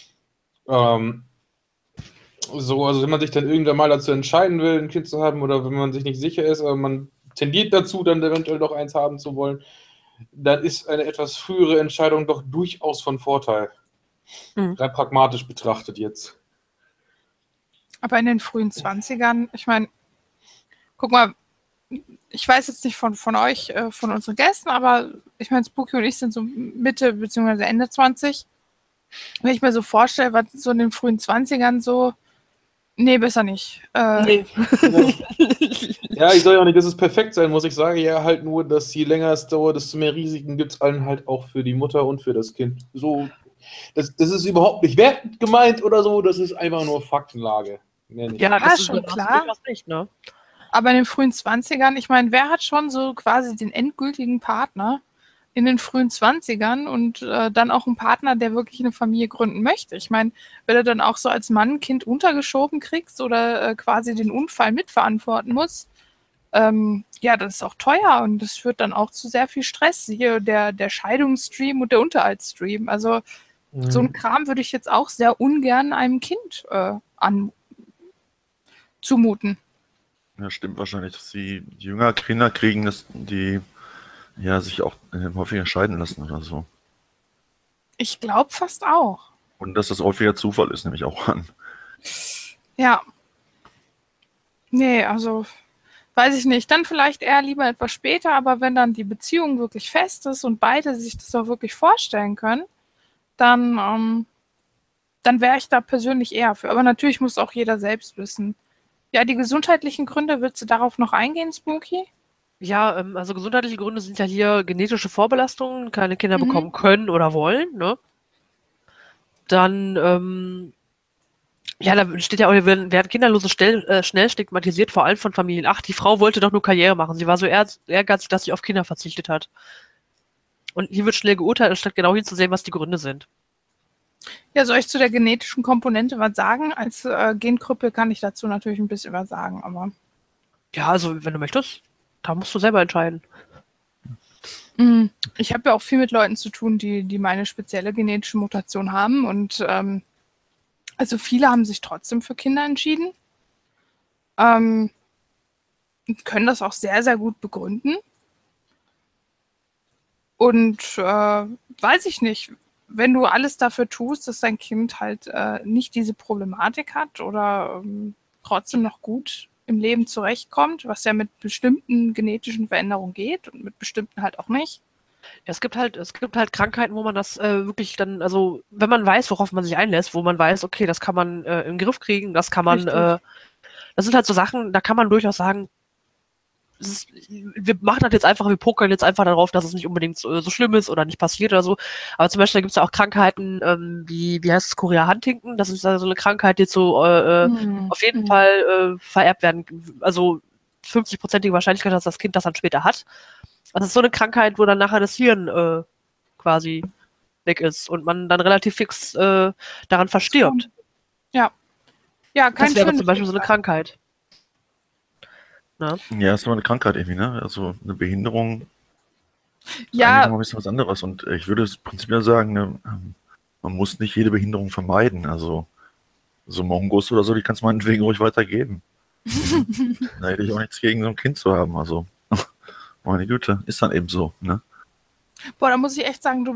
Also wenn man sich dann irgendwann mal dazu entscheiden will, ein Kind zu haben oder wenn man sich nicht sicher ist, aber man tendiert dazu, dann eventuell doch eins haben zu wollen, dann ist eine etwas frühere Entscheidung doch durchaus von Vorteil. Rein pragmatisch betrachtet jetzt. Aber in den frühen 20ern, ich meine, guck mal, ich weiß jetzt nicht von euch, von unseren Gästen, aber ich meine, Spooky und ich sind so Mitte bzw. Ende 20. Wenn ich mir so vorstelle, was so in den frühen 20ern so, nee, besser nicht. Nee. Ja, ich sage ja auch nicht, dass es perfekt sein muss. Ich sage ja halt nur, dass je länger es dauert, desto mehr Risiken gibt es allen halt auch für die Mutter und für das Kind. So, das ist überhaupt nicht wertend gemeint oder so, das ist einfach nur Faktenlage. Mehr nicht. Ja, das ist schon das klar. durchaus nicht, ne? Aber in den frühen 20ern, ich meine, wer hat schon so quasi den endgültigen Partner in den frühen 20ern und dann auch einen Partner, der wirklich eine Familie gründen möchte? Ich meine, wenn du dann auch so als Mann ein Kind untergeschoben kriegst oder quasi den Unfall mitverantworten musst, ja, das ist auch teuer und das führt dann auch zu sehr viel Stress. Hier der Scheidungsstream und der Unterhaltsstream. Also so ein Kram würde ich jetzt auch sehr ungern einem Kind zumuten. Ja, stimmt wahrscheinlich, dass die jünger Kinder kriegen, dass die ja sich auch häufiger scheiden lassen oder so. Ich glaube fast auch. Und dass das häufiger Zufall ist, nehme ich auch an. Ja. Nee, also weiß ich nicht. Dann vielleicht eher lieber etwas später, aber wenn dann die Beziehung wirklich fest ist und beide sich das auch wirklich vorstellen können, dann wäre ich da persönlich eher für. Aber natürlich muss auch jeder selbst wissen. Ja, die gesundheitlichen Gründe, willst du darauf noch eingehen, Spooky? Ja, also gesundheitliche Gründe sind ja hier genetische Vorbelastungen, keine Kinder bekommen können oder wollen, ne? Dann, ja, da steht ja auch, werden Kinderlose schnell stigmatisiert, vor allem von Familien. Ach, die Frau wollte doch nur Karriere machen. Sie war so ehrgeizig, dass sie auf Kinder verzichtet hat. Und hier wird schnell geurteilt, anstatt genau hinzusehen, was die Gründe sind. Ja, soll ich zu der genetischen Komponente was sagen? Als Genkrüppel kann ich dazu natürlich ein bisschen was sagen, aber. Ja, also wenn du möchtest, da musst du selber entscheiden. Ich habe ja auch viel mit Leuten zu tun, die meine spezielle genetische Mutation haben und also viele haben sich trotzdem für Kinder entschieden, und können das auch sehr, sehr gut begründen. Und weiß ich nicht, wenn du alles dafür tust, dass dein Kind halt nicht diese Problematik hat oder trotzdem noch gut im Leben zurechtkommt, was ja mit bestimmten genetischen Veränderungen geht und mit bestimmten halt auch nicht. Ja, es gibt halt Krankheiten, wo man das wirklich dann, also wenn man weiß, worauf man sich einlässt, wo man weiß, okay, das kann man im Griff kriegen, das kann man, das sind halt so Sachen, da kann man durchaus sagen, wir machen das jetzt einfach, wir pokern jetzt einfach darauf, dass es nicht unbedingt so schlimm ist oder nicht passiert oder so. Aber zum Beispiel gibt es ja auch Krankheiten, wie heißt es, Chorea Huntington, das ist also eine Krankheit, die jetzt so auf jeden Fall vererbt werden. Also 50%ige Wahrscheinlichkeit, dass das Kind das dann später hat. Also das ist so eine Krankheit, wo dann nachher das Hirn quasi weg ist und man dann relativ fix daran verstirbt. Ja. Ja, kein Das wäre zum Beispiel so eine Krankheit. Na? Ja, ist aber eine Krankheit irgendwie, ne? Also eine Behinderung ist Ja, eigentlich noch ein bisschen was anderes. Und ich würde prinzipiell sagen, ne, man muss nicht jede Behinderung vermeiden. Also so Mongos oder so, die kannst du meinetwegen ruhig weitergeben. Da hätte ich auch nichts gegen so ein Kind zu haben. Also meine Güte, ist dann eben so, ne? boah, da muss ich echt sagen, du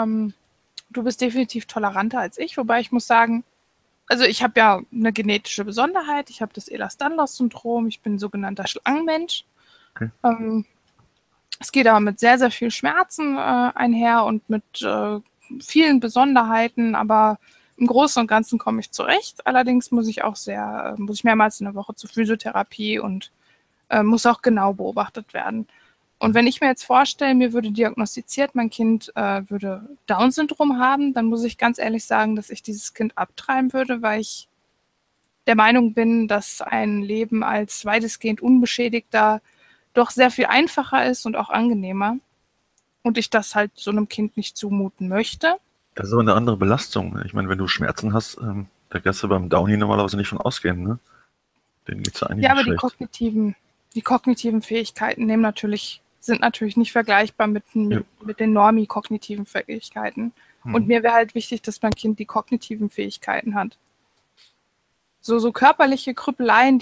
bist definitiv toleranter als ich, wobei ich muss sagen, also ich habe ja eine genetische Besonderheit, ich habe das Ehlers-Danlos-Syndrom, ich bin ein sogenannter Schlangenmensch. Okay. Es geht aber mit sehr, sehr viel Schmerzen einher und mit vielen Besonderheiten, aber im Großen und Ganzen komme ich zurecht. Allerdings muss ich mehrmals in der Woche zur Physiotherapie und muss auch genau beobachtet werden. Und wenn ich mir jetzt vorstelle, mir würde diagnostiziert, mein Kind würde Down-Syndrom haben, dann muss ich ganz ehrlich sagen, dass ich dieses Kind abtreiben würde, weil ich der Meinung bin, dass ein Leben als weitestgehend Unbeschädigter doch sehr viel einfacher ist und auch angenehmer. Und ich das halt so einem Kind nicht zumuten möchte. Das ist aber eine andere Belastung. Ich meine, wenn du Schmerzen hast, da kannst du beim Downy normalerweise nicht von ausgehen, ne? Denen geht's ja eigentlich Ja, nicht aber schlecht. die kognitiven Fähigkeiten sind natürlich nicht vergleichbar mit den normie-kognitiven Fähigkeiten. Und mir wäre halt wichtig, dass mein Kind die kognitiven Fähigkeiten hat. So körperliche Krüppeleien,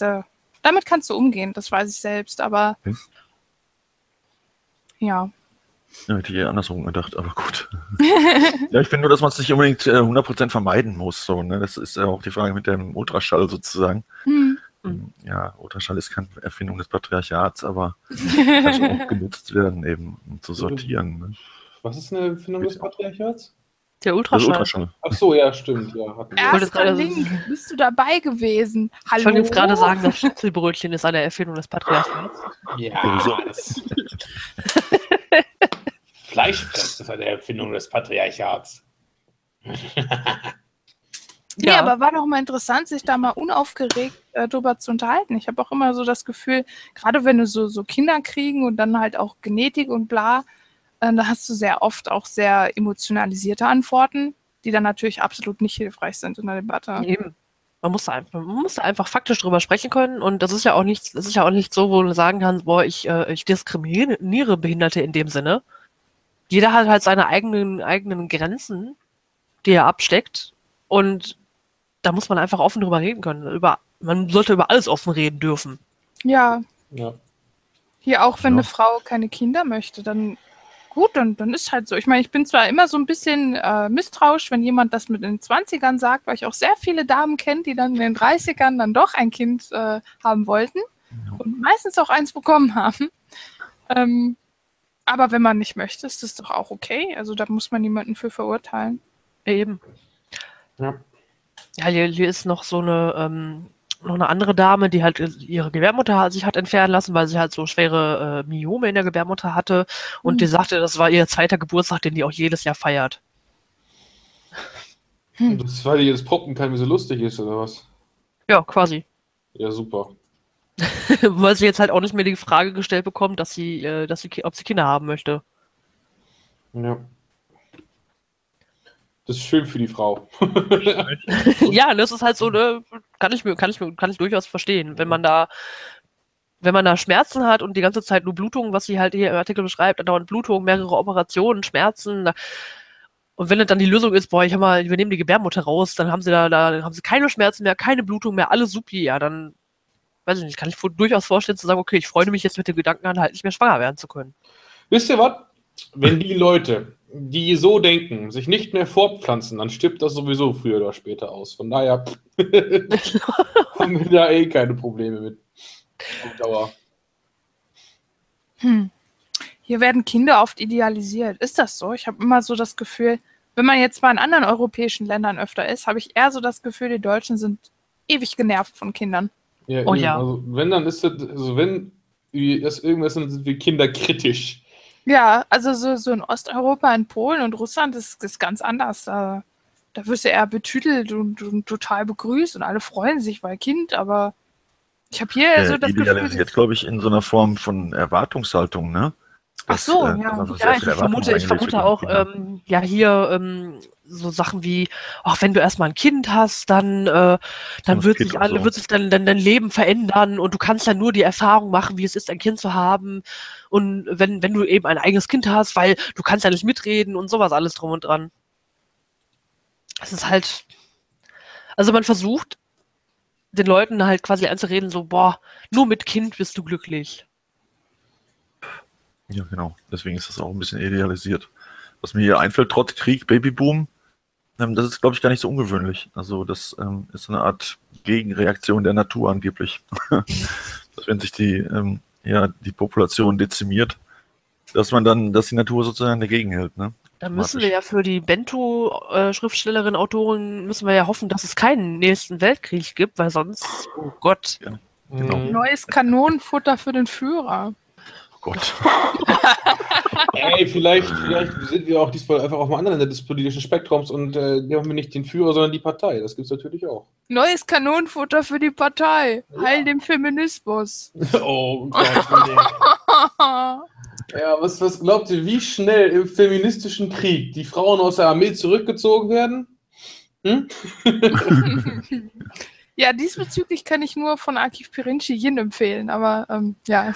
damit kannst du umgehen, das weiß ich selbst, aber ja. Ja, hätte ich eher andersrum gedacht, aber gut. Ja, ich finde nur, dass man es nicht unbedingt 100% vermeiden muss. So, ne? Das ist ja auch die Frage mit dem Ultraschall sozusagen. Hm. Ja, Ultraschall ist keine Erfindung des Patriarchats, aber kann schon auch genutzt werden, eben um zu sortieren. Ne? Was ist eine Erfindung des Patriarchats? Der Das Ultraschall. Ultraschall. Ach so, ja, stimmt. Ja, hatten wir. wollte jetzt Erster gerade- Link, bist du dabei gewesen? Hallo? Ich wollte jetzt gerade sagen, das Schnitzelbrötchen ist eine Erfindung des Patriarchats. Ja, das Fleischfressen ist eine Erfindung des Patriarchats. Nee, aber war doch mal interessant, sich da mal unaufgeregt drüber zu unterhalten. Ich habe auch immer so das Gefühl, gerade wenn du so Kinder kriegen und dann halt auch Genetik und bla, da hast du sehr oft auch sehr emotionalisierte Antworten, die dann natürlich absolut nicht hilfreich sind in der Debatte. Eben. Man muss da einfach faktisch drüber sprechen können und das ist ja auch nicht so, wo du sagen kannst, boah, ich diskriminiere Behinderte in dem Sinne. Jeder hat halt seine eigenen Grenzen, die er absteckt und da muss man einfach offen drüber reden können. Man sollte über alles offen reden dürfen. Ja, Ja. hier auch wenn Ja. eine Frau keine Kinder möchte, dann gut, dann ist halt so. Ich meine, ich bin zwar immer so ein bisschen misstrauisch, wenn jemand das mit den 20ern sagt, weil ich auch sehr viele Damen kenne, die dann in den 30ern dann doch ein Kind haben wollten und meistens auch eins bekommen haben. Aber wenn man nicht möchte, ist das doch auch okay. Also da muss man niemanden für verurteilen. Eben. Ja. Ja, hier ist noch so noch eine andere Dame, die halt ihre Gebärmutter sich hat entfernen lassen, weil sie halt so schwere Myome in der Gebärmutter hatte. Und die sagte, das war ihr 2. Geburtstag, den die auch jedes Jahr feiert. Und das, weil die jetzt poppen kann, wie so lustig ist, oder was? Ja, quasi. Ja, super. Weil sie jetzt halt auch nicht mehr die Frage gestellt bekommt, ob sie Kinder haben möchte. Ja. Das ist schön für die Frau. Ja, das ist halt so, ne, kann ich durchaus verstehen. Wenn man da Schmerzen hat und die ganze Zeit nur Blutungen, was sie halt hier im Artikel beschreibt, dauernd Blutungen, mehrere Operationen, Schmerzen. Und wenn dann die Lösung ist, boah, wir nehmen die Gebärmutter raus, dann haben sie haben sie keine Schmerzen mehr, keine Blutung mehr, alles supi, ja, dann, weiß ich nicht, kann ich durchaus vorstellen zu sagen, okay, ich freue mich jetzt mit dem Gedanken an, halt nicht mehr schwanger werden zu können. Wisst ihr was? Wenn die Leute, die so denken, sich nicht mehr fortpflanzen, dann stirbt das sowieso früher oder später aus. Von daher haben wir da eh keine Probleme mit. Auf Dauer. Hier werden Kinder oft idealisiert. Ist das so? Ich habe immer so das Gefühl, wenn man jetzt mal in anderen europäischen Ländern öfter ist, habe ich eher so das Gefühl, die Deutschen sind ewig genervt von Kindern. Ja, Oh eben. ja. Also wenn, dann ist das, also wenn das irgendwas sind, sind wir Kinder kritisch. Ja, also so in Osteuropa, in Polen und Russland ist ganz anders. Da wirst du eher betütelt und total begrüßt und alle freuen sich, weil Kind, aber ich habe hier so das Gefühl, Idealisiert, glaube ich, in so einer Form von Erwartungshaltung, ne? Ach so, ja. dass also Ja, sehr ich viel Erwartung vermute reingelegt wird auch, in die Kinder. hier so Sachen wie, ach, wenn du erstmal ein Kind hast, dann das wird Kind sich und so. wird sich dann dein Leben verändern und du kannst dann nur die Erfahrung machen, wie es ist, ein Kind zu haben. Und wenn du eben ein eigenes Kind hast, weil du kannst ja nicht mitreden und sowas alles drum und dran. Es ist halt, also man versucht, den Leuten halt quasi einzureden, so, boah, nur mit Kind bist du glücklich. Ja, genau. Deswegen ist das auch ein bisschen idealisiert. Was mir hier einfällt, trotz Krieg, Babyboom, das ist, glaube ich, gar nicht so ungewöhnlich. Also das ist eine Art Gegenreaktion der Natur angeblich. Dass wenn sich die Population dezimiert, dass die Natur sozusagen dagegen hält. Ne? Da müssen wir ja für die Bento-Schriftstellerin, Autorin, müssen wir ja hoffen, dass es keinen nächsten Weltkrieg gibt, weil sonst, oh Gott. Ja, genau. neues Kanonenfutter für den Führer. Oh Gott. Ey, vielleicht sind wir auch diesmal einfach auf dem anderen Ende des politischen Spektrums und haben wir nicht den Führer, sondern die Partei. Das gibt es natürlich auch. Neues Kanonenfutter für die Partei. Heil dem Feminismus. Oh Gott. Ja, was glaubt ihr, wie schnell im feministischen Krieg die Frauen aus der Armee zurückgezogen werden? Hm? Ja, diesbezüglich kann ich nur von Akif Pirinci Yin empfehlen, aber ja.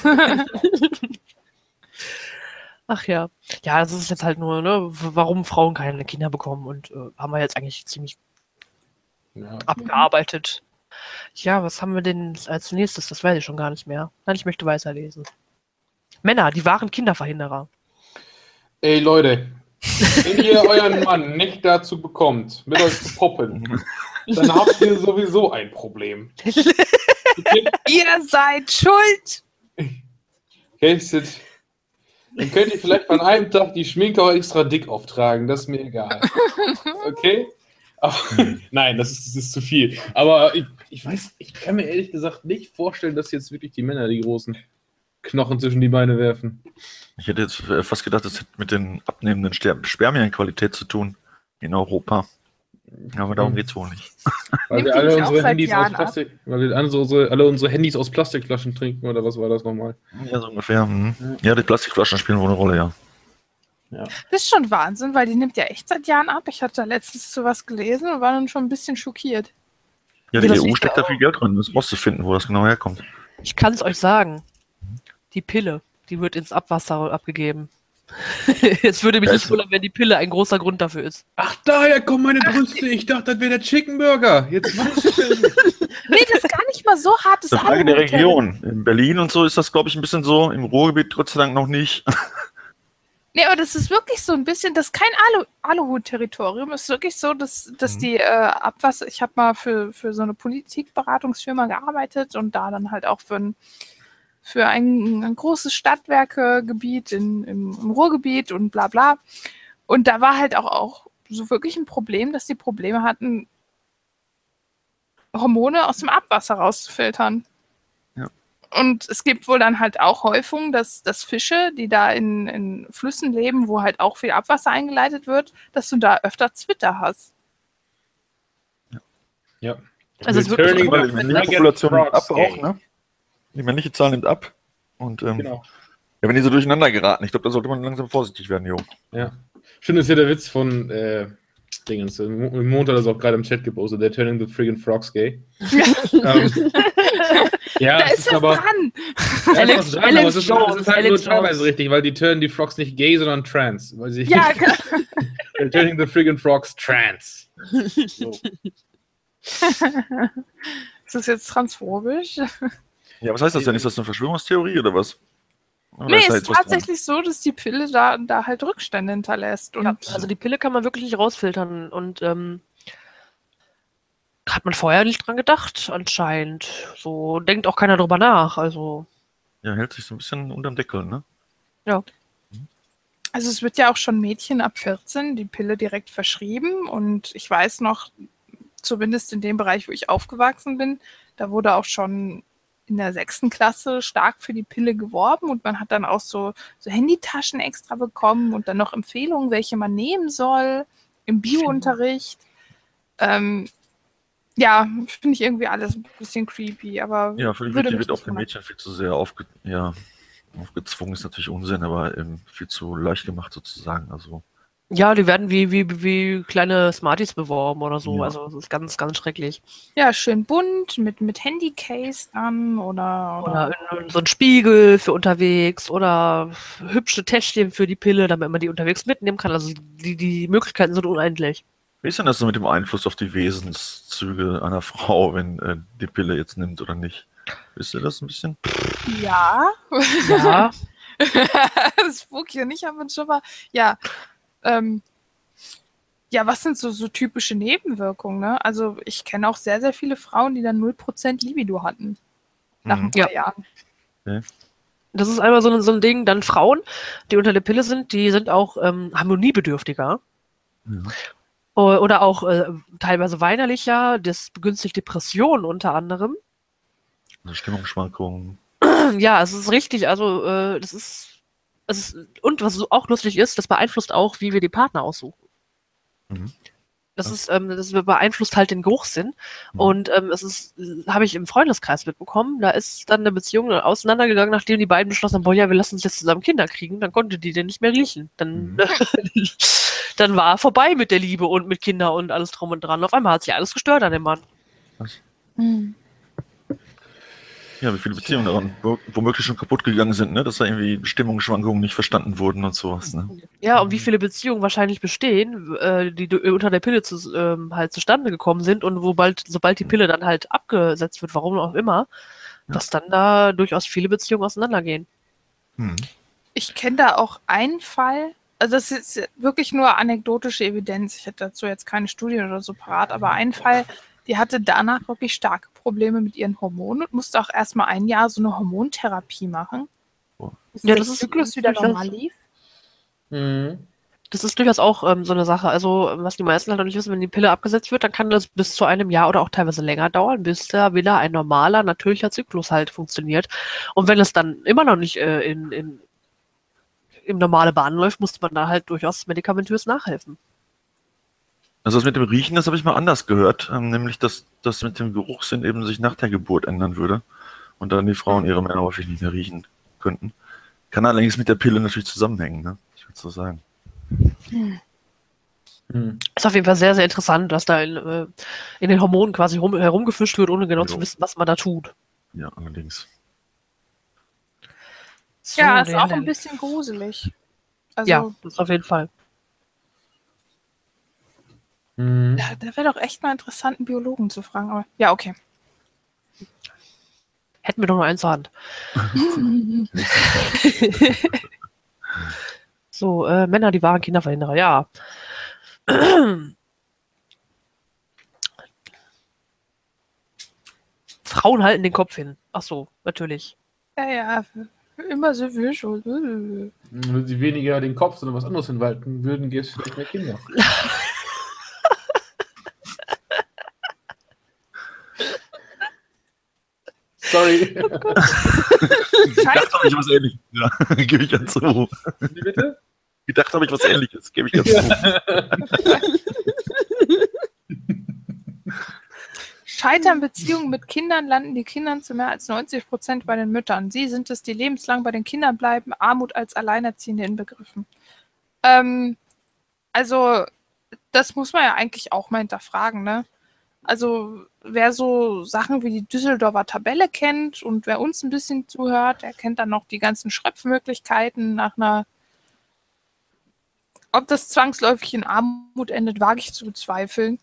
Ach ja. Ja, das ist jetzt halt nur, ne, warum Frauen keine Kinder bekommen und haben wir jetzt eigentlich ziemlich Ja. abgearbeitet. Ja, was haben wir denn als nächstes? Das weiß ich schon gar nicht mehr. Nein, ich möchte weiterlesen. Männer, die wahren Kinderverhinderer. Ey Leute, wenn ihr euren Mann nicht dazu bekommt, mit euch zu poppen, dann habt ihr sowieso ein Problem. Ihr seid schuld! Okay, dann könnt ihr vielleicht an einem Tag die Schminke auch extra dick auftragen, das ist mir egal. Okay? Aber, nein, das ist zu viel. Aber ich weiß, ich kann mir ehrlich gesagt nicht vorstellen, dass jetzt wirklich die Männer die großen Knochen zwischen die Beine werfen. Ich hätte jetzt fast gedacht, das hätte mit den abnehmenden Spermienqualität zu tun in Europa. Aber darum geht es wohl nicht. Weil wir alle unsere Handys aus Plastik, weil wir alle unsere Handys aus Plastikflaschen trinken, oder was war das nochmal? Ja, so ungefähr. Ja, die Plastikflaschen spielen wohl eine Rolle, ja. Das ist schon Wahnsinn, weil die nimmt ja echt seit Jahren ab. Ich hatte da letztens zu was gelesen und war dann schon ein bisschen schockiert. Ja, die das EU liegt steckt da viel Geld drin, das rauszufinden, wo das genau herkommt. Ich kann es euch sagen. Die Pille, die wird ins Abwasser abgegeben. Jetzt würde mich nicht wundern, wenn die Pille ein großer Grund dafür ist. Ach, daher kommen meine Brüste. Ich dachte, das wäre der Chicken Burger. Jetzt weiß ich es. Nee, das ist gar nicht mal so hart. Das ist eine Frage der Region. In Berlin und so ist das, glaube ich, ein bisschen so. Im Ruhrgebiet Gott sei Dank noch nicht. Nee, aber das ist wirklich so ein bisschen, das ist kein Aluhut-Territorium. Es ist wirklich so, dass die Abwasser, ich habe mal für so eine Politikberatungsfirma gearbeitet und da dann halt auch für ein großes Stadtwerkegebiet im Ruhrgebiet und bla bla. Und da war halt auch so wirklich ein Problem, dass die Probleme hatten, Hormone aus dem Abwasser rauszufiltern. Ja. Und es gibt wohl dann halt auch Häufungen, dass Fische, die da in Flüssen leben, wo halt auch viel Abwasser eingeleitet wird, dass du da öfter Zwitter hast. Ja. Also es wird Die männliche Population nimmt ab auch, ne? Die männliche Zahl nimmt ab. Und Genau. ja, wenn die so durcheinander geraten, ich glaube, da sollte man langsam vorsichtig werden, Jo. Ja. Schön ist ja der Witz von Dingens. Im Mond hat das auch gerade im Chat gepostet. They're turning the friggin' frogs gay. Ja, Da ist was aber dran! ja, ist was dran, aber es ist halt nur teilweise richtig, weil die turnen die Frogs nicht gay, sondern trans. Weil sie Ja, genau. They're turning the friggin' frogs trans. So. Ist das jetzt transphobisch? Ja, was heißt das denn? Ist das eine Verschwörungstheorie oder was? Oder Nee, ist da es jetzt ist was dran? tatsächlich so, dass die Pille da halt Rückstände hinterlässt. Und Ja, also die Pille kann man wirklich nicht rausfiltern und hat man vorher nicht dran gedacht, anscheinend. So denkt auch keiner drüber nach. Also, Ja, hält sich so ein bisschen unterm Deckel, ne? ja. also es wird ja auch schon Mädchen ab 14 die Pille direkt verschrieben. Und ich weiß noch, zumindest in dem Bereich, wo ich aufgewachsen bin, da wurde auch schon in der 6. Klasse stark für die Pille geworben und man hat dann auch so Handytaschen extra bekommen und dann noch Empfehlungen, welche man nehmen soll im Biounterricht. Ja, finde ich irgendwie alles ein bisschen creepy, aber Ja, für die würde mich wird auch nicht den wundern. Mädchen viel zu sehr aufgezwungen, ist natürlich Unsinn, aber viel zu leicht gemacht sozusagen. Also, Ja, die werden wie kleine Smarties beworben oder so. Ja. Also, das ist ganz, ganz schrecklich. Ja, schön bunt, mit Handycase dann oder Oder in so ein Spiegel für unterwegs oder hübsche Täschchen für die Pille, damit man die unterwegs mitnehmen kann. Also, die Möglichkeiten sind unendlich. wie ist denn das so mit dem Einfluss auf die Wesenszüge einer Frau, wenn die Pille jetzt nimmt oder nicht? Wisst ihr das ein bisschen? ja. Ja, Spooky und ich haben uns schon mal, ja, ja, was sind so typische Nebenwirkungen, ne? Also ich kenne auch sehr, sehr viele Frauen, die dann 0% Libido hatten. Nach ein paar Jahren. das ist einmal so ein Ding. Dann Frauen, die unter der Pille sind, die sind auch harmoniebedürftiger. Ja. Oder auch teilweise weinerlicher. Das begünstigt Depressionen unter anderem. Also Stimmungsschwankungen. Ja, es ist richtig. Also, und was auch lustig ist, das beeinflusst auch, wie wir die Partner aussuchen. Mhm. Das beeinflusst halt den Geruchssinn. Mhm. Und habe ich im Freundeskreis mitbekommen, da ist dann eine Beziehung auseinandergegangen, nachdem die beiden beschlossen haben, boah, ja, wir lassen uns jetzt zusammen Kinder kriegen, dann konnte die den nicht mehr riechen. Dann, dann war vorbei mit der Liebe und mit Kindern und alles drum und dran. Auf einmal hat sich alles gestört an dem Mann. Ja, wie viele Beziehungen daran womöglich schon kaputt gegangen sind, ne? Dass da irgendwie Stimmungsschwankungen nicht verstanden wurden und sowas, ne? Ja, und wie viele Beziehungen wahrscheinlich bestehen, die unter der Pille halt zustande gekommen sind und sobald die Pille dann halt abgesetzt wird, warum auch immer, dass dann da durchaus viele Beziehungen auseinandergehen. Hm. Ich kenne da auch einen Fall, also das ist wirklich nur anekdotische Evidenz. Ich hätte dazu jetzt keine Studie oder so parat, aber ein Fall, die hatte danach wirklich starke Probleme mit ihren Hormonen und musste auch erstmal ein Jahr so eine Hormontherapie machen, bis Ja, der das ist Zyklus wieder durchaus- normal lief. Mhm. Das ist durchaus auch so eine Sache. Also, was die meisten halt noch nicht wissen, wenn die Pille abgesetzt wird, dann kann das bis zu einem Jahr oder auch teilweise länger dauern, bis da wieder ein normaler, natürlicher Zyklus halt funktioniert. Und wenn es dann immer noch nicht in normale Bahn läuft, muss man da halt durchaus medikamentös nachhelfen. Also das mit dem Riechen, das habe ich mal anders gehört, nämlich dass das mit dem Geruchssinn eben sich nach der Geburt ändern würde und dann die Frauen ihre Männer häufig nicht mehr riechen könnten. Kann allerdings mit der Pille natürlich zusammenhängen, ne? Ich würde so sagen. Ist auf jeden Fall sehr, sehr interessant, dass da in den Hormonen quasi herumgefischt wird, ohne genau Jo. zu wissen, was man da tut. Ja, allerdings. So, Ja, ist der auch Herr- ein bisschen gruselig. Also, Ja, das auf jeden Fall. Mhm. da wäre doch echt mal interessant, einen Biologen zu fragen. Aber ja, okay. Hätten wir doch nur eins zur Hand. So, Männer, die waren Kinderverhinderer, ja. Frauen halten den Kopf hin. Ach so, natürlich. Ja, immer so visual. Wenn sie weniger den Kopf, sondern was anderes hinwalten würden, gäbe es vielleicht mehr Kinder. Sorry. Ich dachte, habe ich was Ähnliches. Ja, gebe ich ganz zu. Wie bitte? Gedacht habe ich was Ähnliches, gebe ich ganz zu. Scheitern Beziehungen mit Kindern, landen die Kindern zu mehr als 90% bei den Müttern. Sie sind es, die lebenslang bei den Kindern bleiben, Armut als Alleinerziehende inbegriffen. Also, das muss man ja eigentlich auch mal hinterfragen, ne? Also, wer so Sachen wie die Düsseldorfer Tabelle kennt und wer uns ein bisschen zuhört, der kennt dann noch die ganzen Schröpfmöglichkeiten nach einer. Ob das zwangsläufig in Armut endet, wage ich zu bezweifeln.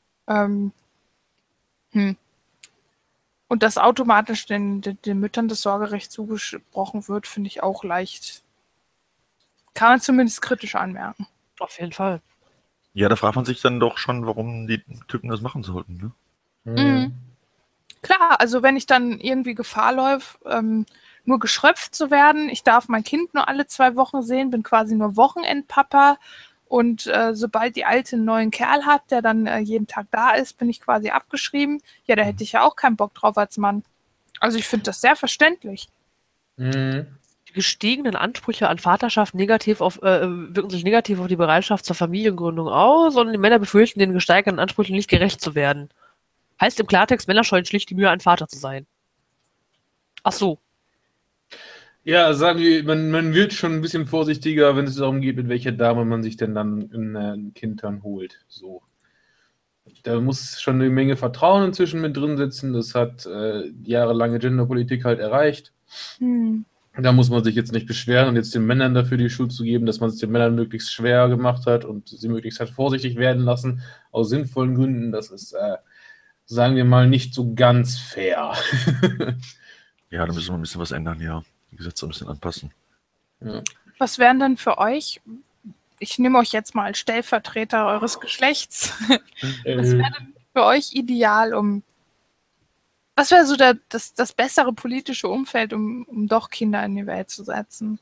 Und dass automatisch den Müttern das Sorgerecht zugesprochen wird, finde ich auch leicht. Kann man zumindest kritisch anmerken. Auf jeden Fall. Ja, da fragt man sich dann doch schon, warum die Typen das machen sollten. Ne? Mhm. Klar, also wenn ich dann irgendwie Gefahr läufe, nur geschröpft zu werden, ich darf mein Kind nur alle 2 Wochen sehen, bin quasi nur Wochenendpapa und sobald die Alte einen neuen Kerl hat, der dann jeden Tag da ist, bin ich quasi abgeschrieben. Ja, da hätte ich ja auch keinen Bock drauf als Mann. Also ich finde das sehr verständlich. Mhm. Die gestiegenen Ansprüche an Vaterschaft wirken sich negativ auf die Bereitschaft zur Familiengründung aus und die Männer befürchten, den gesteigerten Ansprüchen nicht gerecht zu werden. Heißt im Klartext, Männer scheuen schlicht die Mühe, ein Vater zu sein. Ach so. Ja, sagen wir, man wird schon ein bisschen vorsichtiger, wenn es darum geht, mit welcher Dame man sich denn dann ein Kind dann holt. So. Da muss schon eine Menge Vertrauen inzwischen mit drin sitzen. Das hat jahrelange Genderpolitik halt erreicht. Da muss man sich jetzt nicht beschweren und jetzt den Männern dafür die Schuld zu geben, dass man es den Männern möglichst schwer gemacht hat und sie möglichst hat vorsichtig werden lassen, aus sinnvollen Gründen. Das ist, sagen wir mal, nicht so ganz fair. Ja, da müssen wir ein bisschen was ändern, ja. Die Gesetze ein bisschen anpassen. Ja. Was wären denn für euch, ich nehme euch jetzt mal als Stellvertreter eures Geschlechts, was wäre denn für euch ideal, was wäre so das bessere politische Umfeld, um doch Kinder in die Welt zu setzen?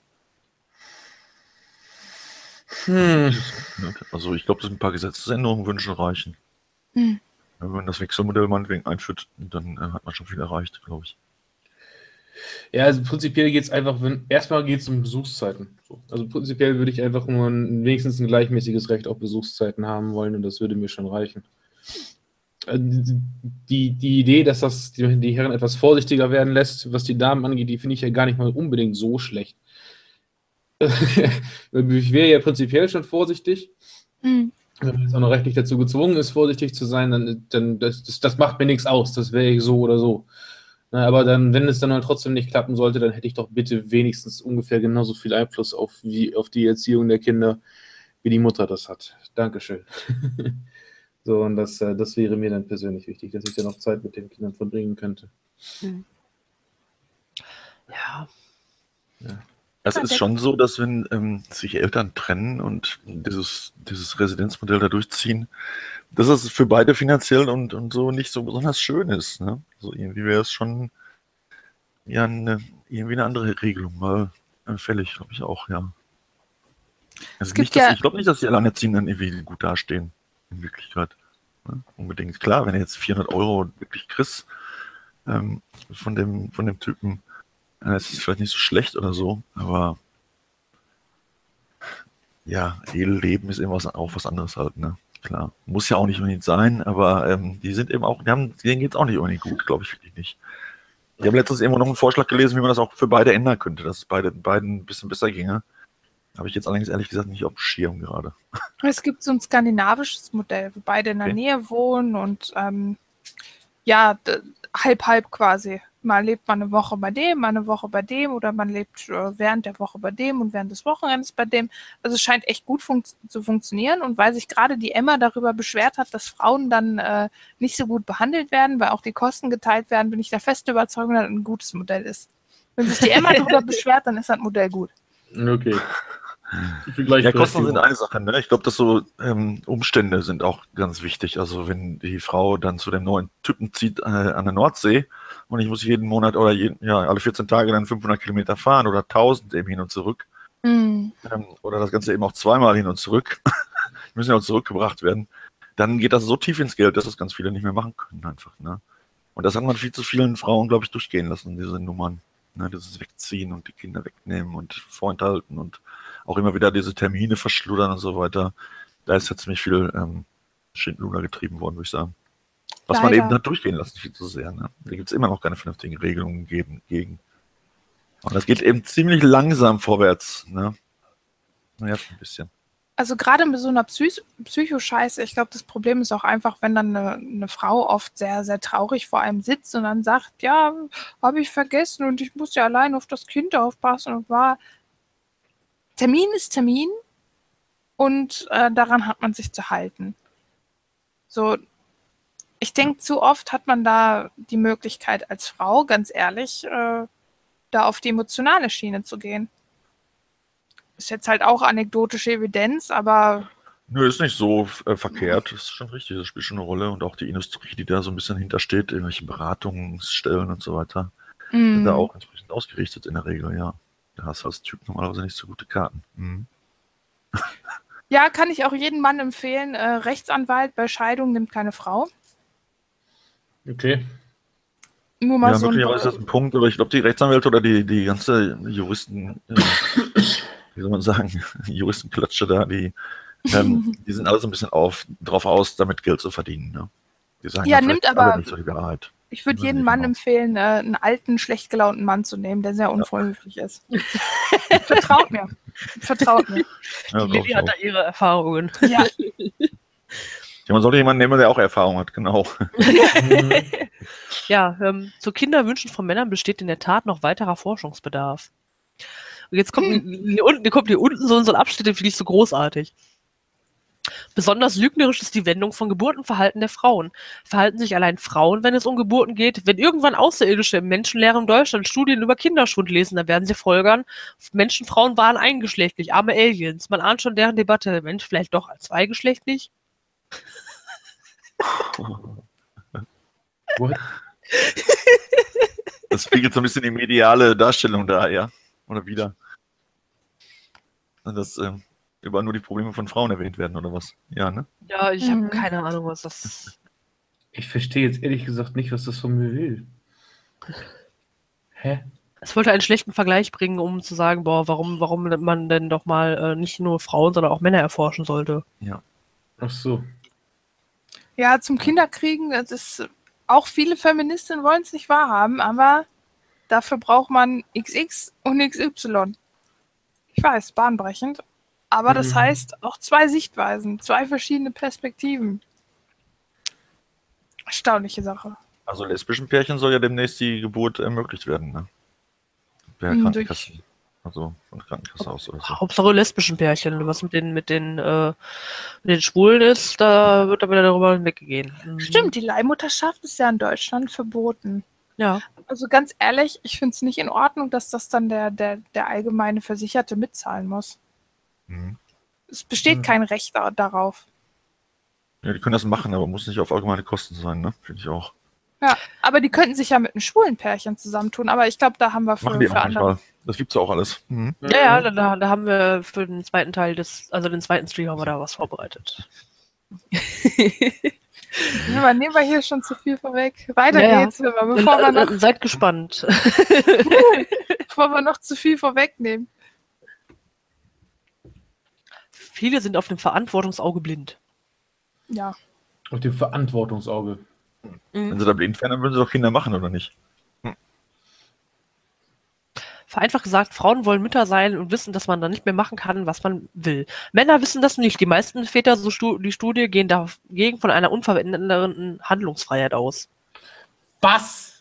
Also ich glaube, dass ein paar Gesetzesänderungen würden schon reichen. Hm. Wenn man das Wechselmodell meinetwegen einführt, dann hat man schon viel erreicht, glaube ich. Ja, also prinzipiell geht es einfach, erstmal geht es um Besuchszeiten. So. Also prinzipiell würde ich einfach nur wenigstens ein gleichmäßiges Recht auf Besuchszeiten haben wollen und das würde mir schon reichen. Die Idee, dass die Herren etwas vorsichtiger werden lässt, was die Damen angeht, die finde ich ja gar nicht mal unbedingt so schlecht. Ich wäre ja prinzipiell schon vorsichtig. Wenn man jetzt auch noch rechtlich dazu gezwungen ist, vorsichtig zu sein, dann das macht mir nichts aus. Das wäre ich so oder so. Na, aber dann, wenn es dann halt trotzdem nicht klappen sollte, dann hätte ich doch bitte wenigstens ungefähr genauso viel Einfluss auf die Erziehung der Kinder, wie die Mutter das hat. Dankeschön. So, und das wäre mir dann persönlich wichtig, dass ich dann auch Zeit mit den Kindern verbringen könnte. Ja. Es ist schon so, dass wenn sich Eltern trennen und dieses Residenzmodell da durchziehen, dass es für beide finanziell und so nicht so besonders schön ist. Ne? Also irgendwie wäre es schon ja irgendwie eine andere Regelung mal fällig, glaube ich auch, ja. Also Es gibt ja, ich glaube nicht, dass die Alleinerziehenden irgendwie gut dastehen, in Wirklichkeit. Ne? Unbedingt. Klar, wenn du jetzt 400 € wirklich kriegst von dem Typen, ist es vielleicht nicht so schlecht oder so, aber ja, Edelleben ist eben auch was anderes halt, ne? Klar. Muss ja auch nicht unbedingt sein, aber die sind eben auch, denen geht es auch nicht unbedingt gut, glaube ich wirklich nicht. Ich habe letztens irgendwo noch einen Vorschlag gelesen, wie man das auch für beide ändern könnte, dass es beiden ein bisschen besser ginge. Habe ich jetzt allerdings ehrlich gesagt nicht auf dem Schirm gerade. es gibt so ein skandinavisches Modell, wo beide in der Okay. Nähe wohnen und halb quasi. Mal lebt man eine Woche bei dem, mal eine Woche bei dem oder man lebt während der Woche bei dem und während des Wochenendes bei dem. Also es scheint echt gut zu funktionieren und weil sich gerade die Emma darüber beschwert hat, dass Frauen dann nicht so gut behandelt werden, weil auch die Kosten geteilt werden, bin ich der festen Überzeugung, dass das ein gutes Modell ist. Wenn sich die Emma darüber beschwert, dann ist das Modell gut. Okay. Ja, Kosten sind eine Sache, ne? Ich glaube, dass so Umstände sind auch ganz wichtig. Also wenn die Frau dann zu dem neuen Typen zieht an der Nordsee und ich muss jeden Monat oder alle 14 Tage dann 500 Kilometer fahren oder 1000 eben hin und zurück oder das Ganze eben auch zweimal hin und zurück, müssen ja auch zurückgebracht werden, dann geht das so tief ins Geld, dass das ganz viele nicht mehr machen können einfach, ne? Und das hat man viel zu vielen Frauen, glaube ich, durchgehen lassen, diese Nummern. Ne? Dieses Wegziehen und die Kinder wegnehmen und vorenthalten und auch immer wieder diese Termine verschluddern und so weiter. Da ist jetzt ziemlich viel Schindluder getrieben worden, würde ich sagen. Was man eben hat durchgehen lassen, viel zu sehr. Ne? Da gibt es immer noch keine vernünftigen Regelungen gegen. Und das geht eben ziemlich langsam vorwärts. Ne? Naja, ein bisschen. Also gerade mit so einer Psychoscheiße, ich glaube, das Problem ist auch einfach, wenn dann eine Frau oft sehr, sehr traurig vor einem sitzt und dann sagt, ja, habe ich vergessen und ich muss ja allein auf das Kind aufpassen und Termin ist Termin und daran hat man sich zu halten. So, ich denke, zu oft hat man da die Möglichkeit als Frau, ganz ehrlich, da auf die emotionale Schiene zu gehen. Ist jetzt halt auch anekdotische Evidenz, aber... Nö, ist nicht so verkehrt. Das ist schon richtig, das spielt schon eine Rolle. Und auch die Industrie, die da so ein bisschen hintersteht, irgendwelche Beratungsstellen und so weiter, sind da auch entsprechend ausgerichtet in der Regel, ja. Da hast du als Typ normalerweise nicht so gute Karten. Mhm. Ja, kann ich auch jedem Mann empfehlen. Rechtsanwalt bei Scheidung nimmt keine Frau. Okay. Nur mal ja, so möglicherweise ist das ein Punkt, aber ich glaube, die Rechtsanwälte oder die ganze Juristen, wie soll man sagen, Juristenklatsche da, die sind alle so ein bisschen drauf aus, damit Geld zu verdienen. Ne? Die sagen ja, nimmt aber nicht so die Wahrheit. Ich würde jedem Mann empfehlen, einen alten, schlecht gelaunten Mann zu nehmen, der sehr unfreundlich ist. Vertraut mir. Vertraut mir. Ja, Lilly hat da ihre Erfahrungen. Ja. Ja, man sollte jemanden nehmen, der auch Erfahrung hat, genau. Ja, zu Kinderwünschen von Männern besteht in der Tat noch weiterer Forschungsbedarf. Und jetzt kommt hier unten so ein Abschnitt, den finde ich so großartig. Besonders lügnerisch ist die Wendung von Geburtenverhalten der Frauen. Verhalten sich allein Frauen, wenn es um Geburten geht? Wenn irgendwann Außerirdische im menschenleeren Deutschland Studien über Kinderschwund lesen, dann werden sie folgern, Frauen waren eingeschlechtlich, arme Aliens. Man ahnt schon deren Debatte. Mensch, vielleicht doch zweigeschlechtlich? What? Das spiegelt so ein bisschen die mediale Darstellung da, ja. Oder wieder. Dass überall nur die Probleme von Frauen erwähnt werden, oder was? Ja, ne? Ja, ich habe keine Ahnung, was das... Ich verstehe jetzt ehrlich gesagt nicht, was das von mir will. Hä? Es wollte einen schlechten Vergleich bringen, um zu sagen, boah, warum man denn doch mal nicht nur Frauen, sondern auch Männer erforschen sollte. Ja. Ach so. Ja, zum Kinderkriegen, das ist auch viele Feministinnen wollen es nicht wahrhaben, aber dafür braucht man XX und XY. Ich weiß, bahnbrechend. Aber das heißt auch 2 Sichtweisen, 2 verschiedene Perspektiven. Erstaunliche Sache. Also lesbischen Pärchen soll ja demnächst die Geburt ermöglicht werden, ne? Per Krankenkassen. Also von Krankenkasse aus oder so. Hauptsache lesbischen Pärchen. Was mit den Schwulen ist, da wird aber darüber hinweggehen. Stimmt, die Leihmutterschaft ist ja in Deutschland verboten. Ja. Also ganz ehrlich, ich finde es nicht in Ordnung, dass das dann der allgemeine Versicherte mitzahlen muss. Mhm. Es besteht kein Recht darauf. Ja, die können das machen, aber muss nicht auf allgemeine Kosten sein, ne? Finde ich auch. Ja, aber die könnten sich ja mit einem schwulen Pärchen zusammentun, aber ich glaube, da haben wir Machen die für auch andere. manchmal. Das gibt's ja auch alles. Mhm. Ja, da haben wir für den zweiten Teil den zweiten Stream haben wir da was vorbereitet. Nehmen wir hier schon zu viel vorweg. Weiter Ja. geht's, bevor Seid gespannt. wir noch zu viel vorwegnehmen. Viele sind auf dem Verantwortungsauge blind. Ja. Auf dem Verantwortungsauge. Wenn sie da blind wären, dann würden sie doch Kinder machen, oder nicht? Vereinfacht gesagt, Frauen wollen Mütter sein und wissen, dass man dann nicht mehr machen kann, was man will. Männer wissen das nicht. Die meisten Väter, so die Studie, gehen dagegen von einer unveränderten Handlungsfreiheit aus. Was?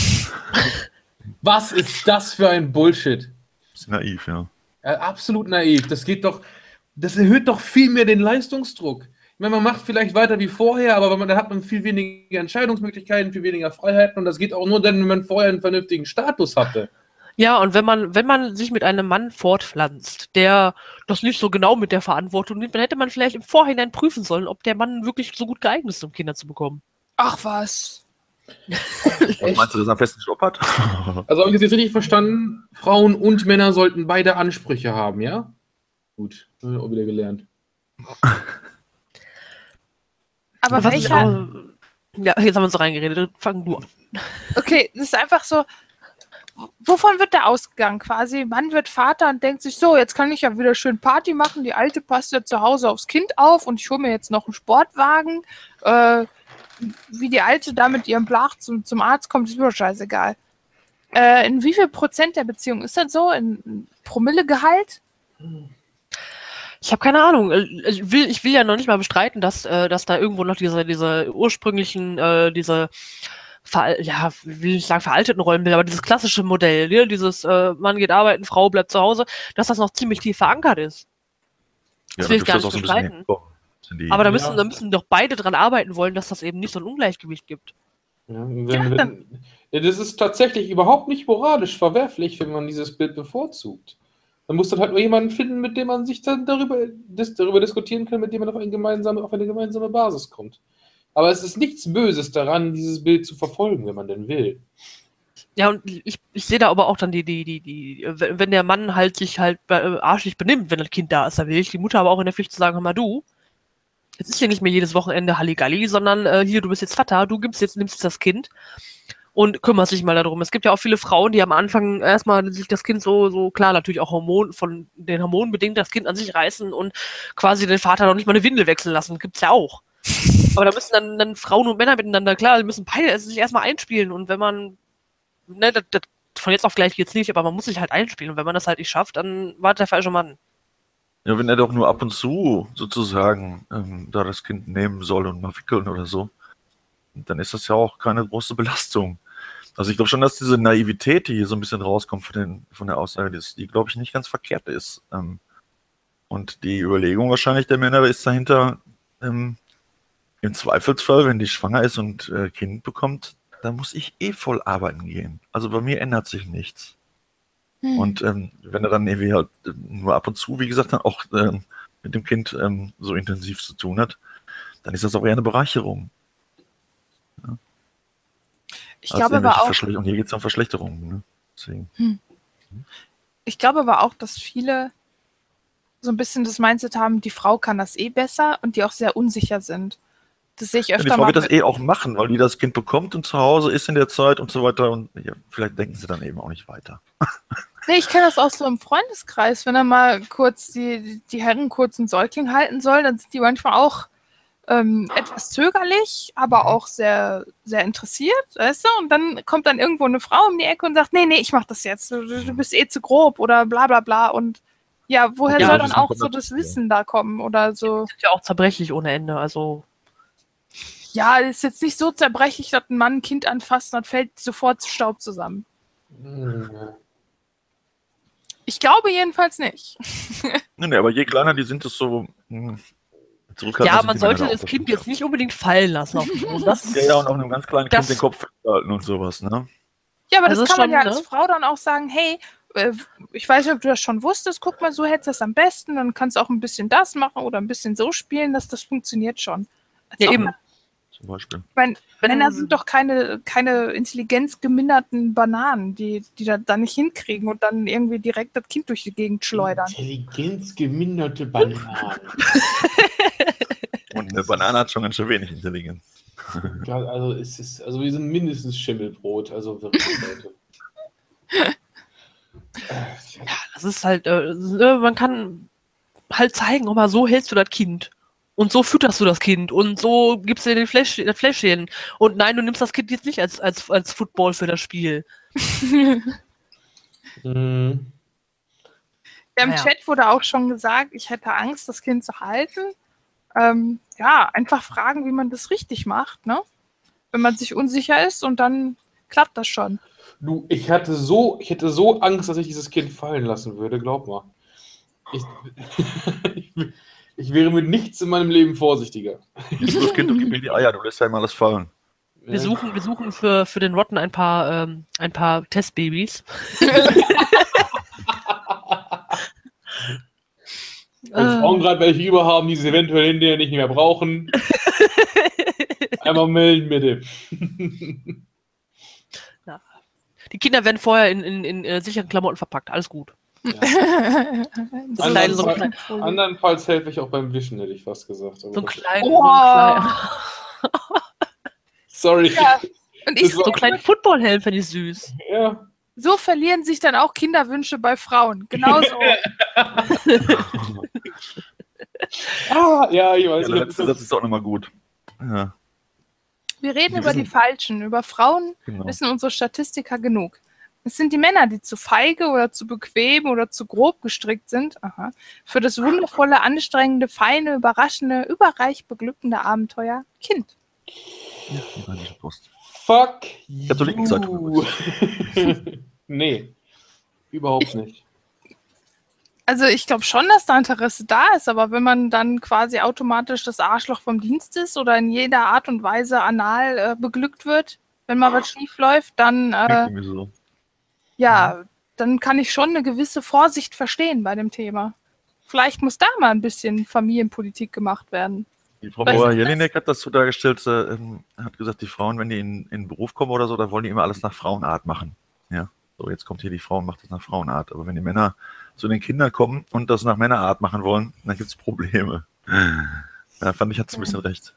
Was ist das für ein Bullshit? Ist naiv, ja. Absolut naiv. Das erhöht doch viel mehr den Leistungsdruck. Ich meine, man macht vielleicht weiter wie vorher, aber dann hat man viel weniger Entscheidungsmöglichkeiten, viel weniger Freiheiten und das geht auch nur dann, wenn man vorher einen vernünftigen Status hatte. Ja, und wenn man sich mit einem Mann fortpflanzt, der das nicht so genau mit der Verantwortung nimmt, dann hätte man vielleicht im Vorhinein prüfen sollen, ob der Mann wirklich so gut geeignet ist, um Kinder zu bekommen. Ach was. Was meinst du, dass er einen festen Job hat? Also habe ich das jetzt richtig verstanden? Frauen und Männer sollten beide Ansprüche haben, ja? Gut, auch wieder gelernt. Aber Was welcher... Ja, jetzt haben wir uns reingeredet. Fang du an. Okay, das ist einfach so... Wovon wird der ausgegangen quasi? Mann wird Vater und denkt sich so, jetzt kann ich ja wieder schön Party machen, die Alte passt ja zu Hause aufs Kind auf und ich hole mir jetzt noch einen Sportwagen. Wie die Alte da mit ihrem Blach zum Arzt kommt, ist mir scheißegal. In wie viel Prozent der Beziehung ist das so? In Promillegehalt? Ich habe keine Ahnung. Ich will ja noch nicht mal bestreiten, dass da irgendwo noch diese ursprünglichen, will ich sagen, veralteten Rollenbilder, aber dieses klassische Modell, ne? Dieses Mann geht arbeiten, Frau bleibt zu Hause, dass das noch ziemlich tief verankert ist. Das will ich gar nicht bestreiten. Aber da müssen doch beide dran arbeiten wollen, dass das eben nicht so ein Ungleichgewicht gibt. Ja, das ist tatsächlich überhaupt nicht moralisch verwerflich, wenn man dieses Bild bevorzugt. Man muss dann halt nur jemanden finden, mit dem man sich dann darüber diskutieren kann, mit dem man auf eine gemeinsame Basis kommt. Aber es ist nichts Böses daran, dieses Bild zu verfolgen, wenn man denn will. Ja, und ich sehe da aber auch dann wenn der Mann halt sich halt arschlich benimmt, wenn das Kind da ist, da will ich die Mutter aber auch in der Pflicht zu sagen, hör mal du, jetzt ist hier nicht mehr jedes Wochenende Halligalli, sondern hier, du bist jetzt Vater, nimmst jetzt das Kind und kümmerst dich mal darum. Es gibt ja auch viele Frauen, die am Anfang erstmal sich das Kind so klar, natürlich auch von den Hormonen bedingt das Kind an sich reißen und quasi den Vater noch nicht mal eine Windel wechseln lassen. Gibt's ja auch. Aber da müssen dann Frauen und Männer miteinander, klar, die müssen beide sich erstmal einspielen und wenn man, ne, das von jetzt auf gleich geht's nicht, aber man muss sich halt einspielen und wenn man das halt nicht schafft, dann war der falsche Mann. Ja, wenn er doch nur ab und zu sozusagen da das Kind nehmen soll und mal wickeln oder so, dann ist das ja auch keine große Belastung. Also ich glaube schon, dass diese Naivität, die hier so ein bisschen rauskommt von der Aussage, die glaube ich nicht ganz verkehrt ist. Und die Überlegung wahrscheinlich der Männer ist dahinter, im Zweifelsfall, wenn die schwanger ist und Kind bekommt, dann muss ich voll arbeiten gehen. Also bei mir ändert sich nichts. Und wenn er dann irgendwie halt nur ab und zu, wie gesagt, dann auch mit dem Kind so intensiv zu tun hat, dann ist das auch eher eine Bereicherung. Ja. Ich glaube aber auch... Und hier geht es um Verschlechterungen. Ne? Deswegen. Ich glaube aber auch, dass viele so ein bisschen das Mindset haben, die Frau kann das besser und die auch sehr unsicher sind. Das sehe ich öfter mal. Die Frau wird das auch machen, weil die das Kind bekommt und zu Hause ist in der Zeit und so weiter. Und ja, vielleicht denken sie dann eben auch nicht weiter. Nee, ich kenne das auch so im Freundeskreis. Wenn er mal kurz die Herren kurz einen Säugling halten soll, dann sind die manchmal auch etwas zögerlich, aber auch sehr, sehr interessiert, weißt du? Und dann kommt dann irgendwo eine Frau um die Ecke und sagt, nee, ich mach das jetzt. Du bist zu grob oder bla bla bla. Und ja, woher soll dann auch so das Wissen da kommen oder so? Das ist ja auch zerbrechlich ohne Ende, also... Ja, es ist jetzt nicht so zerbrechlich, dass ein Mann ein Kind anfasst und dann fällt sofort Staub zusammen. Ich glaube jedenfalls nicht. Nee, aber je kleiner die sind, desto ja, man sollte das Kind jetzt nicht unbedingt fallen lassen. Ja, und auf einem ganz kleinen Kind den Kopf halten und sowas, ne? aber Das das ist kann man schon, ja ne? als Frau dann auch sagen, hey, ich weiß nicht, ob du das schon wusstest, guck mal, so hättest du das am besten, dann kannst du auch ein bisschen das machen oder ein bisschen so spielen, dass das funktioniert schon. Als Ja, ob eben. man- Zum Beispiel. Ich meine, Wenn- Männer sind doch keine intelligenzgeminderten Bananen, die da nicht hinkriegen und dann irgendwie direkt das Kind durch die Gegend schleudern. Intelligenzgeminderte Bananen. Und eine Banane hat schon ganz schön wenig Intelligenz. Also, wir sind mindestens Schimmelbrot, also wirklich, Leute. Das ist halt, man kann halt zeigen, guck mal, so hältst du das Kind. Und so fütterst du das Kind. Und so gibst du dir das Fläschchen. Und nein, du nimmst das Kind jetzt nicht als Football für das Spiel. Mhm. Ja, im Naja. Chat wurde auch schon gesagt, ich hätte Angst, das Kind zu halten. Ja, einfach fragen, wie man das richtig macht, ne? Wenn man sich unsicher ist und dann klappt das schon. Du, ich hätte so Angst, dass ich dieses Kind fallen lassen würde, glaub mal. Ich wäre mit nichts in meinem Leben vorsichtiger. Gibst du das Kind und gib mir die Eier, du lässt ja immer alles fallen. Wir suchen für den Rotten ein paar Testbabys. Wenn Frauen gerade welche überhaben, die sie eventuell hinterher nicht mehr brauchen, einmal melden bitte. Die Kinder werden vorher in sicheren Klamotten verpackt. Alles gut. Das kleine- so kleine- Andernfalls helfe ich auch beim Wischen, hätte ich fast gesagt. Aber So ein das- kleinen, Sorry. Ja. Und ich Das war- so einen kleinen Football-Helm finde ich süß. Ja. so verlieren sich dann auch Kinderwünsche bei Frauen. Genauso. Ja, ich weiß Ja, der letzte Satz ist auch nochmal gut. Ja, Wir reden Wir über die wissen- Falschen. Über Frauen genau. wissen unsere Statistiker genug. Es sind die Männer, die zu feige oder zu bequem oder zu grob gestrickt sind, für das wundervolle, anstrengende, feine, überraschende, überreich beglückende Abenteuer Kind. Ja, die Rheinische Post. Fuck Katholikenzeitung. Nee, überhaupt nicht. Also ich glaube schon, dass da Interesse da ist, aber wenn man dann quasi automatisch das Arschloch vom Dienst ist oder in jeder Art und Weise anal beglückt wird, wenn mal was schief läuft, dann Klingt irgendwie so. ja, dann kann ich schon eine gewisse Vorsicht verstehen bei dem Thema. Vielleicht muss da mal ein bisschen Familienpolitik gemacht werden. Die Frau Was ist das? Bauer-Jelinek hat das so dargestellt, hat gesagt, die Frauen, wenn die in den Beruf kommen oder so, dann wollen die immer alles nach Frauenart machen. Ja, so jetzt kommt hier die Frau und macht das nach Frauenart. Aber wenn die Männer zu den Kindern kommen und das nach Männerart machen wollen, dann gibt es Probleme. Da fand ich, hat es ein bisschen recht.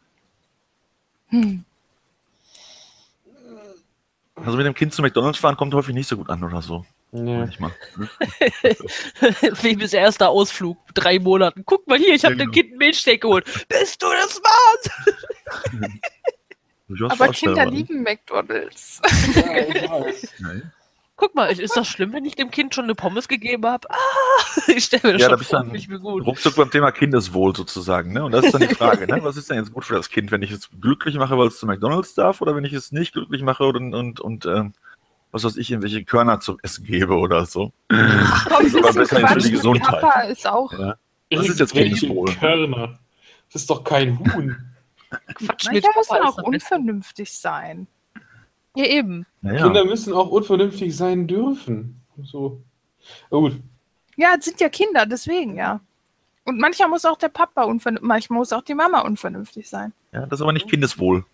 Also mit dem Kind zu McDonalds fahren kommt häufig nicht so gut an oder so. Nee. Manchmal. Wie bis erster Ausflug, 3 Monaten. Guck mal hier, ich habe Ja, dem Kind einen Milchshake geholt. Bist du das war's? Durchaus Aber Kinder vorstellbar. lieben McDonalds. Ja, ich weiß. Nein. Guck mal, ist das schlimm, wenn ich dem Kind schon eine Pommes gegeben habe? Ich stelle mir das Ja, da schon bist vor, du dann nicht mehr gut. ruckzuck beim Thema Kindeswohl sozusagen. Ne? Und das ist dann die Frage, ne? Was ist denn jetzt gut für das Kind, wenn ich es glücklich mache, weil es zu McDonalds darf, oder wenn ich es nicht glücklich mache und was weiß ich, irgendwelche Körner zum Essen gebe oder so. Komm, Das ist aber besser für die Gesundheit. Papa ist auch. Ja. Was ist jetzt Kindeswohl? Körner. Das ist doch kein Huhn. Quatsch mit Manchmal muss Papa man ist auch das Beste. unvernünftig sein. Ja, eben. Naja. Kinder müssen auch unvernünftig sein dürfen. So. Oh, gut. Ja, es sind ja Kinder, deswegen, ja. Und manchmal muss auch der Papa unvernünftig, manchmal muss auch die Mama unvernünftig sein. Ja, das ist aber nicht Kindeswohl.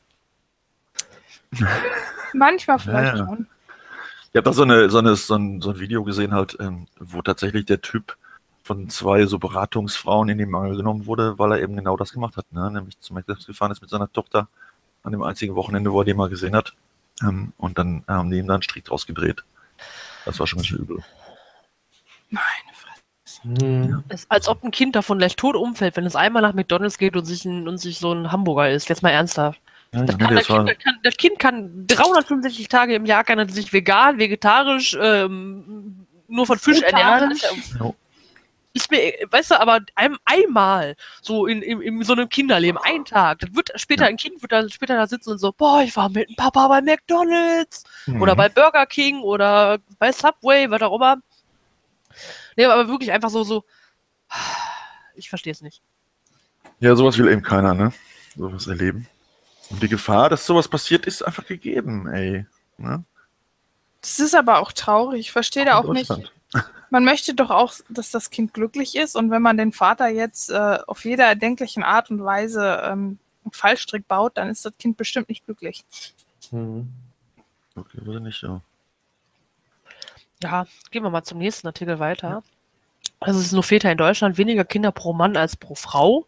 Manchmal vielleicht Ja. schon. Ich habe da so ein Video gesehen, halt, wo tatsächlich der Typ von 2 so Beratungsfrauen in den Mangel genommen wurde, weil er eben genau das gemacht hat. Ne? Nämlich zum McDonald's gefahren ist mit seiner Tochter an dem einzigen Wochenende, wo er die mal gesehen hat. Und dann haben die ihm da einen Strick draus gedreht. Das war schon ganz schön übel. Meine Fresse. Es ist, als ob ein Kind davon gleich tot umfällt, wenn es einmal nach McDonalds geht und sich so ein Hamburger isst. Jetzt mal ernsthaft. Ja, Das, ja, kann, das war, das kind kann 365 Tage im Jahr kann er sich vegan, vegetarisch, nur von Fisch ernähren. Ja. Ist mir, weißt du, aber einmal so in so einem Kinderleben, einen Tag, das wird später ein Kind wird dann später da sitzen und so, boah, ich war mit dem Papa bei McDonalds oder bei Burger King oder bei Subway, was auch immer. Nee, aber wirklich einfach so, ich verstehe es nicht. Ja, sowas will eben keiner, ne? Sowas erleben. Und die Gefahr, dass sowas passiert, ist einfach gegeben, ey. Ne? Das ist aber auch traurig. Ich verstehe da In auch nicht. Deutschland. Man möchte doch auch, dass das Kind glücklich ist. Und wenn man den Vater jetzt auf jeder erdenklichen Art und Weise einen Fallstrick baut, dann ist das Kind bestimmt nicht glücklich. Mhm. Okay, oder nicht, ja. Ja, gehen wir mal zum nächsten Artikel weiter. Also es ist nur Väter in Deutschland, weniger Kinder pro Mann als pro Frau.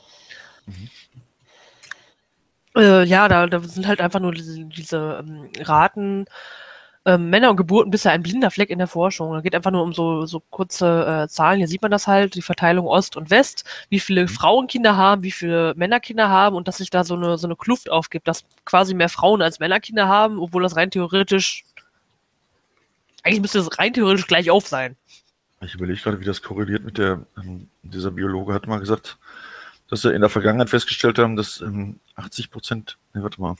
Ja, da sind halt einfach nur diese Raten, Männer und Geburten bisher ein blinder Fleck in der Forschung. Da geht einfach nur um so kurze Zahlen. Hier sieht man das halt, die Verteilung Ost und West, wie viele Frauen Kinder haben, wie viele Männer Kinder haben und dass sich da so eine Kluft aufgibt, dass quasi mehr Frauen als Männer Kinder haben, obwohl das rein theoretisch, eigentlich müsste es rein theoretisch gleich auf sein. Ich überlege gerade, wie das korreliert mit dieser Biologe hat mal gesagt, dass sie in der Vergangenheit festgestellt haben, dass 80%, nee, warte mal,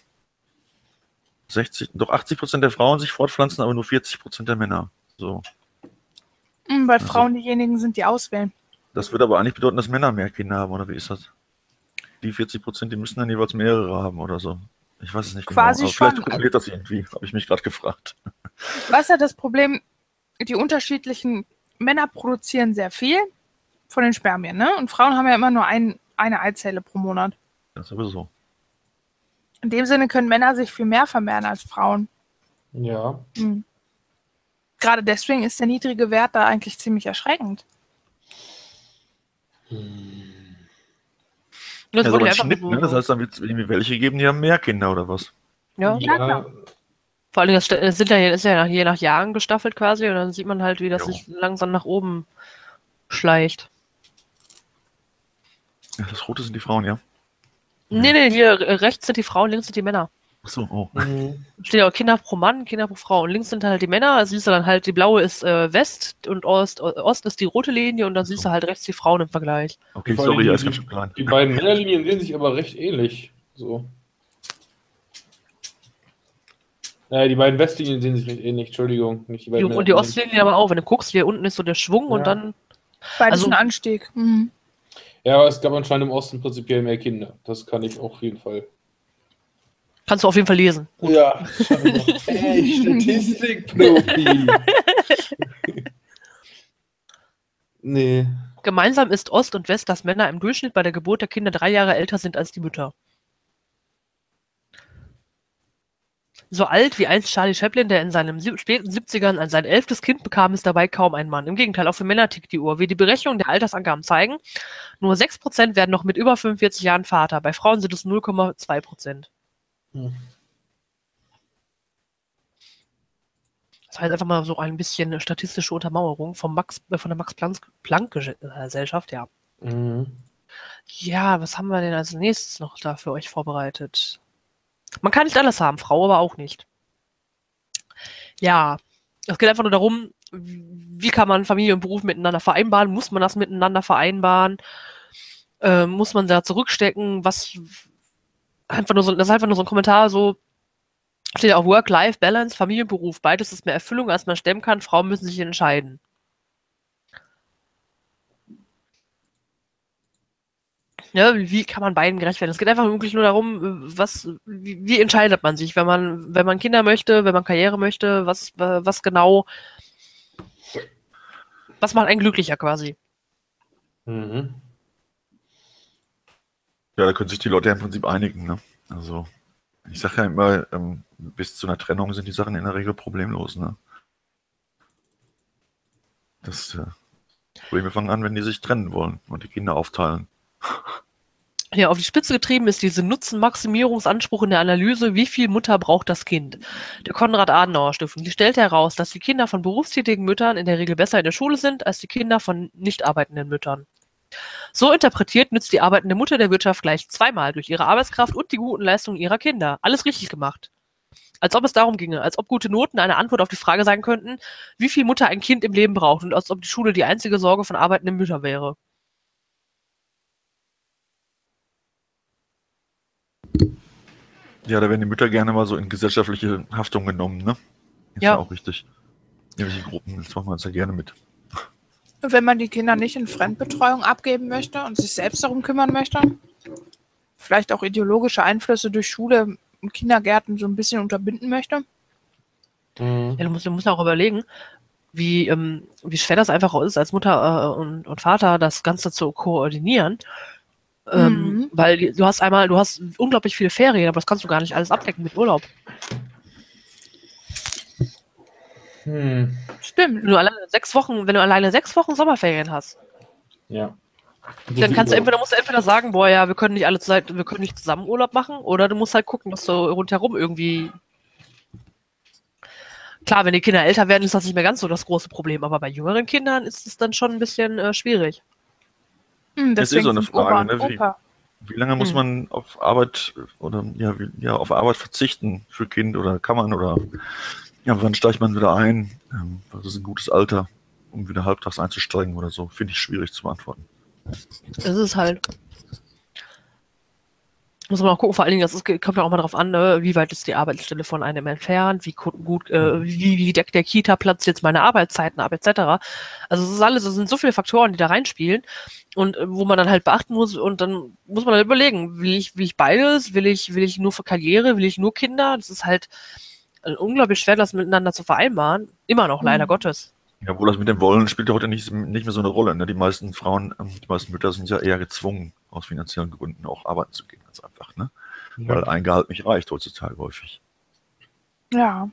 80% der Frauen sich fortpflanzen, aber nur 40% der Männer. So. Weil Frauen diejenigen sind, die auswählen. Das würde aber eigentlich bedeuten, dass Männer mehr Kinder haben, oder wie ist das? Die 40%, die müssen dann jeweils mehrere haben oder so. Ich weiß es nicht Quasi genau, aber schon. vielleicht korreliert das irgendwie, habe ich mich gerade gefragt. Was ja das Problem, die unterschiedlichen Männer produzieren sehr viel von den Spermien, ne? Und Frauen haben ja immer nur eine Eizelle pro Monat. Das ist sowieso. In dem Sinne können Männer sich viel mehr vermehren als Frauen. Ja. Gerade deswegen ist der niedrige Wert da eigentlich ziemlich erschreckend. Das Ja, so wollte ein ich einfach Schnitt, ne? Das heißt, dann wird es irgendwie welche geben, die haben mehr Kinder oder was? ja. Ja, klar. Vor allem, das ist ja je nach Jahren gestaffelt quasi und dann sieht man halt, wie das Jo. sich langsam nach oben schleicht. Ja, das Rote sind die Frauen, ja? Nee, hier rechts sind die Frauen, links sind die Männer. Achso, oh. Steht ja auch Kinder pro Mann, Kinder pro Frau. Und links sind halt die Männer, also siehst du dann halt, die blaue ist West und Ost ist die rote Linie und dann siehst du halt rechts die Frauen im Vergleich. Okay, Vor sorry, allem ja, ist ganz schön klein. Die beiden Männerlinien sehen sich aber recht ähnlich. So. Die beiden Westlinien sehen sich recht ähnlich, Entschuldigung. Nicht die beiden Und die Männerlinien. Ostlinie aber auch. Wenn du guckst, hier unten ist so der Schwung und Ja. dann. Beides Also- ein Anstieg. Ja, aber es gab anscheinend im Osten prinzipiell mehr Kinder. Das kann ich auf jeden Fall. Kannst du auf jeden Fall lesen. Ja, ey, Statistikprofi. Nee. Gemeinsam ist Ost und West, dass Männer im Durchschnitt bei der Geburt der Kinder 3 Jahre älter sind als die Mütter. So alt wie einst Charlie Chaplin, der in seinen späten 70ern an sein 11. Kind bekam, ist dabei kaum ein Mann. Im Gegenteil, auch für Männer tickt die Uhr. Wie die Berechnungen der Altersangaben zeigen, nur 6% werden noch mit über 45 Jahren Vater. Bei Frauen sind es 0,2%. Das heißt einfach mal so ein bisschen statistische Untermauerung von der Max-Planck-Gesellschaft, ja. Ja, was haben wir denn als nächstes noch da für euch vorbereitet? Man kann nicht alles haben, Frau aber auch nicht. Ja, es geht einfach nur darum, wie kann man Familie und Beruf miteinander vereinbaren? Muss man das miteinander vereinbaren? Muss man da zurückstecken? Das ist einfach nur so ein Kommentar, so steht ja auch Work-Life-Balance, Familie und Beruf. Beides ist mehr Erfüllung, als man stemmen kann. Frauen müssen sich entscheiden. Ja, wie kann man beiden gerecht werden? Es geht einfach wirklich nur darum, wie entscheidet man sich, wenn man Kinder möchte, wenn man Karriere möchte, was genau, was macht einen glücklicher quasi? Mhm. Ja, da können sich die Leute ja im Prinzip einigen, ne? Also, ich sage ja immer, bis zu einer Trennung sind die Sachen in der Regel problemlos, ne? Probleme fangen an, wenn die sich trennen wollen und die Kinder aufteilen. Ja, auf die Spitze getrieben ist diese Nutzenmaximierungsanspruch in der Analyse, wie viel Mutter braucht das Kind. Der Konrad-Adenauer-Stiftung, die stellt heraus, dass die Kinder von berufstätigen Müttern in der Regel besser in der Schule sind als die Kinder von nicht arbeitenden Müttern. So interpretiert nützt die arbeitende Mutter der Wirtschaft gleich zweimal durch ihre Arbeitskraft und die guten Leistungen ihrer Kinder. Alles richtig gemacht. Als ob es darum ginge, als ob gute Noten eine Antwort auf die Frage sein könnten, wie viel Mutter ein Kind im Leben braucht und als ob die Schule die einzige Sorge von arbeitenden Müttern wäre. Ja, da werden die Mütter gerne mal so in gesellschaftliche Haftung genommen, ne? Ist ja auch richtig. Irgendwelche Gruppen, das machen wir uns ja gerne mit. Wenn man die Kinder nicht in Fremdbetreuung abgeben möchte und sich selbst darum kümmern möchte, vielleicht auch ideologische Einflüsse durch Schule und Kindergärten so ein bisschen unterbinden möchte, Ja, du musst auch überlegen, wie schwer das einfach auch ist, als Mutter und Vater das Ganze zu koordinieren. Weil du hast unglaublich viele Ferien, aber das kannst du gar nicht alles abdecken mit Urlaub. Stimmt. Wenn du alleine 6 Wochen Sommerferien hast, Ja. dann musst du entweder sagen, boah, ja, wir können nicht zusammen Urlaub machen, oder du musst halt gucken, dass du rundherum irgendwie. Klar, wenn die Kinder älter werden, ist das nicht mehr ganz so das große Problem, aber bei jüngeren Kindern ist es dann schon ein bisschen schwierig. Das ist so eine sind Opa Frage, und ne? Opa. Wie lange muss man auf Arbeit auf Arbeit verzichten für Kind oder kann man oder wann steigt man wieder ein? Was ist ein gutes Alter, um wieder halbtags einzusteigen oder so? Finde ich schwierig zu beantworten. Das ist halt. Muss man auch gucken, vor allen Dingen, kommt ja auch mal darauf an, ne, wie weit ist die Arbeitsstelle von einem entfernt, wie deckt der Kita-Platz jetzt meine Arbeitszeiten ab, etc. Also es sind so viele Faktoren, die da reinspielen und wo man dann halt beachten muss, und dann muss man halt überlegen, will ich beides, will ich nur für Karriere, will ich nur Kinder? Das ist halt unglaublich schwer, das miteinander zu vereinbaren. Immer noch, leider Gottes. Ja, obwohl das mit dem Wollen spielt ja heute nicht mehr so eine Rolle. Ne? Die meisten Mütter sind ja eher gezwungen, aus finanziellen Gründen auch arbeiten zu gehen, als einfach, ne? Ja. Weil ein Gehalt nicht reicht heutzutage häufig. Ja.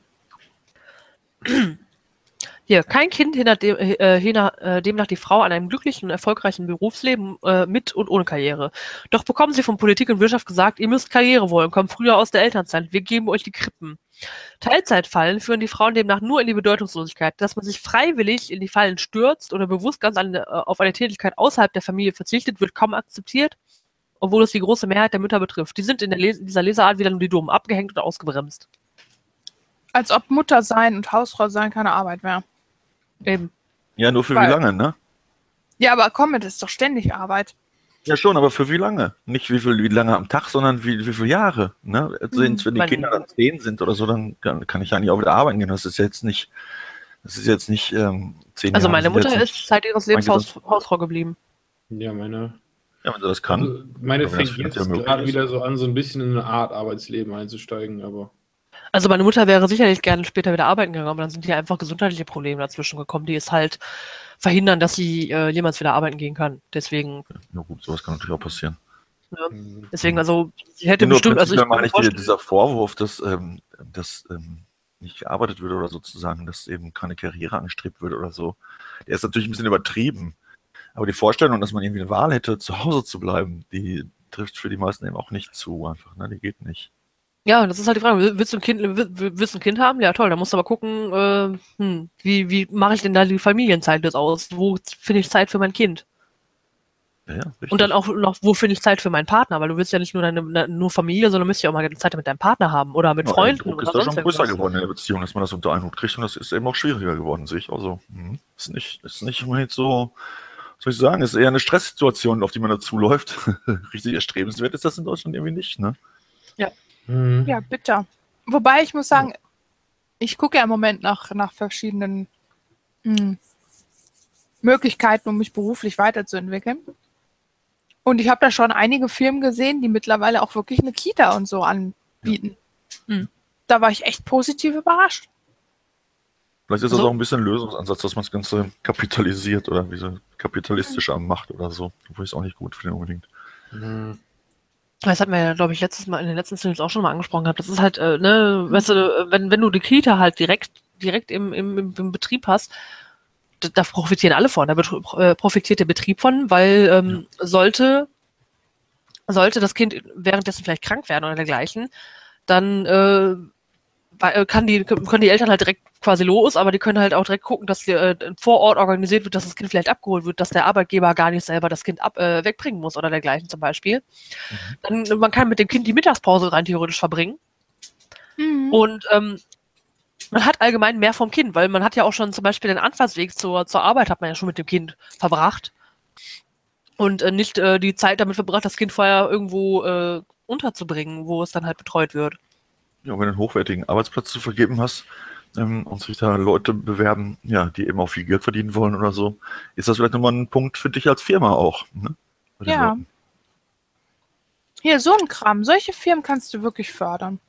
Hier, kein Kind hindert demnach die Frau an einem glücklichen und erfolgreichen Berufsleben mit und ohne Karriere. Doch bekommen sie von Politik und Wirtschaft gesagt, ihr müsst Karriere wollen, kommt früher aus der Elternzeit, wir geben euch die Krippen. Teilzeitfallen führen die Frauen demnach nur in die Bedeutungslosigkeit. Dass man sich freiwillig in die Fallen stürzt oder bewusst ganz auf eine Tätigkeit außerhalb der Familie verzichtet, wird kaum akzeptiert, obwohl es die große Mehrheit der Mütter betrifft. Die sind in dieser Leseart wieder nur die Dummen, abgehängt und ausgebremst. Als ob Mutter sein und Hausfrau sein keine Arbeit wäre. Eben. Ja, nur für wie lange, ne? Ja, aber komm, das ist doch ständig Arbeit. Ja schon, aber für wie lange? Nicht wie lange am Tag, sondern wie viele Jahre. Ne? Wenn die Kinder dann 10 sind oder so, dann kann ich eigentlich auch wieder arbeiten gehen. Das ist jetzt nicht 10 Jahre. Also meine Mutter ist seit ihres Lebens Hausfrau geblieben. Ja, meine. Ja, wenn sie das kann. Also meine fängt jetzt gerade wieder so an, so ein bisschen in eine Art Arbeitsleben einzusteigen, aber. Also meine Mutter wäre sicherlich gerne später wieder arbeiten gegangen, aber dann sind hier einfach gesundheitliche Probleme dazwischen gekommen, die es halt verhindern, dass sie jemals wieder arbeiten gehen kann. Deswegen. Ja gut, sowas kann natürlich auch passieren. Ja. Deswegen, also sie hätte bestimmt. Also dieser Vorwurf, dass nicht gearbeitet wird oder sozusagen, dass eben keine Karriere angestrebt wird oder so, der ist natürlich ein bisschen übertrieben. Aber die Vorstellung, dass man irgendwie eine Wahl hätte, zu Hause zu bleiben, die trifft für die meisten eben auch nicht zu, einfach, ne? Die geht nicht. Ja, das ist halt die Frage. Willst du ein Kind haben? Ja, toll. Dann musst du aber gucken, wie mache ich denn da die Familienzeit jetzt aus? Wo finde ich Zeit für mein Kind? Ja, richtig. Und dann auch noch, wo finde ich Zeit für meinen Partner? Weil du willst ja nicht nur Familie, sondern müsst ja auch mal Zeit mit deinem Partner haben oder mit Freunden. Der Druck ist da schon größer geworden in der Beziehung, dass man das unter einen Hut kriegt, und das ist eben auch schwieriger geworden, sehe ich. Also, ist nicht unbedingt so, was soll ich sagen, ist eher eine Stresssituation, auf die man dazu läuft. Richtig erstrebenswert ist das in Deutschland irgendwie nicht, ne? Ja. Ja, bitter. Wobei ich muss sagen, ich gucke ja im Moment nach verschiedenen Möglichkeiten, um mich beruflich weiterzuentwickeln. Und ich habe da schon einige Firmen gesehen, die mittlerweile auch wirklich eine Kita und so anbieten. Ja. Da war ich echt positiv überrascht. Vielleicht ist das auch ein bisschen ein Lösungsansatz, dass man das Ganze kapitalisiert oder wie so kapitalistisch macht oder so. Obwohl ich es auch nicht gut finde unbedingt. Das hatten wir ja, glaube ich, in den letzten Streams auch schon mal angesprochen gehabt. Das ist halt, weißt du, wenn du die Kita halt direkt im Betrieb hast, da profitieren alle von. Da profitiert der Betrieb von, weil sollte das Kind währenddessen vielleicht krank werden oder dergleichen, dann können die Eltern halt direkt quasi los, aber die können halt auch direkt gucken, dass vor Ort organisiert wird, dass das Kind vielleicht abgeholt wird, dass der Arbeitgeber gar nicht selber das Kind wegbringen muss oder dergleichen zum Beispiel. Dann, man kann mit dem Kind die Mittagspause rein theoretisch verbringen. Und man hat allgemein mehr vom Kind, weil man hat ja auch schon zum Beispiel den Anfahrtsweg zur Arbeit hat man ja schon mit dem Kind verbracht. Und nicht die Zeit damit verbracht, das Kind vorher irgendwo unterzubringen, wo es dann halt betreut wird. Ja, wenn du einen hochwertigen Arbeitsplatz zu vergeben hast und sich da Leute bewerben, ja, die eben auch viel Geld verdienen wollen oder so, ist das vielleicht nochmal ein Punkt für dich als Firma auch. Ne? Ja. Hier, so ein Kram. Solche Firmen kannst du wirklich fördern.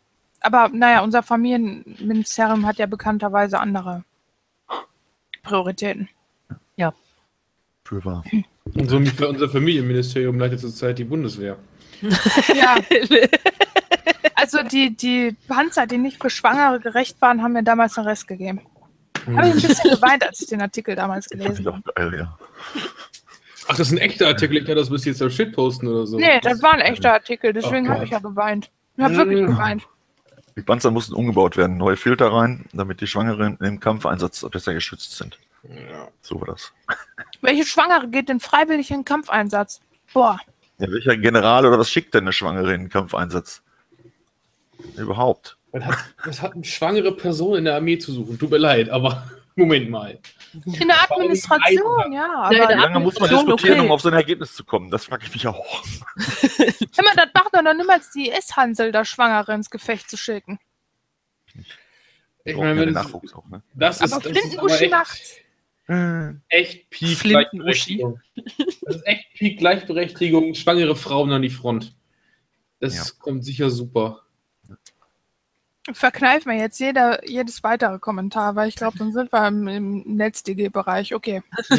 Aber naja, unser Familienministerium hat ja bekannterweise andere Prioritäten. Für wahr. Unser Familienministerium leitet zurzeit die Bundeswehr. Ja. Also die Panzer, die nicht für Schwangere gerecht waren, haben mir damals den Rest gegeben. Habe ich ein bisschen geweint, als ich den Artikel damals Fand gelesen ich habe. auch geil, ja. Ach, das ist ein echter Artikel. Ich dachte, das müsst ihr jetzt auf Shit posten oder so. Nee, das war ein echter Artikel, deswegen Oh habe Gott. ich ja geweint. Ich habe wirklich geweint. Die Panzer mussten umgebaut werden, neue Filter rein, damit die Schwangeren im Kampfeinsatz besser geschützt sind. Ja. So war das. Welche Schwangere geht denn freiwillig in den Kampfeinsatz? Boah. Ja, welcher General oder was schickt denn eine Schwangere in den Kampfeinsatz? Überhaupt. Was hat eine schwangere Person in der Armee zu suchen? Tut mir leid, aber Moment mal. In der Administration, ja. Aber Ja, in Wie der lange muss man Administration, diskutieren, okay. um auf so ein Ergebnis zu kommen? Das frage ich mich auch. hör mal, das macht doch noch niemals die S-Hansel, da Schwangere ins Gefecht zu schicken. Ich Brauchen meine, ja den wenn Nachwuchs auch, ne? das ist, Aber das ist Flinten-Uschi macht's. echt Peak Flinten-Uschi. Gleichberechtigung. Das ist echt Peak Gleichberechtigung, schwangere Frauen an die Front. Das Ja. kommt sicher super. Verkneift mir jetzt jedes weitere Kommentar, weil ich glaube, dann sind wir im NetzDG-Bereich. Okay.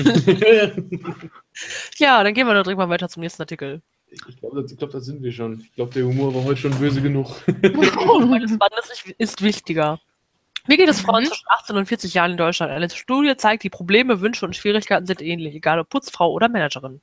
Ja, dann gehen wir doch direkt mal weiter zum nächsten Artikel. Ich glaube, da sind wir schon. Ich glaube, der Humor war heute schon böse genug. Spannendes ist wichtiger. Wie geht es Frauen zwischen 18 und 40 Jahren in Deutschland? Eine Studie zeigt, die Probleme, Wünsche und Schwierigkeiten sind ähnlich, egal ob Putzfrau oder Managerin.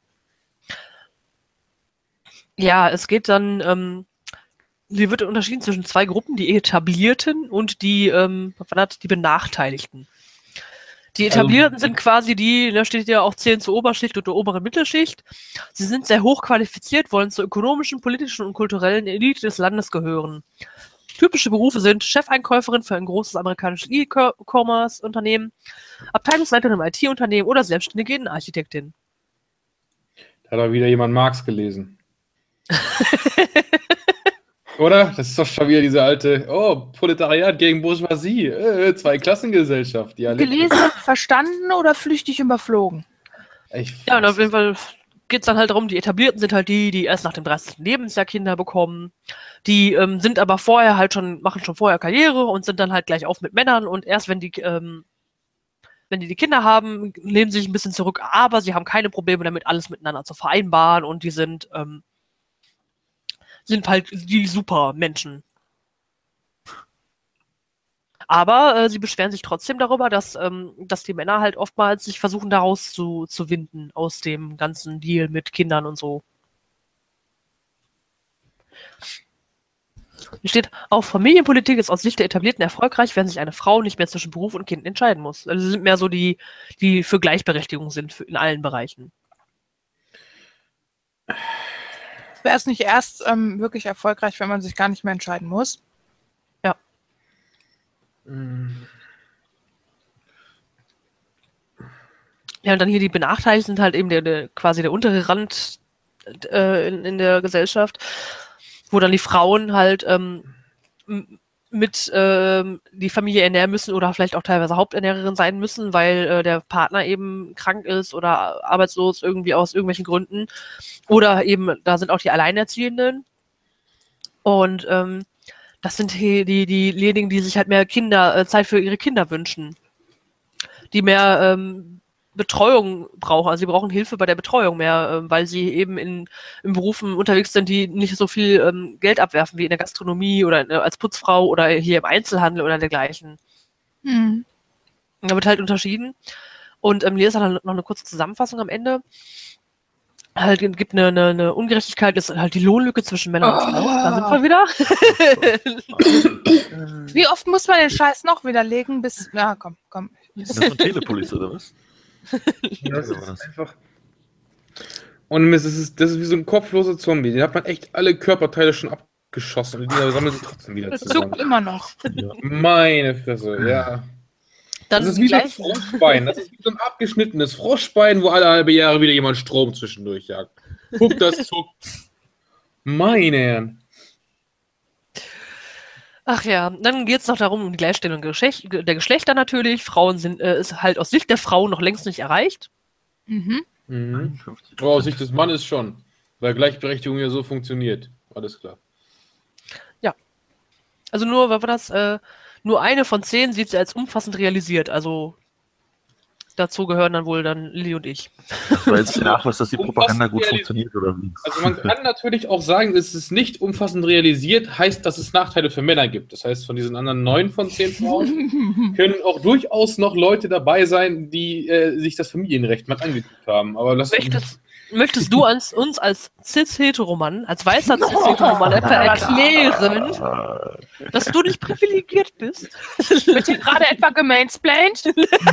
Ja, es geht dann, hier wird unterschieden zwischen zwei Gruppen, die Etablierten und die Benachteiligten. Die Etablierten sind quasi die, da steht ja auch, zählen zur Oberschicht und der oberen Mittelschicht. Sie sind sehr hoch qualifiziert, wollen zur ökonomischen, politischen und kulturellen Elite des Landes gehören. Typische Berufe sind Chefeinkäuferin für ein großes amerikanisches E-Commerce-Unternehmen, Abteilungsleiterin im IT-Unternehmen oder selbstständige Innenarchitektin. Da hat aber wieder jemand Marx gelesen. Oder? Das ist doch schon wieder diese alte, Proletariat gegen Bourgeoisie, Zweiklassengesellschaft. Ja, Gelesen, verstanden oder flüchtig überflogen? Ja, und auf jeden Fall geht es dann halt darum, die Etablierten sind halt die erst nach dem 30. Lebensjahr Kinder bekommen. Die sind aber vorher halt machen schon vorher Karriere und sind dann halt gleich auf mit Männern und erst wenn die Kinder haben, lehnen sie sich ein bisschen zurück, aber sie haben keine Probleme damit, alles miteinander zu vereinbaren und die sind halt die super Menschen. Aber sie beschweren sich trotzdem darüber, dass die Männer halt oftmals sich versuchen, daraus zu winden, aus dem ganzen Deal mit Kindern und so. Hier steht, auch Familienpolitik ist aus Sicht der Etablierten erfolgreich, wenn sich eine Frau nicht mehr zwischen Beruf und Kind entscheiden muss. Also sie sind mehr so die für Gleichberechtigung sind in allen Bereichen. Wäre es nicht erst wirklich erfolgreich, wenn man sich gar nicht mehr entscheiden muss? Ja. Ja, und dann hier die Benachteiligten sind halt eben quasi der untere Rand in der Gesellschaft, wo dann die Frauen halt mit die Familie ernähren müssen oder vielleicht auch teilweise Haupternährerin sein müssen, weil der Partner eben krank ist oder arbeitslos irgendwie aus irgendwelchen Gründen. Oder eben, da sind auch die Alleinerziehenden. Und das sind diejenigen, die sich halt mehr Zeit für ihre Kinder wünschen. Die mehr Betreuung brauchen. Also sie brauchen Hilfe bei der Betreuung mehr, weil sie eben in Berufen unterwegs sind, die nicht so viel Geld abwerfen wie in der Gastronomie oder als Putzfrau oder hier im Einzelhandel oder dergleichen. Hm. Da wird halt unterschieden. Und hier ist dann noch eine kurze Zusammenfassung am Ende. Halt gibt eine Ungerechtigkeit, ist halt die Lohnlücke zwischen Männern und Frauen. Da sind wir wieder. Wie oft muss man den Scheiß noch widerlegen, bis... Ja, komm. Das ist so ein Telepolis, oder was? Ja, das ist einfach. Und das ist wie so ein kopfloser Zombie. Den hat man echt alle Körperteile schon abgeschossen und die sammeln sich trotzdem wieder Das zusammen. zuckt immer noch. Ja. Meine Fresse, ja. Dann Das ist wie so ein gleich. Froschbein. Das ist wie so ein abgeschnittenes Froschbein, wo alle halbe Jahre wieder jemand Strom zwischendurch jagt. Guck, das zuckt. Meine Herren. Ach ja, dann geht es noch darum, um die Gleichstellung der Geschlechter natürlich. Frauen ist halt aus Sicht der Frauen noch längst nicht erreicht. Mhm. Mhm. Aus Sicht des Mannes schon. Weil Gleichberechtigung ja so funktioniert. Alles klar. Also nur, was war das? Nur eine von 10 sieht sie als umfassend realisiert. Also dazu gehören dann wohl dann Lilly und ich. Das war jetzt der Nachweis, dass die Propaganda gut Umfassend funktioniert, oder wie? Also man kann natürlich auch sagen, es ist nicht umfassend realisiert, heißt, dass es Nachteile für Männer gibt. Das heißt, von diesen anderen 9 von 10 Frauen können auch durchaus noch Leute dabei sein, die sich das Familienrecht mal angeguckt haben. Aber das Möchtest du uns als Cis-Heteromann, als weißer Cis-Heteromann etwa erklären, dass du nicht privilegiert bist? Wird hier gerade etwa gemansplained?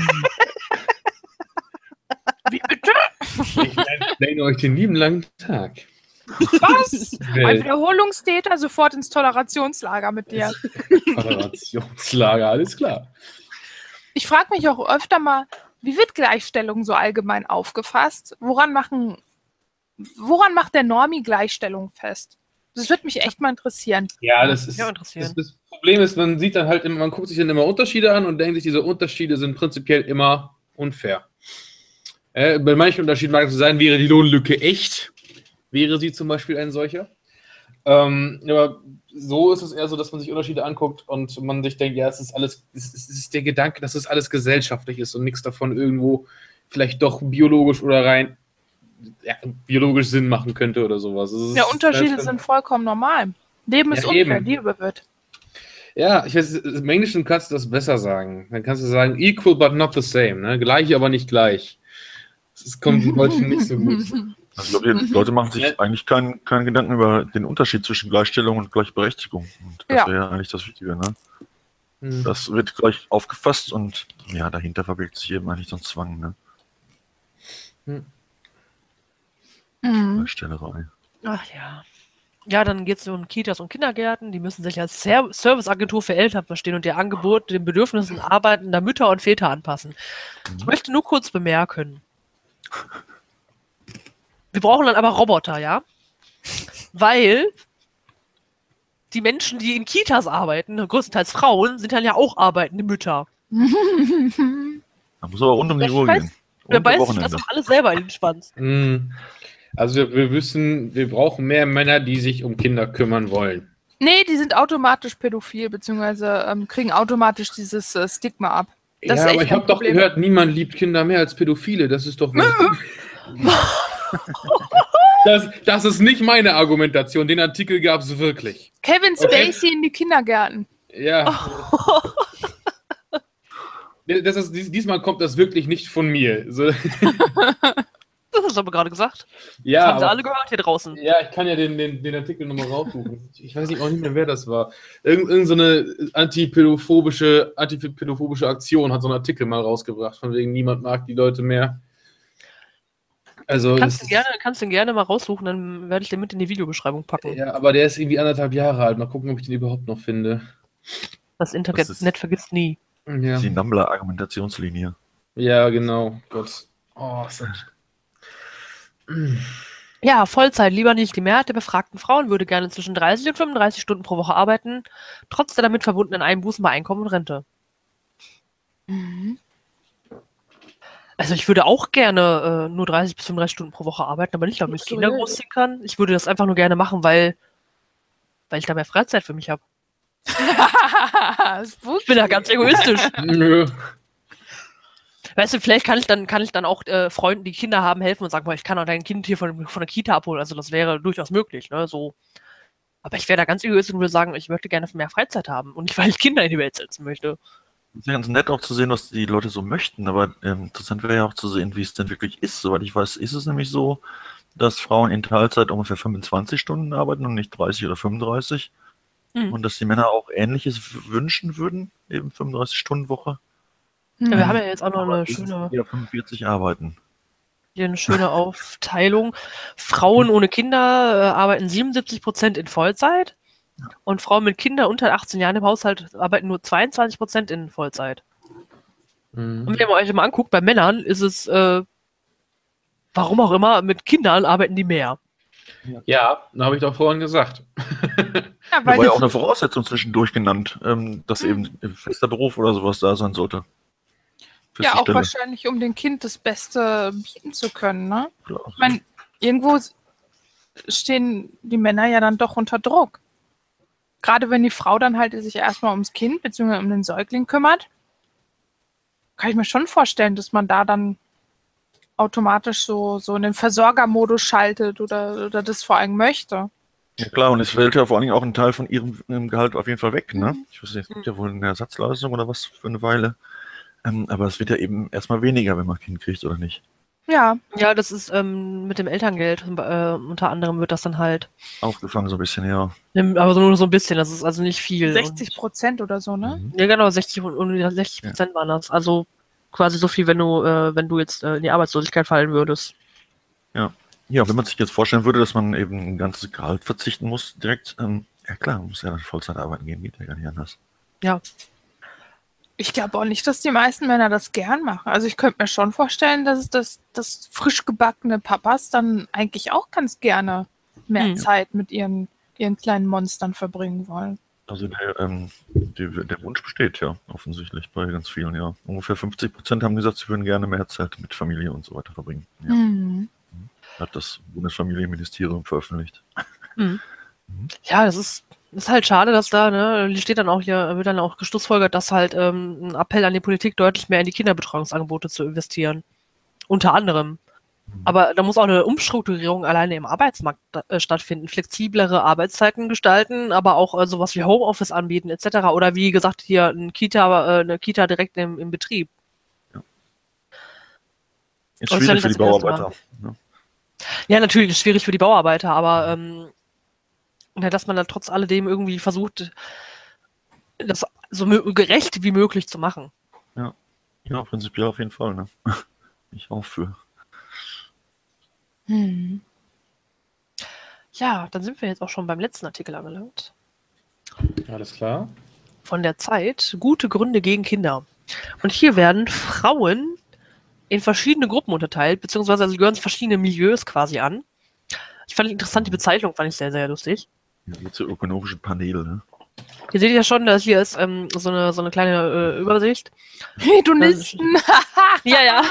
Wie bitte? Ich nenne euch den lieben langen Tag. Was? Ein Wiederholungstäter, sofort ins Tolerationslager mit dir. Tolerationslager, alles klar. Ich frage mich auch öfter mal, wie wird Gleichstellung so allgemein aufgefasst? Woran macht der Normie Gleichstellung fest? Das würde mich echt mal interessieren. Ja, das Problem ist, man sieht dann halt immer, man guckt sich dann immer Unterschiede an und denkt sich, diese Unterschiede sind prinzipiell immer unfair. Bei manchen Unterschieden mag es sein, wäre die Lohnlücke echt, wäre sie zum Beispiel ein solcher. Aber so ist es eher so, dass man sich Unterschiede anguckt und man sich denkt, ja, es ist der Gedanke, dass es alles gesellschaftlich ist und nichts davon irgendwo vielleicht doch biologisch oder rein biologisch Sinn machen könnte oder sowas. Ja, Unterschiede sind vollkommen normal. Leben ist unfair, eben. Liebe wird. Ja, ich weiß, im Englischen kannst du das besser sagen. Dann kannst du sagen, equal but not the same. Ne? Gleich, aber nicht gleich. Das kommt im Deutschen nicht so gut. Also ich glaube, die Leute machen sich eigentlich keinen Gedanken über den Unterschied zwischen Gleichstellung und Gleichberechtigung. Und das wäre ja eigentlich das Wichtige, ne? Das wird gleich aufgefasst und ja, dahinter verbirgt sich eben eigentlich so ein Zwang, ne? Gleichstellerei. Ach ja. Ja, dann geht es um Kitas und Kindergärten. Die müssen sich als Serviceagentur für Eltern verstehen und ihr Angebot den Bedürfnissen arbeitender Mütter und Väter anpassen. Ich möchte nur kurz bemerken, wir brauchen dann aber Roboter, ja? Weil die Menschen, die in Kitas arbeiten, größtenteils Frauen, sind dann ja auch arbeitende Mütter. Da muss aber rund um die Uhr gehen. Wer beißt sich das doch alles selber in den Schwanz. Also wir brauchen mehr Männer, die sich um Kinder kümmern wollen. Nee, die sind automatisch pädophil, beziehungsweise kriegen automatisch dieses Stigma ab. Das aber ich habe doch gehört, niemand liebt Kinder mehr als Pädophile. Das ist doch... das ist nicht meine Argumentation. Den Artikel gab es wirklich. Kevin Spacey in die Kindergärten. Ja. Diesmal kommt das wirklich nicht von mir. So. Das hast du aber gerade gesagt. Ja, das haben sie alle gehört hier draußen. Ja, ich kann ja den Artikel nochmal raussuchen. Ich weiß nicht mehr, wer das war. Irgend so eine antipädophobische Aktion hat so einen Artikel mal rausgebracht, von wegen niemand mag die Leute mehr. Also kannst du den gerne mal raussuchen, dann werde ich den mit in die Videobeschreibung packen. Ja, aber der ist irgendwie 1,5 Jahre alt. Mal gucken, ob ich den überhaupt noch finde. Das Internet vergisst nie. Ja. Die Nambler-Argumentationslinie. Ja, genau. Gott. Oh, Ja, Vollzeit lieber nicht. Die Mehrheit der befragten Frauen würde gerne zwischen 30 und 35 Stunden pro Woche arbeiten, trotz der damit verbundenen Einbußen bei Einkommen und Rente. Also ich würde auch gerne nur 30 bis 35 Stunden pro Woche arbeiten, aber nicht, damit ich Kinder großziehen kann. Ich würde das einfach nur gerne machen, weil ich da mehr Freizeit für mich habe. Ich bin da ganz egoistisch. Nö. Weißt du, vielleicht kann ich dann auch Freunden, die Kinder haben, helfen und sagen, boah, ich kann auch dein Kind hier von der Kita abholen. Also das wäre durchaus möglich, ne? So. Aber ich wäre da ganz egoistisch und würde sagen, ich möchte gerne mehr Freizeit haben und nicht, weil ich Kinder in die Welt setzen möchte. Es ist ja ganz nett auch zu sehen, was die Leute so möchten, aber interessant wäre ja auch zu sehen, wie es denn wirklich ist. Soweit ich weiß, ist es nämlich so, dass Frauen in Teilzeit ungefähr 25 Stunden arbeiten und nicht 30 oder 35. Und dass die Männer auch Ähnliches wünschen würden, eben 35-Stunden-Woche. Ja, wir haben ja jetzt auch noch eine schöne 45 arbeiten. Hier eine schöne Aufteilung. Frauen ohne Kinder arbeiten 77% in Vollzeit und Frauen mit Kindern unter 18 Jahren im Haushalt arbeiten nur 22% in Vollzeit. Und wenn ihr euch mal anguckt, bei Männern ist es, warum auch immer, mit Kindern arbeiten die mehr. Ja, habe ich doch vorhin gesagt. Ja, Da war ja auch eine Voraussetzung zwischendurch genannt, dass eben ein fester Beruf oder sowas da sein sollte. Ja, auch wahrscheinlich, um dem Kind das Beste bieten zu können, ne? Klar. Ich meine, irgendwo stehen die Männer ja dann doch unter Druck. Gerade wenn die Frau dann halt sich erstmal ums Kind bzw. um den Säugling kümmert, kann ich mir schon vorstellen, dass man da dann automatisch so in den Versorgermodus schaltet oder das vor allem möchte. Ja klar, und es fällt ja vor allen Dingen auch ein Teil von ihrem Gehalt auf jeden Fall weg, ne? Ich weiß nicht, es gibt ja wohl eine Ersatzleistung oder was für eine Weile. Aber es wird ja eben erstmal weniger, wenn man ein Kind kriegt oder nicht. Ja. Ja, das ist mit dem Elterngeld. Unter anderem wird das dann halt. Aufgefangen so ein bisschen, ja. Aber nur so ein bisschen, das ist also nicht viel. 60% oder so, ne? Ja, genau, 60% waren das. Also quasi so viel, wenn du jetzt in die Arbeitslosigkeit fallen würdest. Ja. Ja, wenn man sich jetzt vorstellen würde, dass man eben ein ganzes Gehalt verzichten muss, direkt, ja klar, man muss ja dann Vollzeit arbeiten gehen, geht ja gar nicht anders. Ja. Ich glaube auch nicht, dass die meisten Männer das gern machen. Also ich könnte mir schon vorstellen, dass das frisch gebackene Papas dann eigentlich auch ganz gerne mehr Zeit mit ihren kleinen Monstern verbringen wollen. Also der Wunsch besteht ja offensichtlich bei ganz vielen, ja. Ungefähr 50% haben gesagt, sie würden gerne mehr Zeit mit Familie und so weiter verbringen. Ja. Hat das Bundesfamilienministerium veröffentlicht. Ja, das ist halt schade, dass da, ne, steht dann auch hier, wird dann auch geschlussfolgert, dass halt ein Appell an die Politik deutlich mehr in die Kinderbetreuungsangebote zu investieren. Unter anderem. Aber da muss auch eine Umstrukturierung alleine im Arbeitsmarkt stattfinden. Flexiblere Arbeitszeiten gestalten, aber auch sowas wie Homeoffice anbieten, etc. Oder wie gesagt, hier eine Kita direkt im Betrieb. Ja. Ist schwierig für die Bauarbeiter. Ne? Ja, natürlich ist schwierig für die Bauarbeiter, aber dass man dann trotz alledem irgendwie versucht, das so gerecht wie möglich zu machen. Ja, ja, prinzipiell auf jeden Fall. Ne? Ich auch für. Ja, dann sind wir jetzt auch schon beim letzten Artikel angelangt. Alles klar. Von der Zeit, gute Gründe gegen Kinder. Und hier werden Frauen in verschiedene Gruppen unterteilt, beziehungsweise sie gehören verschiedene Milieus quasi an. Ich fand die interessant, die Bezeichnung fand ich sehr, sehr lustig. Ja, mit so ökonomischen Panel, ne? Hier seht ihr ja schon, dass hier ist so eine kleine Übersicht. Hedonisten! Ja.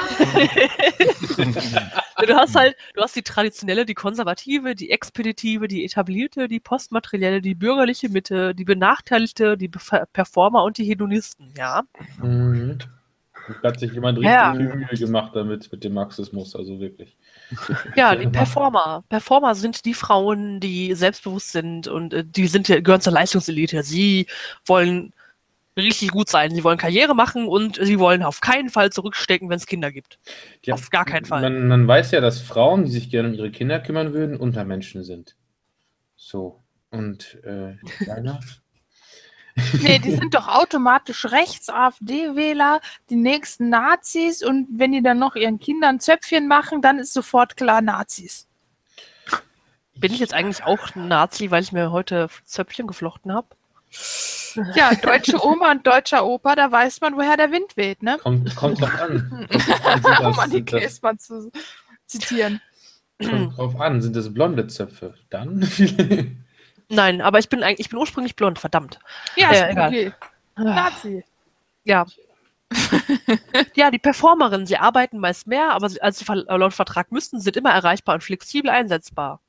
Du hast die traditionelle, die konservative, die expeditive, die etablierte, die postmaterielle, die bürgerliche Mitte, die benachteiligte, die Performer und die Hedonisten, ja. Da hat sich jemand richtig viel Mühe gemacht damit, mit dem Marxismus, also wirklich. Ja, die Performer. Performer sind die Frauen, die selbstbewusst sind und gehören zur Leistungselite. Sie wollen richtig gut sein. Sie wollen Karriere machen und sie wollen auf keinen Fall zurückstecken, wenn es Kinder gibt. Ja, auf gar keinen Fall. Man weiß ja, dass Frauen, die sich gerne um ihre Kinder kümmern würden, Untermenschen sind. So. Und Kleiner? Nee, die sind doch automatisch rechts, AfD-Wähler, die nächsten Nazis und wenn die dann noch ihren Kindern Zöpfchen machen, dann ist sofort klar Nazis. Bin ich jetzt eigentlich auch ein Nazi, weil ich mir heute Zöpfchen geflochten habe? Ja, deutsche Oma und deutscher Opa, da weiß man, woher der Wind weht, ne? Kommt drauf an. Um an die Käsmann zu zitieren. Kommt drauf an, sind das blonde Zöpfe? Dann Nein, aber ich bin ursprünglich blond, verdammt. Ja, ist egal. okay. Nazi. Ja. Ja, die Performerinnen, sie arbeiten meist mehr, aber als sie laut Vertrag müssten, sind immer erreichbar und flexibel einsetzbar.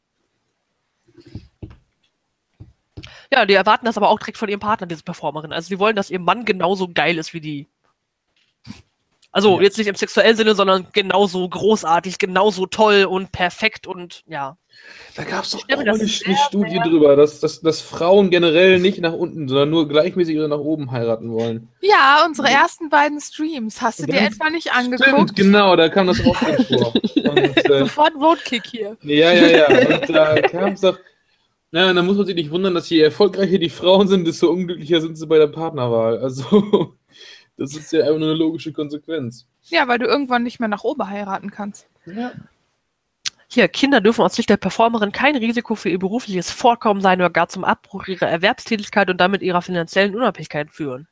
Ja, die erwarten das aber auch direkt von ihrem Partner, diese Performerin. Also die wollen, dass ihr Mann genauso geil ist wie die. Also jetzt nicht im sexuellen Sinne, sondern genauso großartig, genauso toll und perfekt und ja. Da gab es doch auch eine Studie drüber, dass Frauen generell nicht nach unten, sondern nur gleichmäßig oder nach oben heiraten wollen. Ja, unsere ersten beiden Streams. Hast du dir etwa nicht angeguckt? Stimmt, genau, da kam das auch vor. Und, sofort Vote-Kick hier. Ja. Und da kam es doch. Ja, da muss man sich nicht wundern, dass je erfolgreicher die Frauen sind, desto unglücklicher sind sie bei der Partnerwahl. Also, das ist ja einfach nur eine logische Konsequenz. Ja, weil du irgendwann nicht mehr nach oben heiraten kannst. Ja. Hier, Kinder dürfen aus Sicht der Performerin kein Risiko für ihr berufliches Fortkommen sein oder gar zum Abbruch ihrer Erwerbstätigkeit und damit ihrer finanziellen Unabhängigkeit führen.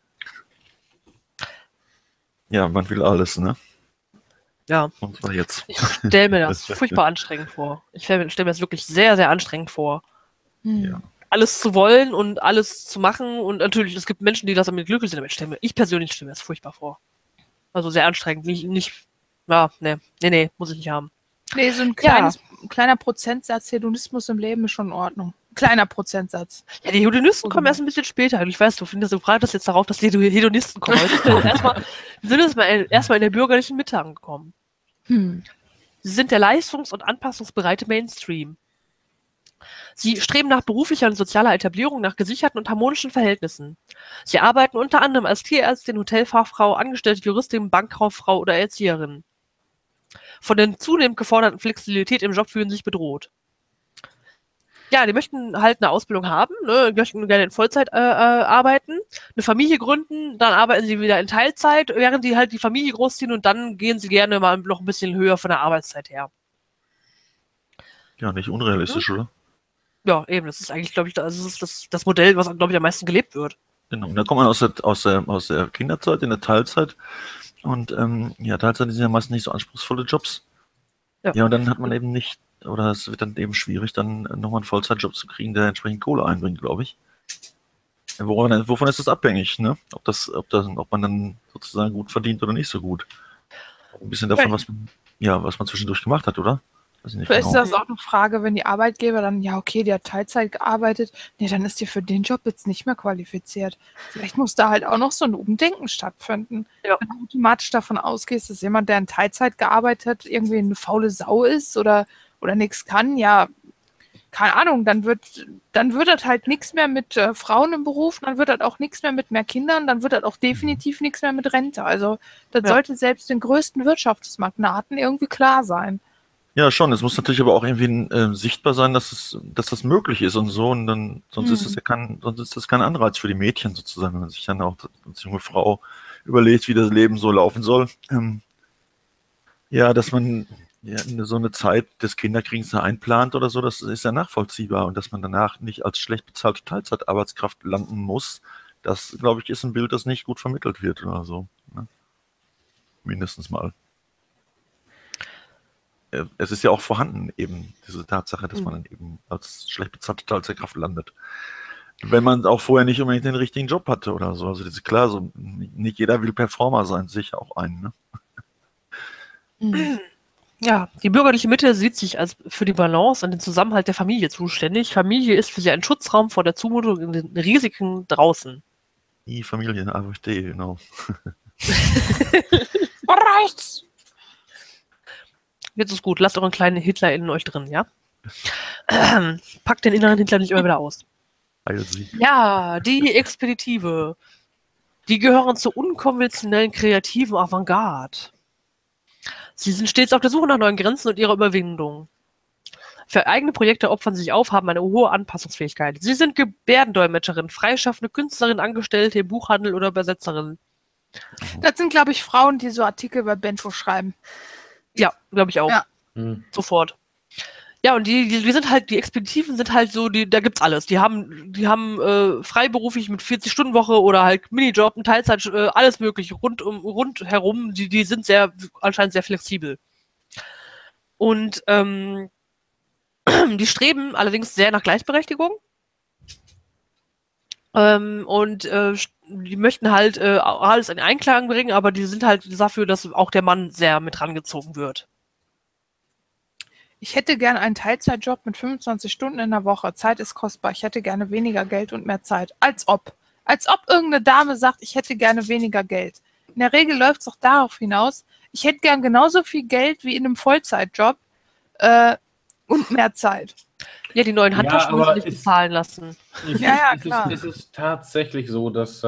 Ja, man will alles, ne? Ja. Und zwar jetzt. Ich stelle mir das furchtbar anstrengend vor. Ich stelle mir das wirklich sehr, sehr anstrengend vor. Ja. Alles zu wollen und alles zu machen und natürlich, es gibt Menschen, die das damit glücklich sind, damit ich persönlich stelle mir das furchtbar vor. Also sehr anstrengend. Nicht nee, muss ich nicht haben. Nee, so ein kleiner Prozentsatz Hedonismus im Leben ist schon in Ordnung. kleiner Prozentsatz. Ja, die Hedonisten kommen erst ein bisschen später. Ich weiß, du fragst jetzt darauf, dass die Hedonisten kommen. Wir sind jetzt erstmal in der bürgerlichen Mitte angekommen. Sie sind der leistungs- und anpassungsbereite Mainstream. Sie streben nach beruflicher und sozialer Etablierung, nach gesicherten und harmonischen Verhältnissen. Sie arbeiten unter anderem als Tierärztin, Hotelfachfrau, angestellte Juristin, Bankkauffrau oder Erzieherin. Von der zunehmend geforderten Flexibilität im Job fühlen sie sich bedroht. Ja, die möchten halt eine Ausbildung haben, ne, möchten gerne in Vollzeit arbeiten, eine Familie gründen, dann arbeiten sie wieder in Teilzeit, während die halt die Familie großziehen und dann gehen sie gerne mal noch ein bisschen höher von der Arbeitszeit her. Ja, nicht unrealistisch, oder? Ja, eben, das ist eigentlich, glaube ich, das ist das Modell, was, glaube ich, am meisten gelebt wird. Genau. Und da kommt man aus der Kinderzeit in der Teilzeit. Und Teilzeit sind ja meistens nicht so anspruchsvolle Jobs. Ja, und dann hat man eben nicht, oder es wird dann eben schwierig, dann nochmal einen Vollzeitjob zu kriegen, der entsprechend Kohle einbringt, glaube ich. Wovon ist das abhängig, ne? Ob man dann sozusagen gut verdient oder nicht so gut. Ein bisschen davon, was man zwischendurch gemacht hat, oder? Vielleicht ist das auch eine Frage, wenn die Arbeitgeber dann, ja okay, die hat Teilzeit gearbeitet, nee, dann ist die für den Job jetzt nicht mehr qualifiziert. Vielleicht muss da halt auch noch so ein Umdenken stattfinden. Ja. Wenn du automatisch davon ausgehst, dass jemand, der in Teilzeit gearbeitet hat, irgendwie eine faule Sau ist oder nichts kann, ja, keine Ahnung, dann wird das halt nichts mehr mit Frauen im Beruf, dann wird das auch nichts mehr mit mehr Kindern, dann wird das auch definitiv nichts mehr mit Rente. Also das sollte selbst den größten Wirtschaftsmagnaten irgendwie klar sein. Ja, schon. Es muss natürlich aber auch irgendwie sichtbar sein, dass das möglich ist und so. Und dann, sonst ist das kein Anreiz für die Mädchen sozusagen, wenn man sich dann auch als junge Frau überlegt, wie das Leben so laufen soll. Dass man so eine Zeit des Kinderkriegens da einplant oder so, das ist ja nachvollziehbar. Und dass man danach nicht als schlecht bezahlte Teilzeitarbeitskraft landen muss, das, glaube ich, ist ein Bild, das nicht gut vermittelt wird oder so. Ne? Mindestens mal. Es ist ja auch vorhanden, eben diese Tatsache, dass man dann eben als schlecht bezahlte Teilzeitkraft landet. Wenn man auch vorher nicht unbedingt den richtigen Job hatte oder so. Also das ist klar, so nicht jeder will Performer sein, sicher auch einen. Ne? Ja, die bürgerliche Mitte sieht sich als für die Balance und den Zusammenhalt der Familie zuständig. Familie ist für sie ein Schutzraum vor der Zumutung und den Risiken draußen. Die Familie, AfD, genau. Reicht's! Jetzt ist gut, lasst euren kleinen Hitler in euch drin, ja? Packt den inneren Hitler nicht immer wieder aus. Ja, die Expeditive. Die gehören zur unkonventionellen kreativen Avantgarde. Sie sind stets auf der Suche nach neuen Grenzen und ihrer Überwindung. Für eigene Projekte opfern sie sich auf, haben eine hohe Anpassungsfähigkeit. Sie sind Gebärdendolmetscherin, freischaffende Künstlerin, Angestellte im Buchhandel oder Übersetzerin. Das sind, glaube ich, Frauen, die so Artikel bei Bento schreiben. Ja, glaube ich auch. Ja. Sofort. Ja, und die sind halt, die Expeditiven sind halt so, da gibt's alles. Die haben freiberuflich mit 40-Stunden-Woche oder halt Minijob, ein Teilzeit, alles mögliche, rundherum. Die sind anscheinend sehr flexibel. Und die streben allerdings sehr nach Gleichberechtigung. Die möchten halt alles in Einklang bringen, aber die sind halt dafür, dass auch der Mann sehr mit rangezogen wird. Ich hätte gerne einen Teilzeitjob mit 25 Stunden in der Woche. Zeit ist kostbar. Ich hätte gerne weniger Geld und mehr Zeit. Als ob irgendeine Dame sagt, ich hätte gerne weniger Geld. In der Regel läuft es doch darauf hinaus, ich hätte gern genauso viel Geld wie in einem Vollzeitjob und mehr Zeit. Ja, die neuen Handtaschen müssen nicht bezahlen lassen. Klar. Es ist tatsächlich so, dass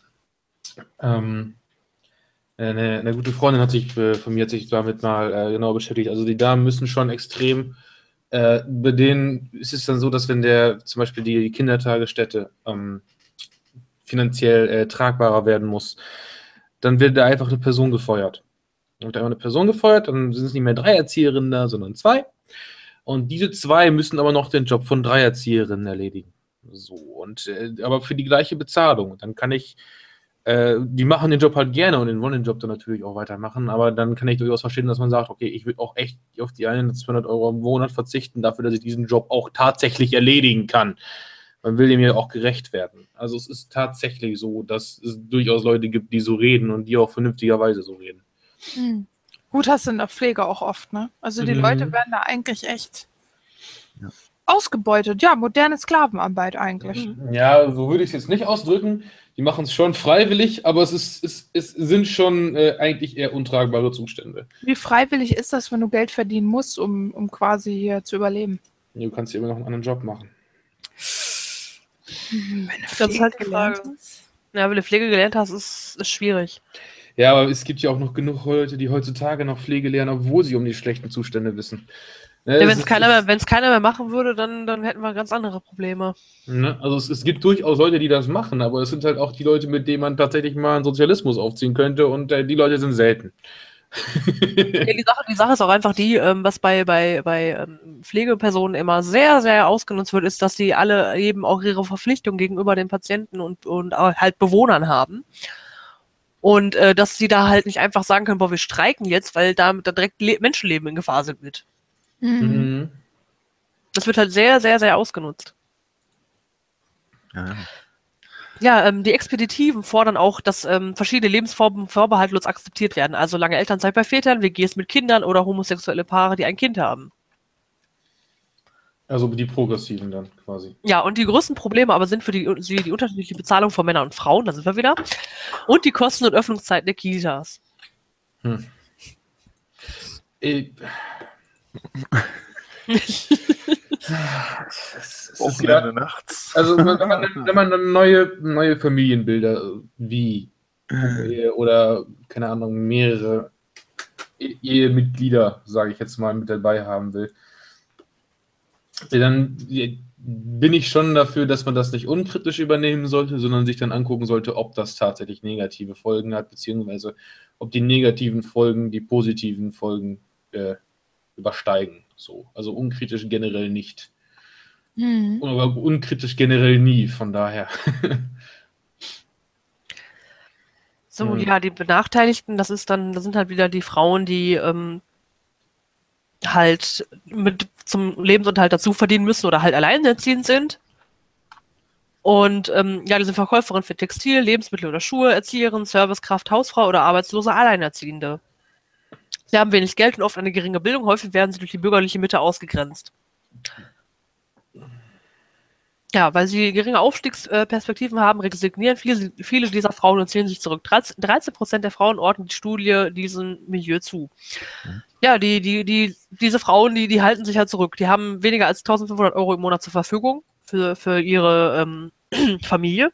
eine gute Freundin von mir hat sich damit mal genau beschäftigt. Also die Damen müssen schon extrem, bei denen ist es dann so, dass wenn zum Beispiel die Kindertagesstätte finanziell tragbarer werden muss, dann wird da einfach eine Person gefeuert. Dann wird einfach eine Person gefeuert, dann sind es nicht mehr 3 Erzieherinnen da, sondern 2. Und diese 2 müssen aber noch den Job von 3 Erzieherinnen erledigen. So, und aber für die gleiche Bezahlung. Dann kann ich die machen den Job halt gerne und wollen den Job dann natürlich auch weitermachen, aber dann kann ich durchaus verstehen, dass man sagt, okay, ich will auch echt auf die 200 Euro im Monat verzichten, dafür, dass ich diesen Job auch tatsächlich erledigen kann. Man will dem ja auch gerecht werden. Also es ist tatsächlich so, dass es durchaus Leute gibt, die so reden und die auch vernünftigerweise so reden. Gut, hast du in der Pflege auch oft, ne? Also die Leute werden da eigentlich echt ausgebeutet. Ja, moderne Sklavenarbeit eigentlich. Ja, so würde ich es jetzt nicht ausdrücken. Die machen es schon freiwillig, aber es sind schon eigentlich eher untragbare Zustände. Wie freiwillig ist das, wenn du Geld verdienen musst, um quasi hier zu überleben? Du kannst ja immer noch einen anderen Job machen. Wenn du Das ist halt die gelernt Frage. hast. Ja, wenn du Pflege gelernt hast, ist schwierig. Ja, aber es gibt ja auch noch genug Leute, die heutzutage noch Pflege lernen, obwohl sie um die schlechten Zustände wissen. Ne, Ja, wenn es keiner mehr machen würde, dann hätten wir ganz andere Probleme. Ne? Also es gibt durchaus Leute, die das machen, aber es sind halt auch die Leute, mit denen man tatsächlich mal einen Sozialismus aufziehen könnte und die Leute sind selten. Ja, die Sache ist auch einfach die, was bei Pflegepersonen immer sehr, sehr ausgenutzt wird, ist, dass die alle eben auch ihre Verpflichtung gegenüber den Patienten und auch halt Bewohnern haben. Und dass sie da halt nicht einfach sagen können, boah, wir streiken jetzt, weil da direkt Menschenleben in Gefahr sind mit. Mhm. Das wird halt sehr, sehr, sehr ausgenutzt. Ja. Ja, die Expeditiven fordern auch, dass verschiedene Lebensformen vorbehaltlos akzeptiert werden. Also lange Elternzeit bei Vätern, WGs mit Kindern oder homosexuelle Paare, die ein Kind haben. Also die Progressiven dann quasi. Ja, und die größten Probleme aber sind für die unterschiedliche Bezahlung von Männern und Frauen, da sind wir wieder, und die Kosten und Öffnungszeiten der Kitas. Wochenende nachts. Also wenn man dann neue Familienbilder wie Homo-Ehe oder, keine Ahnung, mehrere Ehemitglieder, sage ich jetzt mal, mit dabei haben will, dann bin ich schon dafür, dass man das nicht unkritisch übernehmen sollte, sondern sich dann angucken sollte, ob das tatsächlich negative Folgen hat, beziehungsweise ob die negativen Folgen die positiven Folgen übersteigen. So. Also unkritisch generell nicht. Aber unkritisch generell nie, von daher. So, ja, die Benachteiligten, das sind halt wieder die Frauen, die halt zum Lebensunterhalt dazu verdienen müssen oder halt alleinerziehend sind. Und ja, die sind Verkäuferin für Textil, Lebensmittel oder Schuhe, Erzieherin, Servicekraft, Hausfrau oder arbeitslose Alleinerziehende. Sie haben wenig Geld und oft eine geringe Bildung, häufig werden sie durch die bürgerliche Mitte ausgegrenzt. Ja, weil sie geringe Aufstiegsperspektiven haben, resignieren viele dieser Frauen und ziehen sich zurück. 13% der Frauen ordnen die Studie diesem Milieu zu. Ja, diese Frauen, die halten sich halt zurück. Die haben weniger als 1.500 Euro im Monat zur Verfügung für ihre Familie.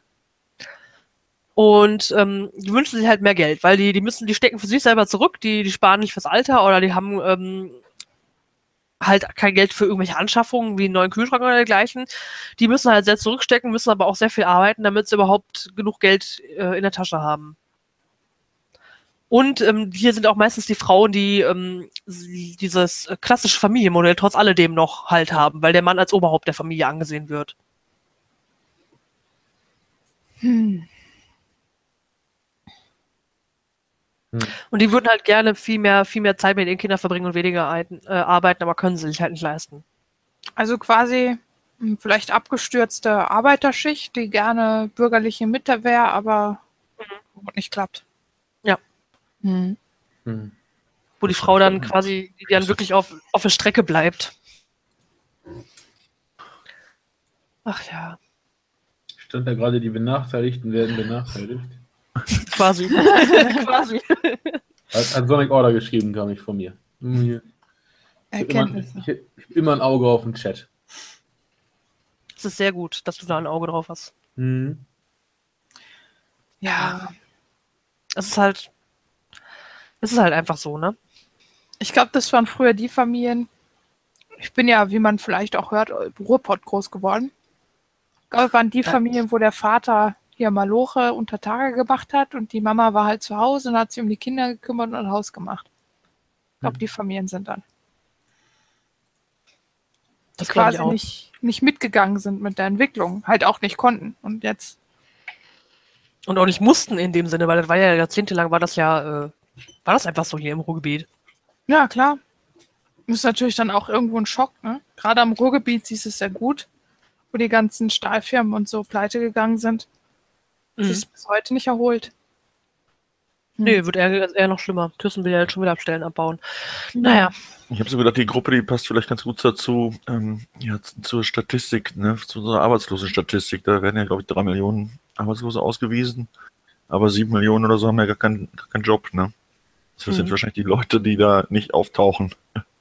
Und die wünschen sich halt mehr Geld, weil die stecken für sich selber zurück, die sparen nicht fürs Alter oder die haben halt kein Geld für irgendwelche Anschaffungen wie einen neuen Kühlschrank oder dergleichen. Die müssen halt sehr zurückstecken, müssen aber auch sehr viel arbeiten, damit sie überhaupt genug Geld in der Tasche haben. Und hier sind auch meistens die Frauen, die dieses klassische Familienmodell trotz alledem noch halt haben, weil der Mann als Oberhaupt der Familie angesehen wird. Und die würden halt gerne viel mehr Zeit mit ihren Kindern verbringen und weniger arbeiten, aber können sie sich halt nicht leisten. Also quasi vielleicht abgestürzte Arbeiterschicht, die gerne bürgerliche Mitte wäre, aber nicht klappt. Ja. Wo die Frau dann quasi, die dann wirklich auf der Strecke bleibt. Ach ja. Stand da gerade, die Benachteiligten werden benachteiligt? Quasi. Quasi. Hat Sonic Order geschrieben, kam ich von mir. Erkenntnisse. Ich hab immer ein Auge auf den Chat. Es ist sehr gut, dass du da ein Auge drauf hast. Ja. Es ist halt einfach so, ne? Ich glaube, das waren früher die Familien. Ich bin ja, wie man vielleicht auch hört, Ruhrpott groß geworden. Ich glaube, es waren die Familien, wo der Vater hier Maloche unter Tage gemacht hat und die Mama war halt zu Hause und hat sich um die Kinder gekümmert und ein Haus gemacht. Ich glaube, die Familien sind dann. Die quasi nicht mitgegangen sind mit der Entwicklung, halt auch nicht konnten. Und jetzt. Und auch nicht mussten in dem Sinne, weil das war ja jahrzehntelang, war das einfach so hier im Ruhrgebiet. Ja, klar. Ist natürlich dann auch irgendwo ein Schock, ne? Gerade am Ruhrgebiet siehst du es sehr gut, wo die ganzen Stahlfirmen und so pleite gegangen sind. Das ist bis heute nicht erholt. Nee, wird eher noch schlimmer. Thyssen will ja jetzt schon wieder Stellen abbauen. Naja. Ich habe so gedacht, die Gruppe, die passt vielleicht ganz gut dazu, zur Statistik, ne, zu unserer Arbeitslosenstatistik. Da werden ja, glaube ich, 3 Millionen Arbeitslose ausgewiesen, aber 7 Millionen oder so haben ja gar keinen Job, ne? Das sind wahrscheinlich die Leute, die da nicht auftauchen.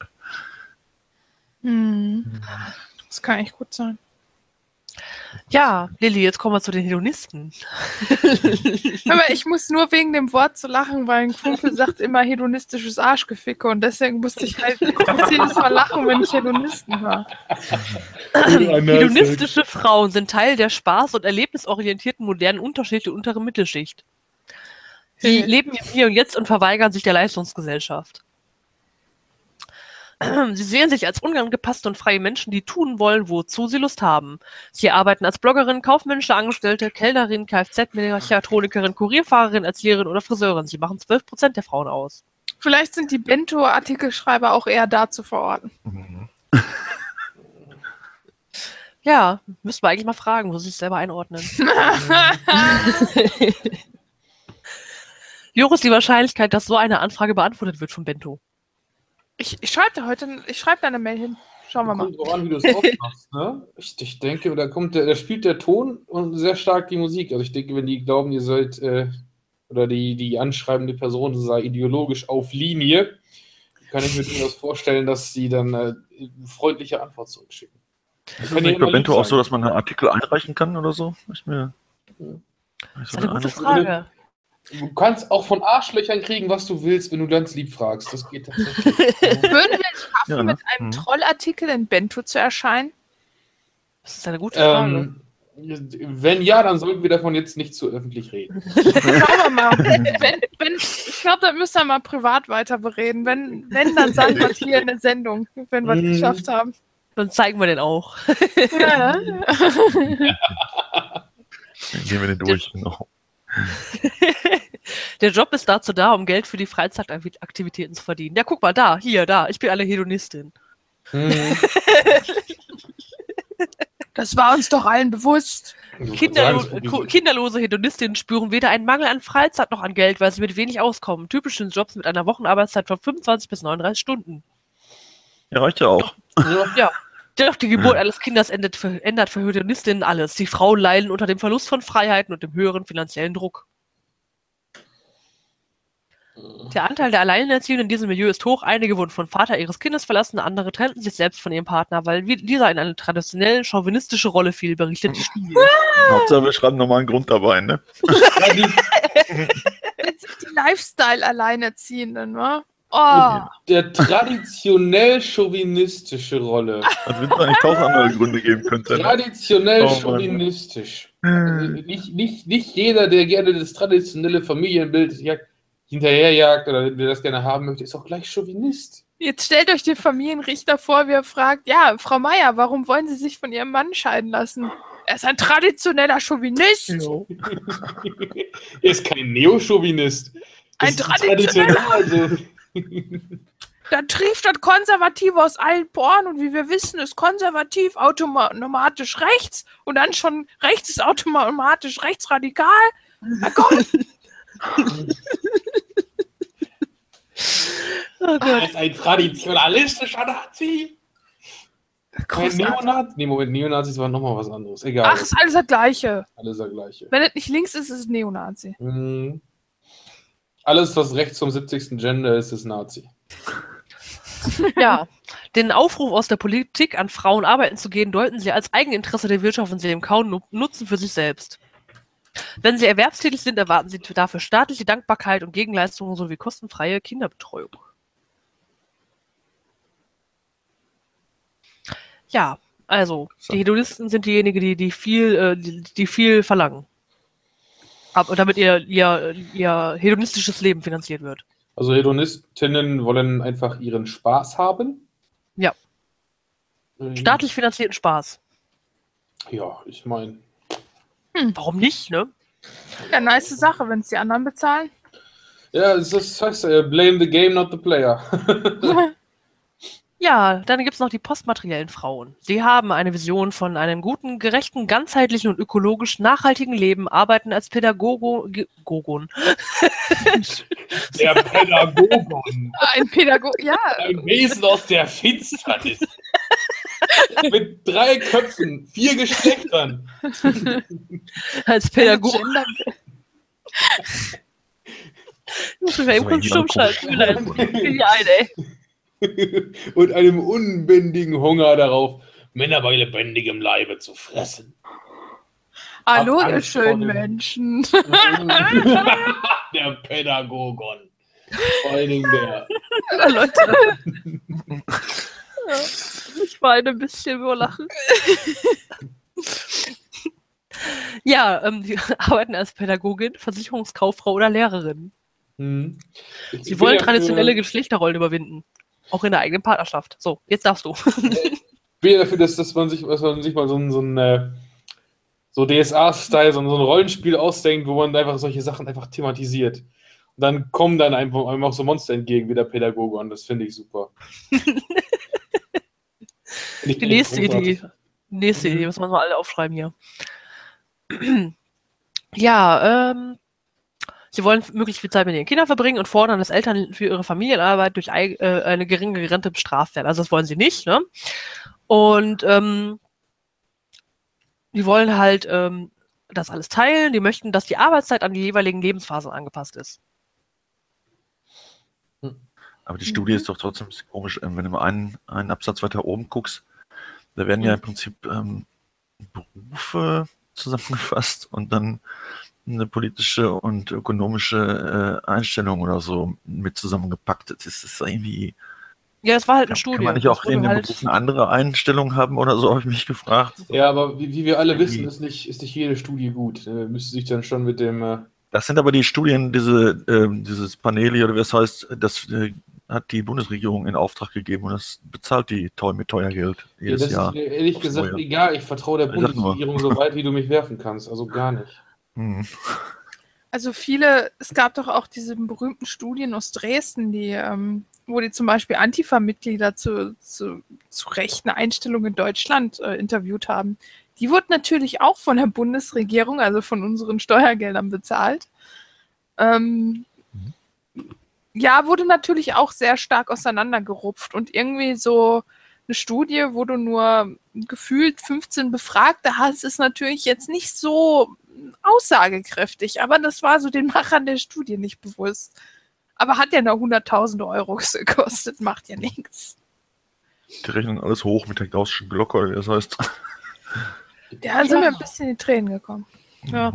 Das kann echt gut sein. Ja, Lilly, jetzt kommen wir zu den Hedonisten. Aber ich muss nur wegen dem Wort so lachen, weil ein Kumpel sagt immer hedonistisches Arschgeficke und deswegen musste ich halt jedes Mal lachen, wenn ich Hedonisten höre. Hedonistische Frauen sind Teil der spaß- und erlebnisorientierten modernen Unterschicht der unteren Mittelschicht. Sie leben im Hier und Jetzt und verweigern sich der Leistungsgesellschaft. Sie sehen sich als unangepasste und freie Menschen, die tun wollen, wozu sie Lust haben. Sie arbeiten als Bloggerin, kaufmännische Angestellte, Kellnerin, Kfz-Mechatronikerin, Kurierfahrerin, Erzieherin oder Friseurin. Sie machen 12% der Frauen aus. Vielleicht sind die Bento-Artikelschreiber auch eher da zu verorten. Ja, müssen wir eigentlich mal fragen, wo sie sich selber einordnen. Joris, die Wahrscheinlichkeit, dass so eine Anfrage beantwortet wird von Bento. Ich schreibe da eine Mail hin. Schauen wir mal. Kommt drauf an, wie du es aufmachst, ne? Ich denke, da spielt der Ton und sehr stark die Musik. Also ich denke, wenn die glauben, ihr seid, oder die anschreibende Person sei ideologisch auf Linie, kann ich mir durchaus vorstellen, dass sie dann eine freundliche Antwort zurückschicken. Ist es nicht bei Bento auch so, dass man einen Artikel einreichen kann oder so? Das ist eine gute Frage. Du kannst auch von Arschlöchern kriegen, was du willst, wenn du ganz lieb fragst. Das geht tatsächlich. Würden wir es schaffen, mit einem Trollartikel in Bento zu erscheinen? Das ist eine gute Frage. Wenn ja, dann sollten wir davon jetzt nicht zu öffentlich reden. Schauen wir mal. Ich glaube, da müssen wir mal privat weiter bereden. Wenn dann sagen wir es hier in der Sendung, wenn wir es geschafft haben. Dann zeigen wir den auch. Ja. Dann gehen wir den durch, genau. Der Job ist dazu da, um Geld für die Freizeitaktivitäten zu verdienen. Ja, guck mal, da, ich bin eine Hedonistin. Das war uns doch allen bewusst. Kinderlose Hedonistinnen spüren weder einen Mangel an Freizeit noch an Geld, weil sie mit wenig auskommen. Typisch sind Jobs mit einer Wochenarbeitszeit von 25 bis 39 Stunden. Ja, reicht ja auch. Ja. Doch die Geburt eines Kindes ändert für Hedonistinnen alles. Die Frauen leiden unter dem Verlust von Freiheiten und dem höheren finanziellen Druck. Der Anteil der Alleinerziehenden in diesem Milieu ist hoch. Einige wurden vom Vater ihres Kindes verlassen, andere trennten sich selbst von ihrem Partner, weil dieser in eine traditionell chauvinistische Rolle fiel, berichtet die Spiegel. Hauptsache, wir schreiben nochmal einen Grund dabei, ne? Jetzt sind die Lifestyle-Alleinerziehenden, ne? Oh. Der traditionell chauvinistische Rolle. Also wenn es eigentlich 1000 andere Gründe geben könnte. Traditionell chauvinistisch. Also nicht jeder, der gerne das traditionelle Familienbild hinterherjagt oder der das gerne haben möchte, ist auch gleich Chauvinist. Jetzt stellt euch den Familienrichter vor, wie er fragt, ja, Frau Meier, warum wollen Sie sich von Ihrem Mann scheiden lassen? Er ist ein traditioneller Chauvinist. Er ist kein Neochauvinist. Ein traditioneller. Dann trieft das Konservative aus allen Poren und wie wir wissen, ist konservativ automatisch rechts und dann schon rechts ist automatisch rechtsradikal. Na Gott! Oh Gott. Er ist ein traditionalistischer Nazi. Kein Neonazi? Nee, Moment, Neonazis waren nochmal was anderes. Egal. Ach, ist alles das Gleiche. Alles das Gleiche. Wenn es nicht links ist, ist es Neonazi. Alles, was rechts vom 70. Gender ist, ist Nazi. Ja, den Aufruf aus der Politik, an Frauen arbeiten zu gehen, deuten sie als Eigeninteresse der Wirtschaft und sehen kaum Nutzen für sich selbst. Wenn sie erwerbstätig sind, erwarten sie dafür staatliche Dankbarkeit und Gegenleistungen sowie kostenfreie Kinderbetreuung. Ja, also, die Hedonisten sind diejenigen, die viel verlangen. Damit ihr hedonistisches Leben finanziert wird. Also Hedonistinnen wollen einfach ihren Spaß haben? Ja. Staatlich finanzierten Spaß. Ja, ich meine... Warum nicht, ne? Ja, nice Sache, wenn es die anderen bezahlen. Ja, das heißt, blame the game, not the player. Ja, dann gibt's noch die postmateriellen Frauen. Sie haben eine Vision von einem guten, gerechten, ganzheitlichen und ökologisch nachhaltigen Leben, arbeiten als Pädagogon. Der Pädagogon. Ein Pädagoge, ja. Ein Wesen aus der Finsternis. Mit 3 Köpfen, 4 Geschlechtern. Als Pädagogen. Das wäre eben kurz stumm schalten. Genial, ey. Und einem unbändigen Hunger darauf, Männer bei lebendigem Leibe zu fressen. Hallo, Hab ihr Angst vor schönen dem- Menschen. Der Pädagogon. Vor allen Dingen der. Leute. Ich weine ein bisschen über Lachen. Ja, die arbeiten als Pädagogin, Versicherungskauffrau oder Lehrerin. Sie wollen traditionelle Geschlechterrollen überwinden. Auch in der eigenen Partnerschaft. So, jetzt darfst du. Ich bin ja dafür, dass man sich mal so DSA-Style, so ein Rollenspiel ausdenkt, wo man einfach solche Sachen einfach thematisiert. Und dann kommen dann einem auch so Monster entgegen, wie der Pädagogon. Das finde ich super. Die nächste Idee. Nächste Idee, müssen wir mal alle aufschreiben hier. Ja, sie wollen möglichst viel Zeit mit ihren Kindern verbringen und fordern, dass Eltern für ihre Familienarbeit durch eine geringe Rente bestraft werden. Also das wollen sie nicht, ne? Und die wollen halt das alles teilen. Die möchten, dass die Arbeitszeit an die jeweiligen Lebensphasen angepasst ist. Aber die Studie ist doch trotzdem ein bisschen komisch, wenn du mal einen Absatz weiter oben guckst. Da werden ja im Prinzip Berufe zusammengefasst und dann eine politische und ökonomische Einstellung oder so mit zusammengepackt. Das ist irgendwie. Ja, das war halt eine Studie. Kann man nicht auch Das wurde in den halt- Berufen andere Einstellungen haben oder so, habe ich mich gefragt. Ja, aber wie wir alle wissen, ist nicht jede Studie gut. Müsste sich dann schon mit dem. Das sind aber die Studien, dieses Panel oder wie es heißt, das hat die Bundesregierung in Auftrag gegeben und das bezahlt die mit Teuergeld jedes das Jahr. ist mir ehrlich aufs gesagt Neue. egal. Ich vertraue der Ich sag nur. Bundesregierung so weit, wie du mich werfen kannst. Also gar nicht. Also es gab doch auch diese berühmten Studien aus Dresden, wo die zum Beispiel Antifa-Mitglieder zu rechten Einstellungen in Deutschland interviewt haben. Die wurden natürlich auch von der Bundesregierung, also von unseren Steuergeldern bezahlt. Ja, wurde natürlich auch sehr stark auseinandergerupft und irgendwie so eine Studie, wo du nur gefühlt 15 Befragte hast, ist natürlich jetzt nicht so aussagekräftig, aber das war so den Machern der Studie nicht bewusst. Aber hat ja nur 100.000 Euro gekostet, macht ja nichts. Die rechnen alles hoch mit der gaußschen Glocke, oder wie das heißt. Da sind wir ein bisschen in die Tränen gekommen. Ja.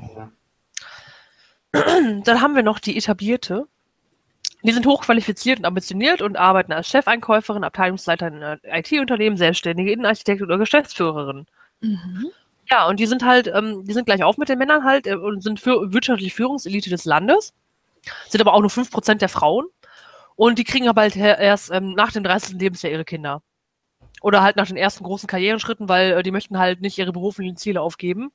Dann haben wir noch die etablierte. Die sind hochqualifiziert und ambitioniert und arbeiten als Chefeinkäuferin, Abteilungsleiterin in IT-Unternehmen, selbstständige Innenarchitektin oder Geschäftsführerin. Ja, und die sind halt, die sind gleich auf mit den Männern halt und sind wirtschaftliche Führungselite des Landes, sind aber auch nur 5% der Frauen und die kriegen aber halt erst nach dem 30. Lebensjahr ihre Kinder. Oder halt nach den ersten großen Karriereschritten, weil die möchten halt nicht ihre beruflichen Ziele aufgeben.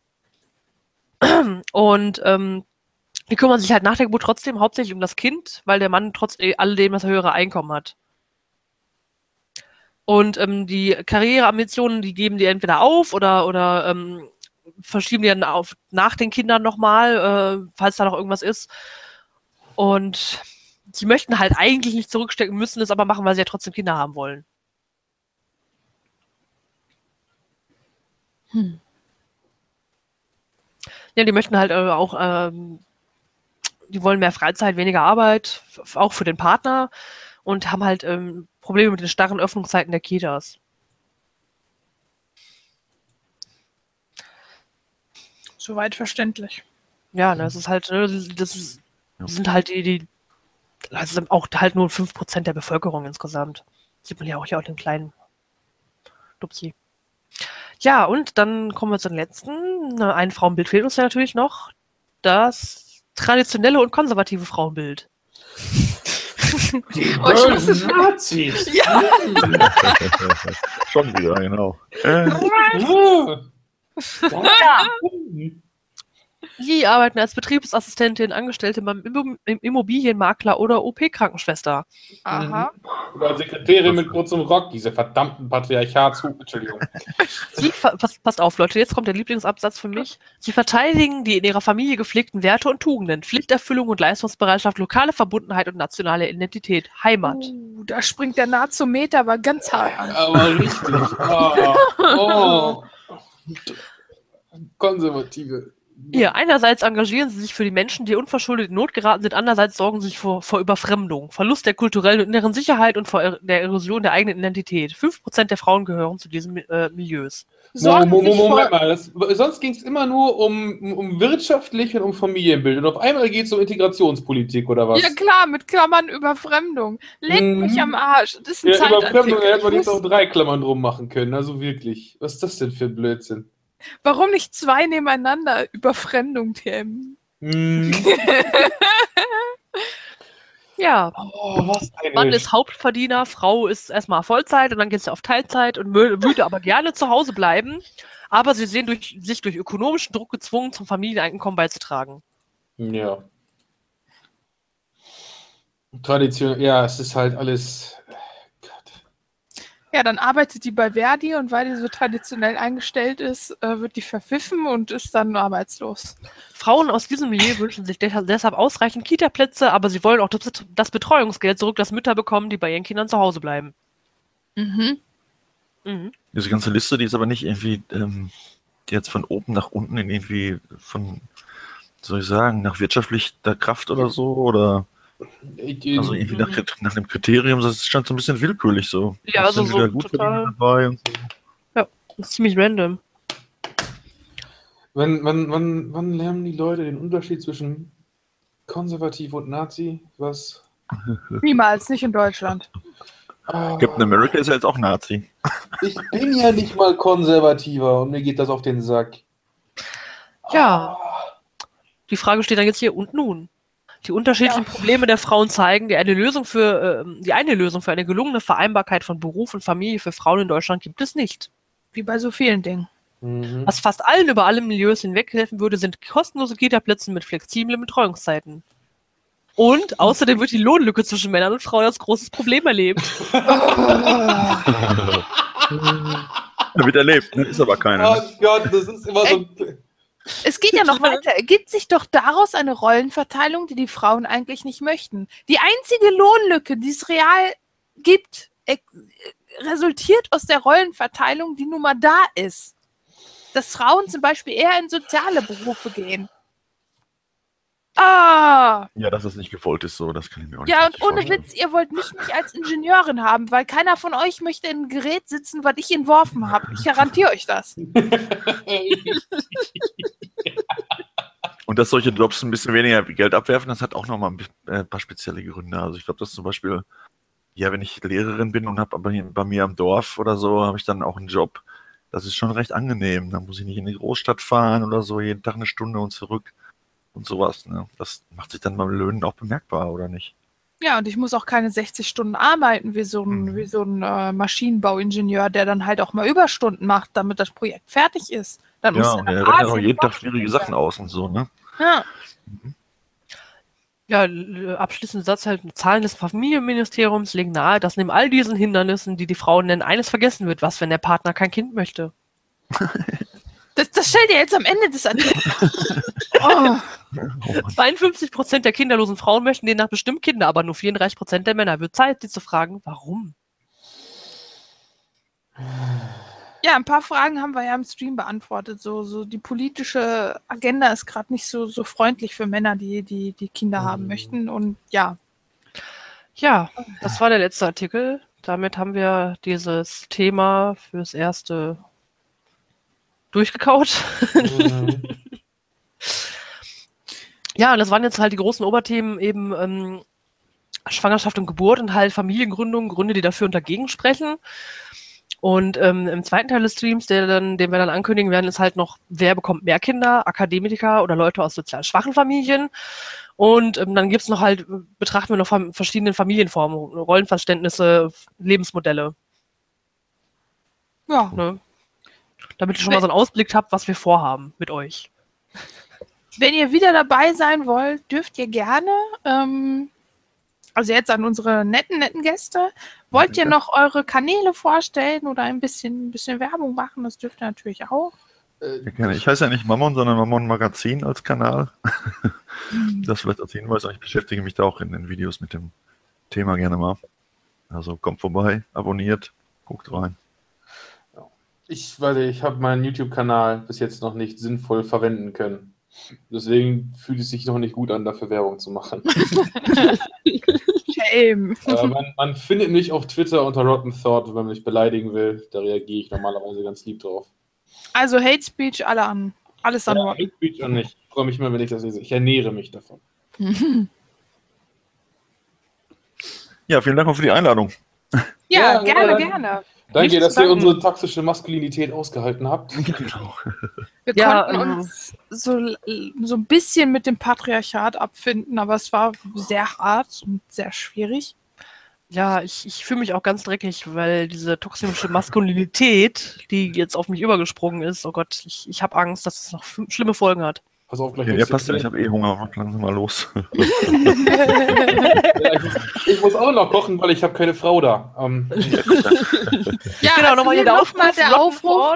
Und die kümmern sich halt nach der Geburt trotzdem hauptsächlich um das Kind, weil der Mann trotz alledem das höhere Einkommen hat. Und die Karriereambitionen, die geben die entweder auf oder verschieben die dann auf nach den Kindern nochmal, falls da noch irgendwas ist. Und sie möchten halt eigentlich nicht zurückstecken, müssen es aber machen, weil sie ja trotzdem Kinder haben wollen. Ja, die möchten halt auch, die wollen mehr Freizeit, weniger Arbeit, auch für den Partner und haben halt Probleme mit den starren Öffnungszeiten der Kitas. Soweit verständlich. Ja, das ist halt, das sind halt das sind auch halt nur 5% der Bevölkerung insgesamt. Sieht man ja auch hier auf den kleinen Dupsi. Ja, und dann kommen wir zum letzten. Ein Frauenbild fehlt uns ja natürlich noch. Das traditionelle und konservative Frauenbild. Die Oh, ich muss es- Nazis! Ja. Schon wieder, genau. Ja. Sie arbeiten als Betriebsassistentin, Angestellte beim Immobilienmakler oder OP-Krankenschwester. Aha. Oder als Sekretärin mit kurzem Rock, diese verdammten Entschuldigung. Passt auf, Leute, jetzt kommt der Lieblingsabsatz für mich. Sie verteidigen die in ihrer Familie gepflegten Werte und Tugenden, Pflichterfüllung und Leistungsbereitschaft, lokale Verbundenheit und nationale Identität, Heimat. Da springt der Nazometer aber ganz hart an. Aber richtig. Konservative. Hier, einerseits engagieren sie sich für die Menschen, die unverschuldet in Not geraten sind, andererseits sorgen sie sich vor Überfremdung, Verlust der kulturellen und inneren Sicherheit und vor der Erosion der eigenen Identität. 5% der Frauen gehören zu diesen Milieus. Moment mal, sonst ging es immer nur um wirtschaftlich und um Familienbild. Und auf einmal geht es um Integrationspolitik, oder was? Ja klar, mit Klammern Überfremdung. Legt mich am Arsch. Das ist ein Überfremdung, da hätte man jetzt auch 3 Klammern drum machen können. Also wirklich. Was ist das denn für ein Blödsinn? Warum nicht 2 nebeneinander? Überfremdung, TM. Ja, was eine Mann ist Hauptverdiener, Frau ist erstmal Vollzeit und dann geht es auf Teilzeit und würde aber gerne zu Hause bleiben, aber sie sehen sich durch ökonomischen Druck gezwungen, zum Familieneinkommen beizutragen. Ja. Tradition, ja, es ist halt alles... Ja, dann arbeitet die bei Verdi und weil die so traditionell eingestellt ist, wird die verpfiffen und ist dann arbeitslos. Frauen aus diesem Milieu wünschen sich deshalb ausreichend Kita-Plätze, aber sie wollen auch das Betreuungsgeld zurück, das Mütter bekommen, die bei ihren Kindern zu Hause bleiben. Diese ganze Liste, die ist aber nicht irgendwie jetzt von oben nach unten in irgendwie von, soll ich sagen, nach wirtschaftlicher Kraft oder so, oder... Also irgendwie nach dem Kriterium, das ist schon so ein bisschen willkürlich so. Ja, also so total dabei und so. Ja, das ist ziemlich random. Wann lernen die Leute den Unterschied zwischen konservativ und Nazi? Was? Niemals, nicht in Deutschland. Captain America ist ja jetzt auch Nazi. Ich bin ja nicht mal konservativer und mir geht das auf den Sack. Ja. Die Frage steht dann jetzt hier, und nun? Die unterschiedlichen Probleme der Frauen zeigen, die eine Lösung für eine gelungene Vereinbarkeit von Beruf und Familie für Frauen in Deutschland gibt es nicht. Wie bei so vielen Dingen. Was fast allen über alle Milieus hinweg helfen würde, sind kostenlose Kita-Plätze mit flexiblen Betreuungszeiten. Und außerdem wird die Lohnlücke zwischen Männern und Frauen als großes Problem erlebt. Wird erlebt, ne? Ist aber keiner. Oh Gott, das ist immer so... Es geht ja noch weiter. Ergibt sich doch daraus eine Rollenverteilung, die die Frauen eigentlich nicht möchten. Die einzige Lohnlücke, die es real gibt, resultiert aus der Rollenverteilung, die nun mal da ist. Dass Frauen zum Beispiel eher in soziale Berufe gehen. Ja, dass das nicht gewollt ist, so, das kann ich mir auch nicht und ohne vorstellen. Witz, ihr wollt mich nicht als Ingenieurin haben, weil keiner von euch möchte in einem Gerät sitzen, was ich entworfen habe. Ich garantiere euch das. Und dass solche Jobs ein bisschen weniger Geld abwerfen, das hat auch nochmal ein paar spezielle Gründe. Also ich glaube, dass zum Beispiel, ja, wenn ich Lehrerin bin und habe aber bei mir am Dorf oder so, habe ich dann auch einen Job. Das ist schon recht angenehm. Da muss ich nicht in die Großstadt fahren oder so, jeden Tag eine Stunde und zurück und sowas. Ne? Das macht sich dann beim Löhnen auch bemerkbar, oder nicht? Ja, und ich muss auch keine 60 Stunden arbeiten wie so ein Maschinenbauingenieur, der dann halt auch mal Überstunden macht, damit das Projekt fertig ist. Dann muss und er rechnet auch jeden Tag schwierige Sachen aus und so, ne? Ja. Ja, abschließender Satz halt, Zahlen des Familienministeriums legen nahe, dass neben all diesen Hindernissen, die die Frauen nennen, eines vergessen wird. Was, wenn der Partner kein Kind möchte? Das stellt ihr jetzt am Ende des Artikels. 52% der kinderlosen Frauen möchten demnach bestimmt Kinder, aber nur 34% der Männer. Wird Zeit, sie zu fragen, warum? Ja, ein paar Fragen haben wir ja im Stream beantwortet. So die politische Agenda ist gerade nicht so freundlich für Männer, die Kinder haben möchten. Und ja. Ja, das war der letzte Artikel. Damit haben wir dieses Thema fürs Erste durchgekaut. Ja, und das waren jetzt halt die großen Oberthemen eben Schwangerschaft und Geburt und halt Familiengründung, Gründe, die dafür und dagegen sprechen. Und im zweiten Teil des Streams, den wir dann ankündigen werden, ist halt noch, wer bekommt mehr Kinder, Akademiker oder Leute aus sozial schwachen Familien. Und dann gibt's noch halt, betrachten wir noch verschiedene Familienformen, Rollenverständnisse, Lebensmodelle. Ja. Ne? Damit ihr schon mal so einen Ausblick habt, was wir vorhaben mit euch. Wenn ihr wieder dabei sein wollt, dürft ihr gerne. Also jetzt an unsere netten Gäste. Wollt ihr noch eure Kanäle vorstellen oder ein bisschen Werbung machen? Das dürft ihr natürlich auch. Ja, gerne. Ich heiße ja nicht Mammon, sondern Mammon Magazin als Kanal. Das vielleicht als Hinweis. Ich beschäftige mich da auch in den Videos mit dem Thema gerne mal. Also kommt vorbei, abonniert, guckt rein. Ich habe meinen YouTube-Kanal bis jetzt noch nicht sinnvoll verwenden können. Deswegen fühlt es sich noch nicht gut an, dafür Werbung zu machen. Shame. Man findet mich auf Twitter unter Rotten Thought, wenn man mich beleidigen will. Da reagiere ich normalerweise ganz lieb drauf. Also Hate Speech alles an Rotten. Hate Speech und ich freue mich mal, wenn ich das lese. Ich ernähre mich davon. Ja, vielen Dank auch für die Einladung. Ja, gerne. Danke, dass ihr unsere toxische Maskulinität ausgehalten habt. Genau. Wir konnten uns so ein bisschen mit dem Patriarchat abfinden, aber es war sehr hart und sehr schwierig. Ja, ich fühle mich auch ganz dreckig, weil diese toxische Maskulinität, die jetzt auf mich übergesprungen ist, oh Gott, ich habe Angst, dass es noch schlimme Folgen hat. Pass auf, gleich. Ja, passt ja, ich habe Hunger, mach langsam mal los. Ich muss auch noch kochen, weil ich habe keine Frau da. Ja, genau, nochmal hier der Aufruf.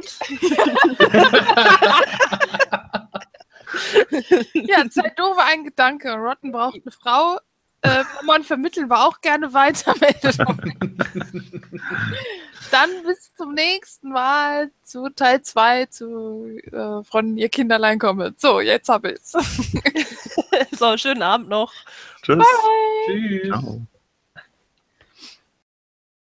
Ja, Zeit doof war ein Gedanke. Rotten braucht eine Frau. Man vermitteln wir auch gerne weiter. Dann bis zum nächsten Mal zu Teil 2 von Ihr Kinderlein kommen. So, jetzt hab ich's. So, schönen Abend noch. Tschüss. Bye. Tschüss. Ciao.